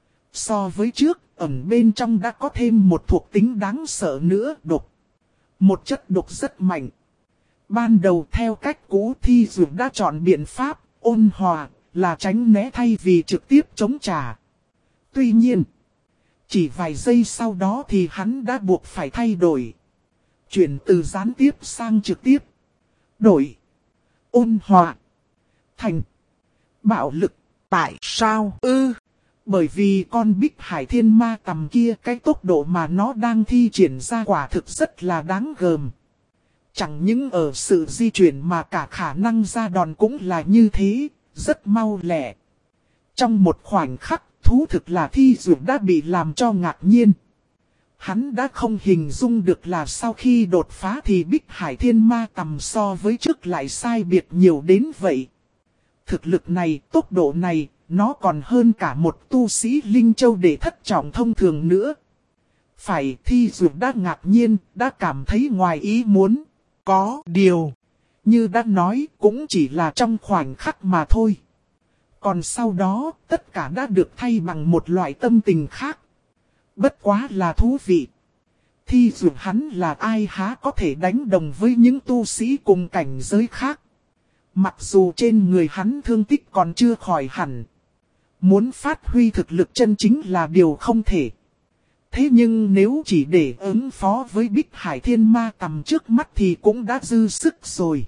So với trước, ẩn bên trong đã có thêm một thuộc tính đáng sợ nữa, độc. Một chất độc rất mạnh. Ban đầu theo cách cũ Thi Dược đã chọn biện pháp ôn hòa là tránh né thay vì trực tiếp chống trả. Tuy nhiên, Chỉ vài giây sau đó thì hắn đã buộc phải thay đổi. Chuyển từ gián tiếp sang trực tiếp. Đổi. Ôn hòa. Thành. Bạo lực. Tại sao ư? Bởi vì con Bích Hải Thiên Ma tầm kia cái tốc độ mà nó đang thi triển ra quả thực rất là đáng gờm. Chẳng những ở sự di chuyển mà cả khả năng ra đòn cũng là như thế, rất mau lẹ. Trong một khoảnh khắc, thú thực là Thi Dược đã bị làm cho ngạc nhiên. Hắn đã không hình dung được là sau khi đột phá thì Bích Hải Thiên Ma tầm so với trước lại sai biệt nhiều đến vậy. Thực lực này, tốc độ này, nó còn hơn cả một tu sĩ Linh Châu để thất trọng thông thường nữa. Phải, Thi Dược đã ngạc nhiên, đã cảm thấy ngoài ý muốn. Có điều, như đã nói, cũng chỉ là trong khoảnh khắc mà thôi. Còn sau đó, tất cả đã được thay bằng một loại tâm tình khác. Bất quá là thú vị. Thi Dược hắn là ai há có thể đánh đồng với những tu sĩ cùng cảnh giới khác. Mặc dù trên người hắn thương tích còn chưa khỏi hẳn. Muốn phát huy thực lực chân chính là điều không thể. Thế nhưng nếu chỉ để ứng phó với Bích Hải Thiên Ma tầm trước mắt thì cũng đã dư sức rồi.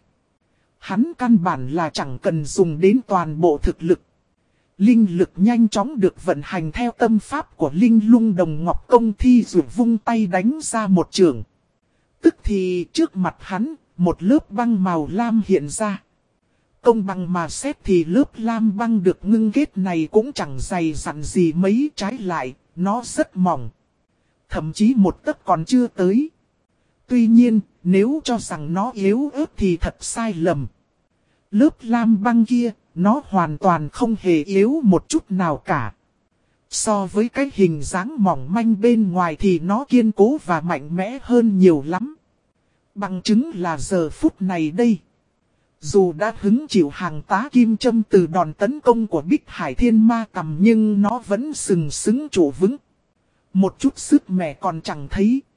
Hắn căn bản là chẳng cần dùng đến toàn bộ thực lực. Linh lực nhanh chóng được vận hành theo tâm pháp của Linh Lung Đồng Ngọc Công. Thi Dược vung tay đánh ra một trường. Tức thì trước mặt hắn, một lớp băng màu lam hiện ra. Công bằng mà xét thì lớp lam băng được ngưng kết này cũng chẳng dày dặn gì mấy, trái lại, nó rất mỏng. Thậm chí một tấc còn chưa tới. Tuy nhiên, nếu cho rằng nó yếu ớt thì thật sai lầm. Lớp lam băng kia, nó hoàn toàn không hề yếu một chút nào cả. So với cái hình dáng mỏng manh bên ngoài thì nó kiên cố và mạnh mẽ hơn nhiều lắm. Bằng chứng là giờ phút này đây. Dù đã hứng chịu hàng tá kim châm từ đòn tấn công của Bích Hải Thiên Ma tầm nhưng nó vẫn sừng sững trụ vững. Một chút sức mẻ còn chẳng thấy.